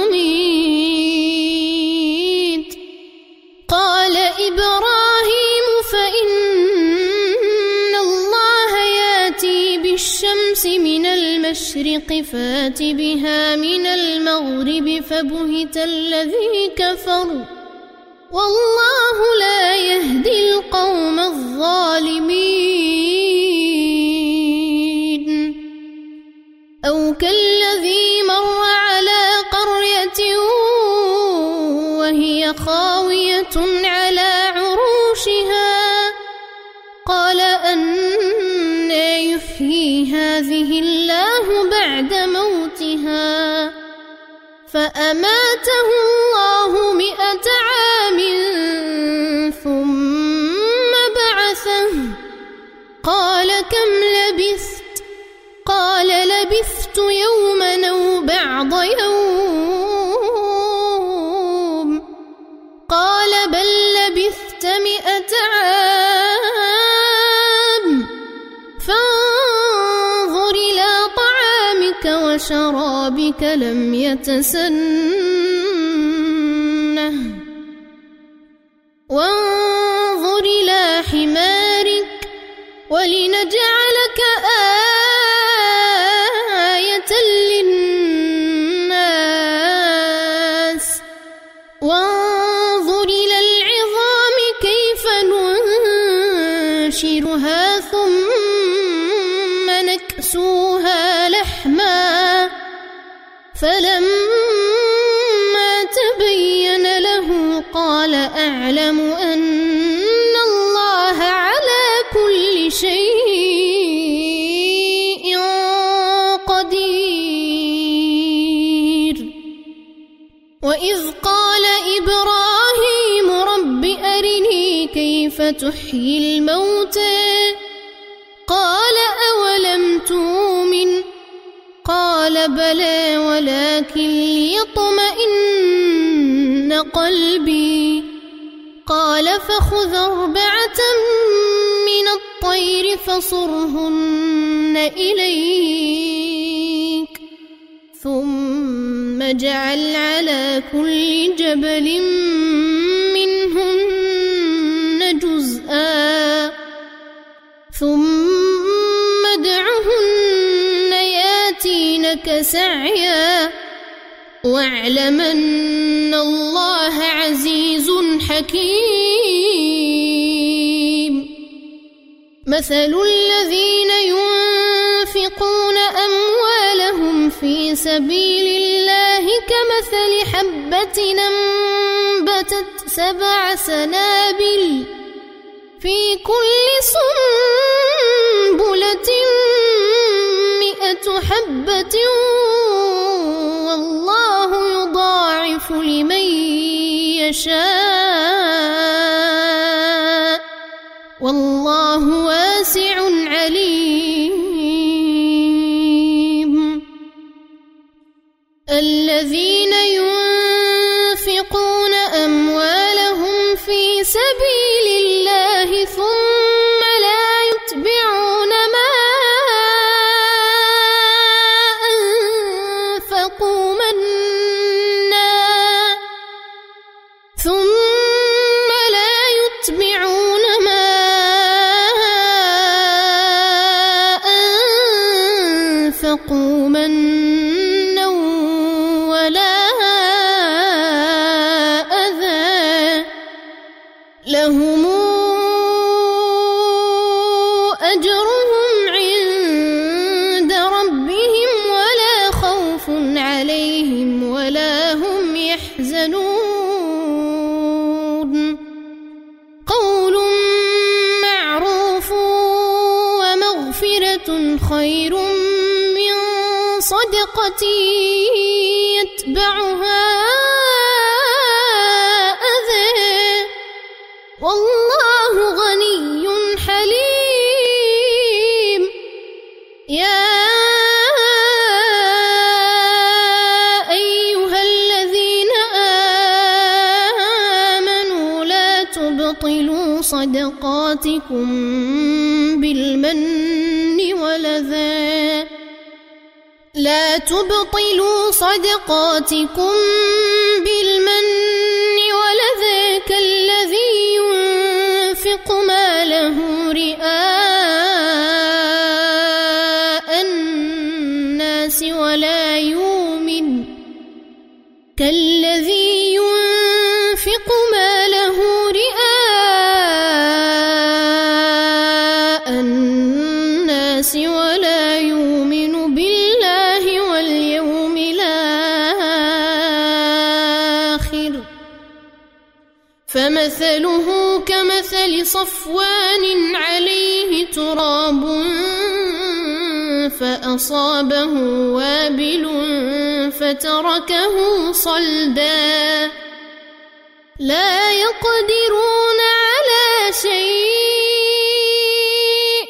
وأميت قال إبراهيم فإن الله يأتي بالشمس من المشرق فات بها من المغرب فبهت الذي كفر والله لا يهدي القوم الظالمين. أو كالذي مر على قرية وهي خاوية على عروشها قال أنى يحيي هذه الله بعد موتها فأماته الله 100 عام ثم بعثه قال كم لبثت قال لبثت يوما أو بعض يوم قال بل لبثت 100 عام فانظر إلى طعامك وشرابك لم يتسنه وانظر إلى حمارك ولنجعلك آية للناس وانظر إلى العظام كيف ننشرها ثم نكسوها لحما فلما تبين له قال أعلم أن الله على كل شيء قدير. وإذ قال إبراهيم رب أرني كيف تحيي الموتى قال أولم تؤمن قال بلى ولكن ليطمئن قلبي. قال فخذ 4 من الطير فصرهن إليك ثم اجعل على كل جبل منهن جزءا ثم ادعهن ياتينك سعيا واعلم أن الله عزيز حكيم. مثل الذين ينفقون أموالهم في سبيل الله كمثل حبة أنبتت 7 سنابل في كل سنبلة 100 حبة والله يضاعف لمن يشاء والله واسع عليم. الذين ينفقون أموالهم في سبيل الله ثم لا يتبعون ما أنفقوا منا ولا أذى لهم أجرهم عند ربهم ولا خوف عليهم ولا هم يحزنون. قول معروف ومغفرة خير من صدقة يتبعها أذى والله غني حليم. يا أيها الذين آمنوا لا تبطلوا صدقاتكم بالمن والأذى لا تبطلوا صدقاتكم بالمن والأذى كالذي ينفق ماله رئاء الناس ولا يؤمن كالذي ينفق ماله رئاء الناس ولا يؤمن بالله واليوم الآخر فمثله كمثل صفوان عليه تراب فأصابه وابل فتركه صلدا لا يقدرون على شيء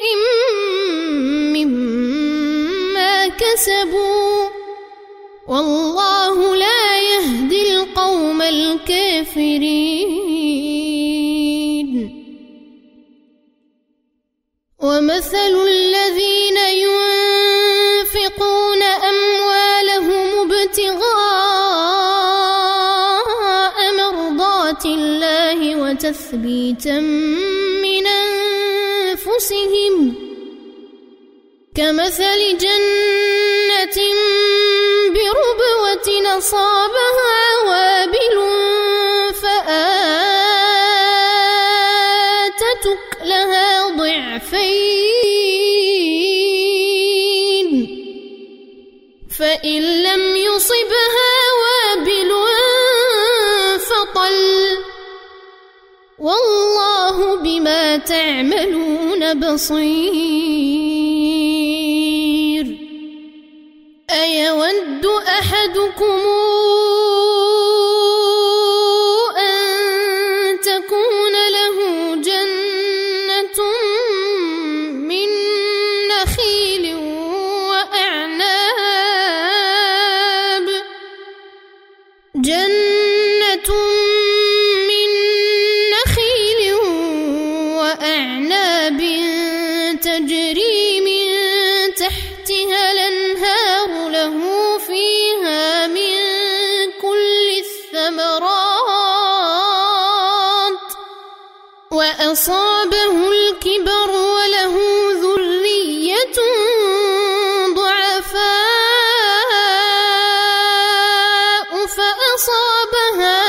مما كسبوا والله لا يهدي القوم الكافرين. ومثل الذين ينفقون أموالهم ابتغاء مرضات الله وتثبيتا من أنفسهم كمثل جنة بربوة أصابها وابل فآتت أكلها ضعفين فإن لم يصبها وابل فطل والله بما تعملون بصير. أيود أحدكم أن تكون له جنة من نخيل وأعناب أصابه الكبر وله ذرية ضعفاء فأصابها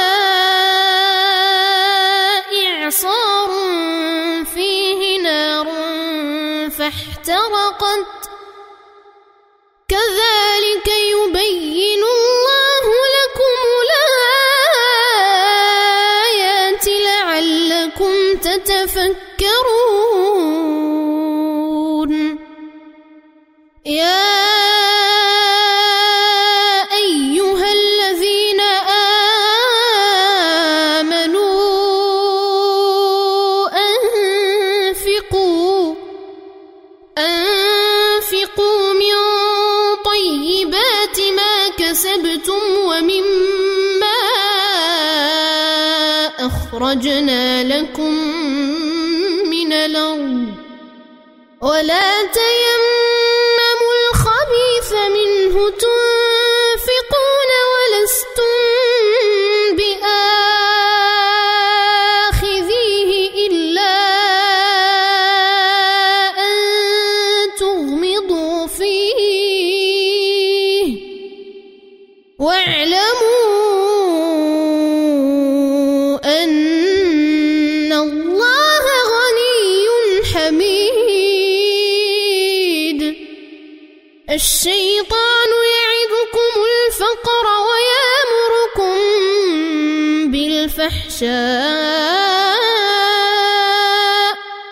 إعصار فيه نار فاحترقت كذلك يبين الله لكم الآيات لعلكم تتفكرون يا أيها الذين آمنوا أنفقوا من طيبات ما كسبتم ومما أخرجنا لكم من الأرض ولا تيمموا الخبيث منه تنفقون ولستم بآخذيه إلا أن تغمضوا فيه واعلموا أن الله غني حميد الشيطان يعدكم الفقر ويأمركم بالفحشاء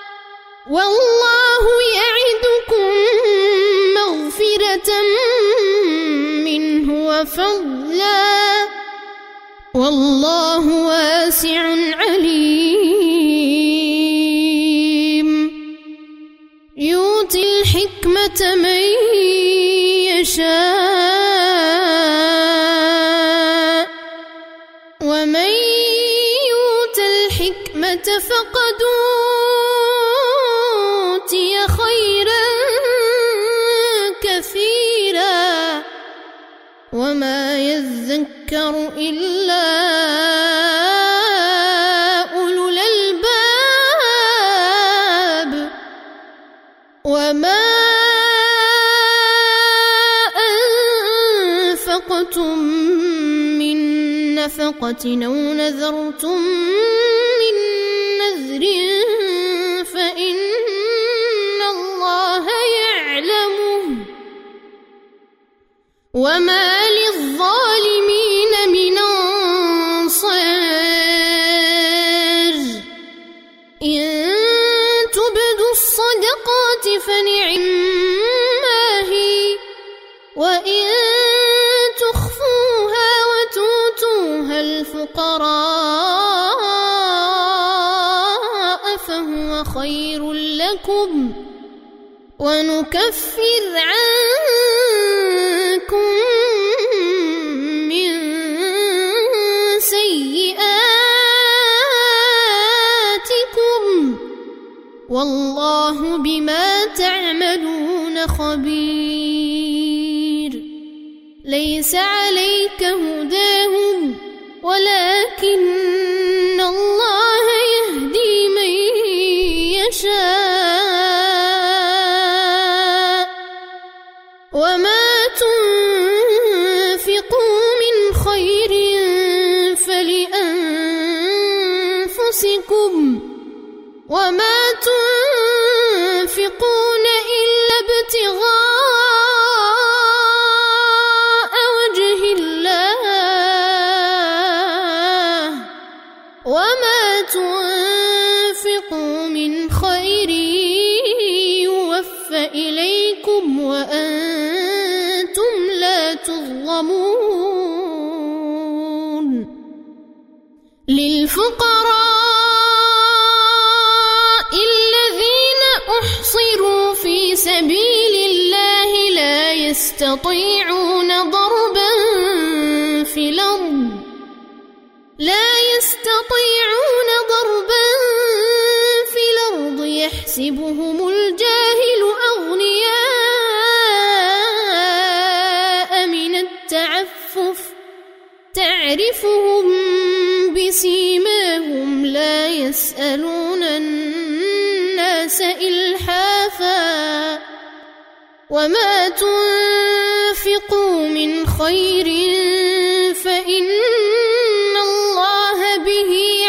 والله يعدكم مغفرة منه وفضلا والله واسع عليم يؤتي الحكمة من يشاء ومن يؤت الحكمة فقد أوتي خيرا كثيرا وما يذكر إلا أولو الألباب وما أنفقتم من نفقة أو نذرتم من نذر فإن الله يعلمه وما للظالمين من أنصار إن تبدوا الصدقات فنعما هي وإن تخفوها وتؤتوها الفقراء فهو خير لكم ونكفر عنكم من سيئاتكم والله بما تعملون خبير ليس عليك هداهم ولكن الله يهدي من يشاء وما تنفقوا من خير فلأنفسكم وما تنفقون إلا ابتغاء وجه الله وما تنفقوا من خير يوفى إليكم وأنتم لا تظلمون للفقراء الذين أحصروا في سبيل الله لا يستطيعون ضربا في الأرض يحسبهم الجاهل أغنياء من التعفف تعرفهم بسيماهم لا يسألون الناس إلحافا وما تنفقوا من خير فإن الله به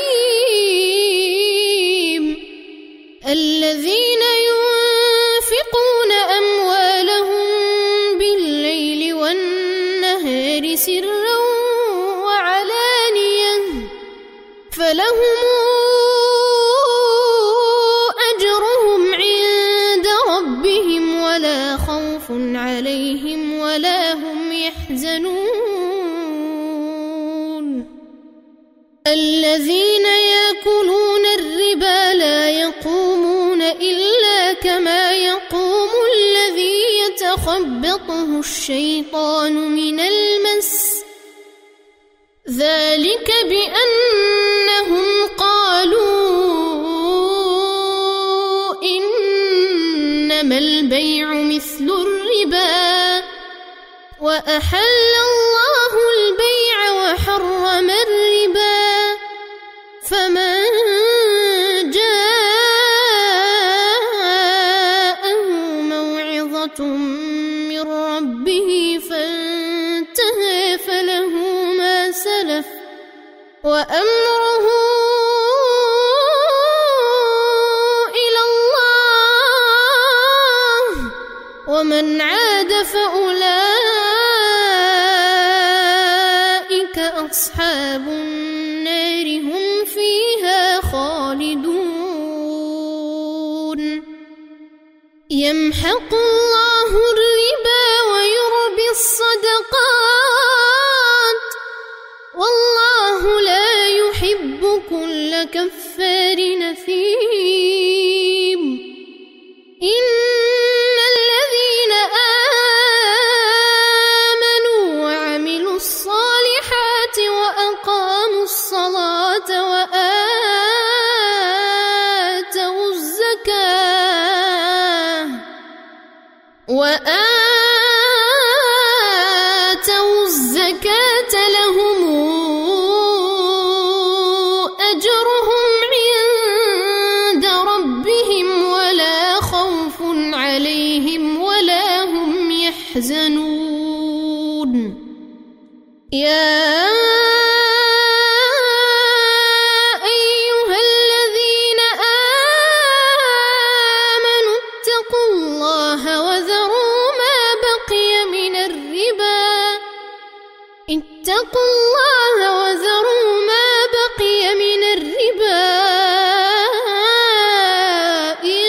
عليم الذين ينفقون أموالهم بالليل والنهار سرا وعلانية فلهم أجرهم عند ربهم ولا خوف عليهم ولا هم يحزنون الذين يأكلون الربا لا يقومون إلا كما يقوم الذي يتخبطه الشيطان من المس ذلك بأنهم قالوا إنما البيع مثل الربا وأحل الله البيع وحرم الربا فمن جاءه موعظة من ربه فانتهى فله ما سلف وأمره إلى الله ومن عاد فأولئك أصحاب النار هم فيها خالدون يمحق الله الربا ويربي الصدقات والله لا يحب كل كفار أثيم إن الذين آمنوا وعملوا الصالحات وأقاموا الصلاة وآتوا الزكاة لهم أجرهم عند ربهم ولا خوف عليهم ولا هم يحزنون يا أيها الذين آمنوا اتقوا الله وذروا ما بقي من الربا اتقوا الله وذروا ما بقي من الربا إن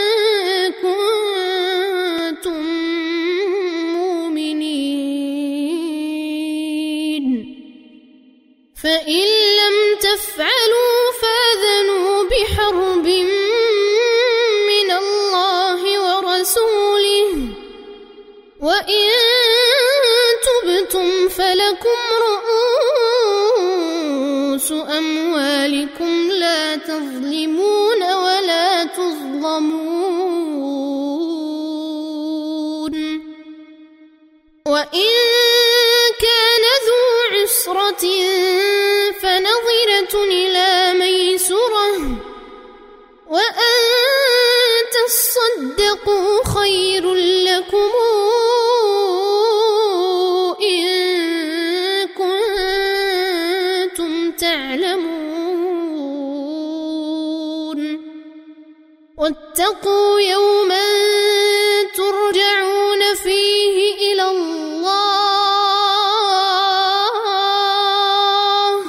كنتم مؤمنين فإن لم تفعلوا فاذنوا بحرب من الله ورسوله وإن تبتم فلكم رؤوس أموالكم لا تظلمون ولا تظلمون وإن كان ذو عسرة فنظرة إلى ميسرة وأن تصدقوا خير لكم إن كنتم تعلمون واتقوا يوما ترجعون فيه إلى الله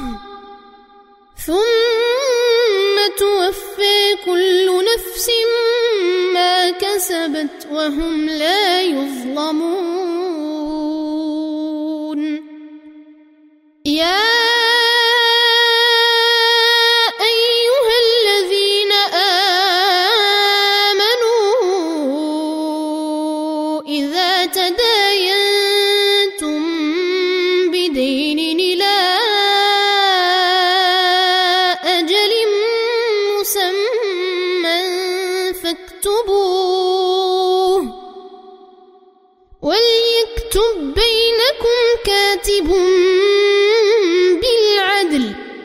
ثم توفى كل نفس ما كسبت وهم لا يظلمون يا أيها الذين آمنوا إذا تداينتم بدين إلى أجل مسمى فاكتبوه وليكتب بينكم كاتب بالعدل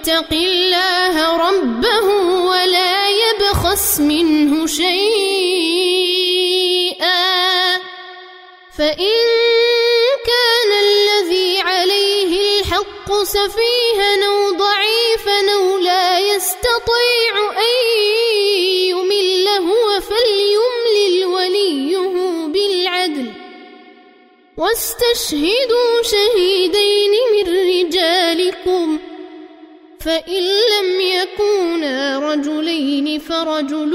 وليتق الله ربه ولا يبخس منه شيئا، فإن كان الذي عليه الحق سفيها أو ضعيفا أو لا يستطيع أن يمل هو فليملل وليه بالعدل، واستشهدوا شهيدين من رجالكم، فإن لم يكونا رجلين فرجل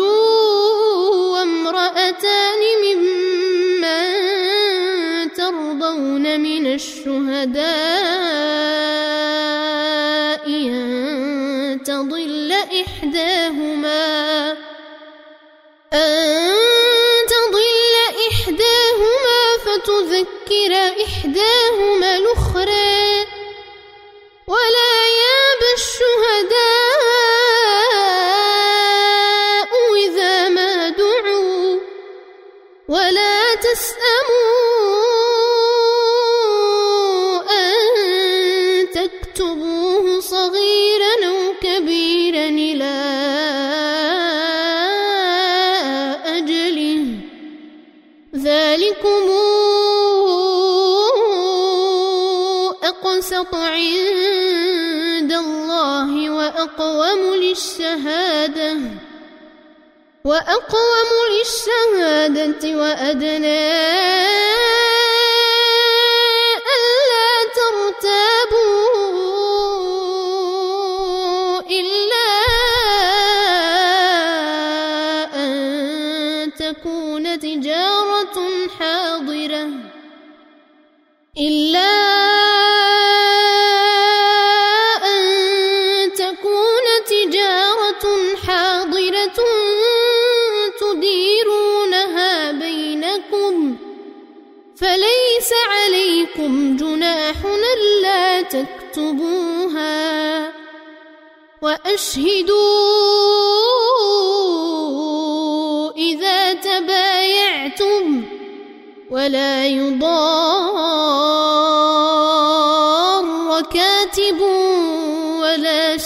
وامرأتان ممن ترضون من الشهداء أن تضل إحداهما فتذكر إحداهما الأخرى، ولا يأبى الشهداء إذا ما دعوا، ولا تسأموا أن تكتبوه صغيرا أو كبيرا إلى أجله، ذلكم أقسط عند الله وأقوم للشهادة وأدنى ألا ترتابوا إلا أن تكون تجارة حاضرة تديرونها بينكم، فليس عليكم جناح ألا تكتبوها، وأشهدوا إذا تبايعتم، ولا يضار كاتب ولا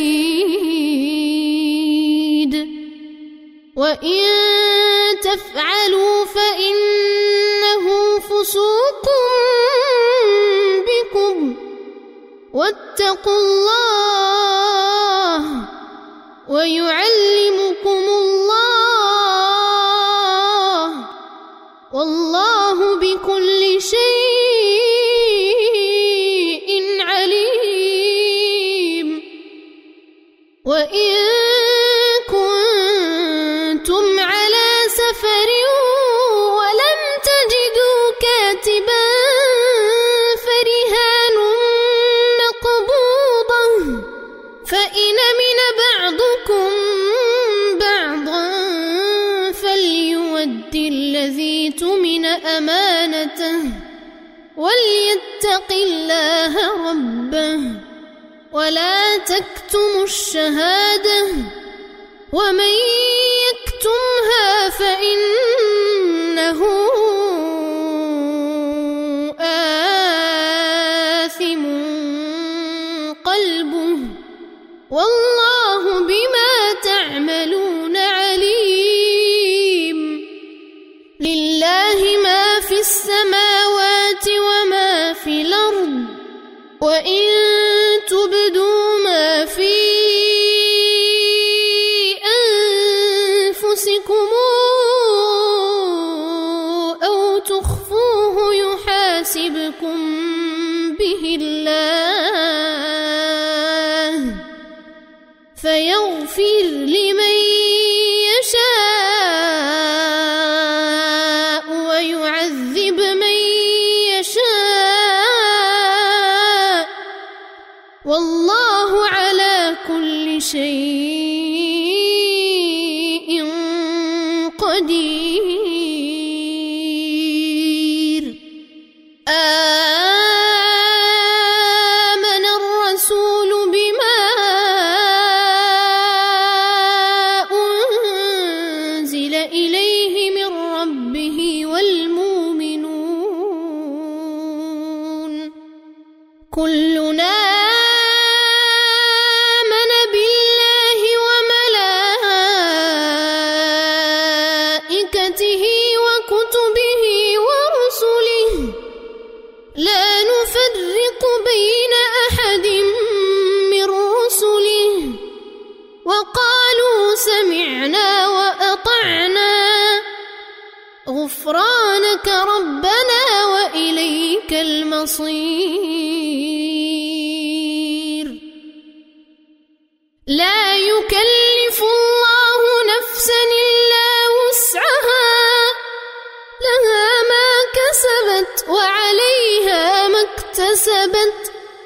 شهيد، وإن تفعلوا فإنه فسوق بكم، واتقوا الله ويعلمكم الله، والله بكل شيء عليم. وإن كنتم على سفر ولم تجدوا كاتبا فرهان مقبوضة، فإن أمن بعضكم بعضا فليؤد الذي اؤتمن أمانته وليتق الله ربه، ولا تكتموا الشهادة، ومن يكتمها فإنه آثم قلبه، والله بما تعملون عليم. لله ما في السماوات وما في الأرض، وإن تبدوا ما في أنفسكم أو تخفوه يحاسبكم به الله، فيغفر لمن يشاء ويعذب من يشاء، والله على كل شيء قدير. آمن الرسول بما أنزل إليه من ربه والمؤمنون كلنا لا نفرق بين أحد من رسله وقالوا سمعنا وأطعنا غفرانك ربنا وإليك المصير. لا يكلف الله نفسا إلا وسعها لها ما كسبت وعليها ما اكتسبت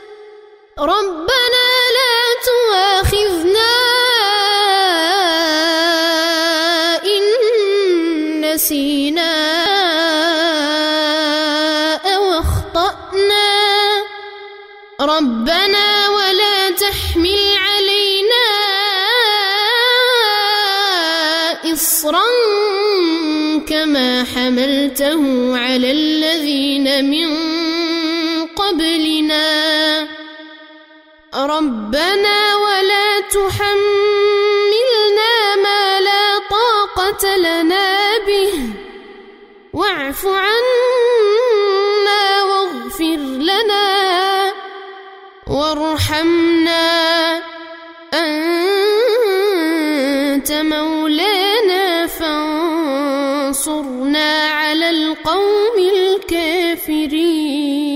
ربنا لا تؤاخذنا إن نسينا أو أخطأنا ربنا ولا تحمل علينا إصرا كما حملته على الذين من قبلنا ربنا ولا تحملنا ما لا طاقة لنا به واعف عنا واغفر لنا وارحمنا أنت مولانا فانصرنا على القوم الكافرين.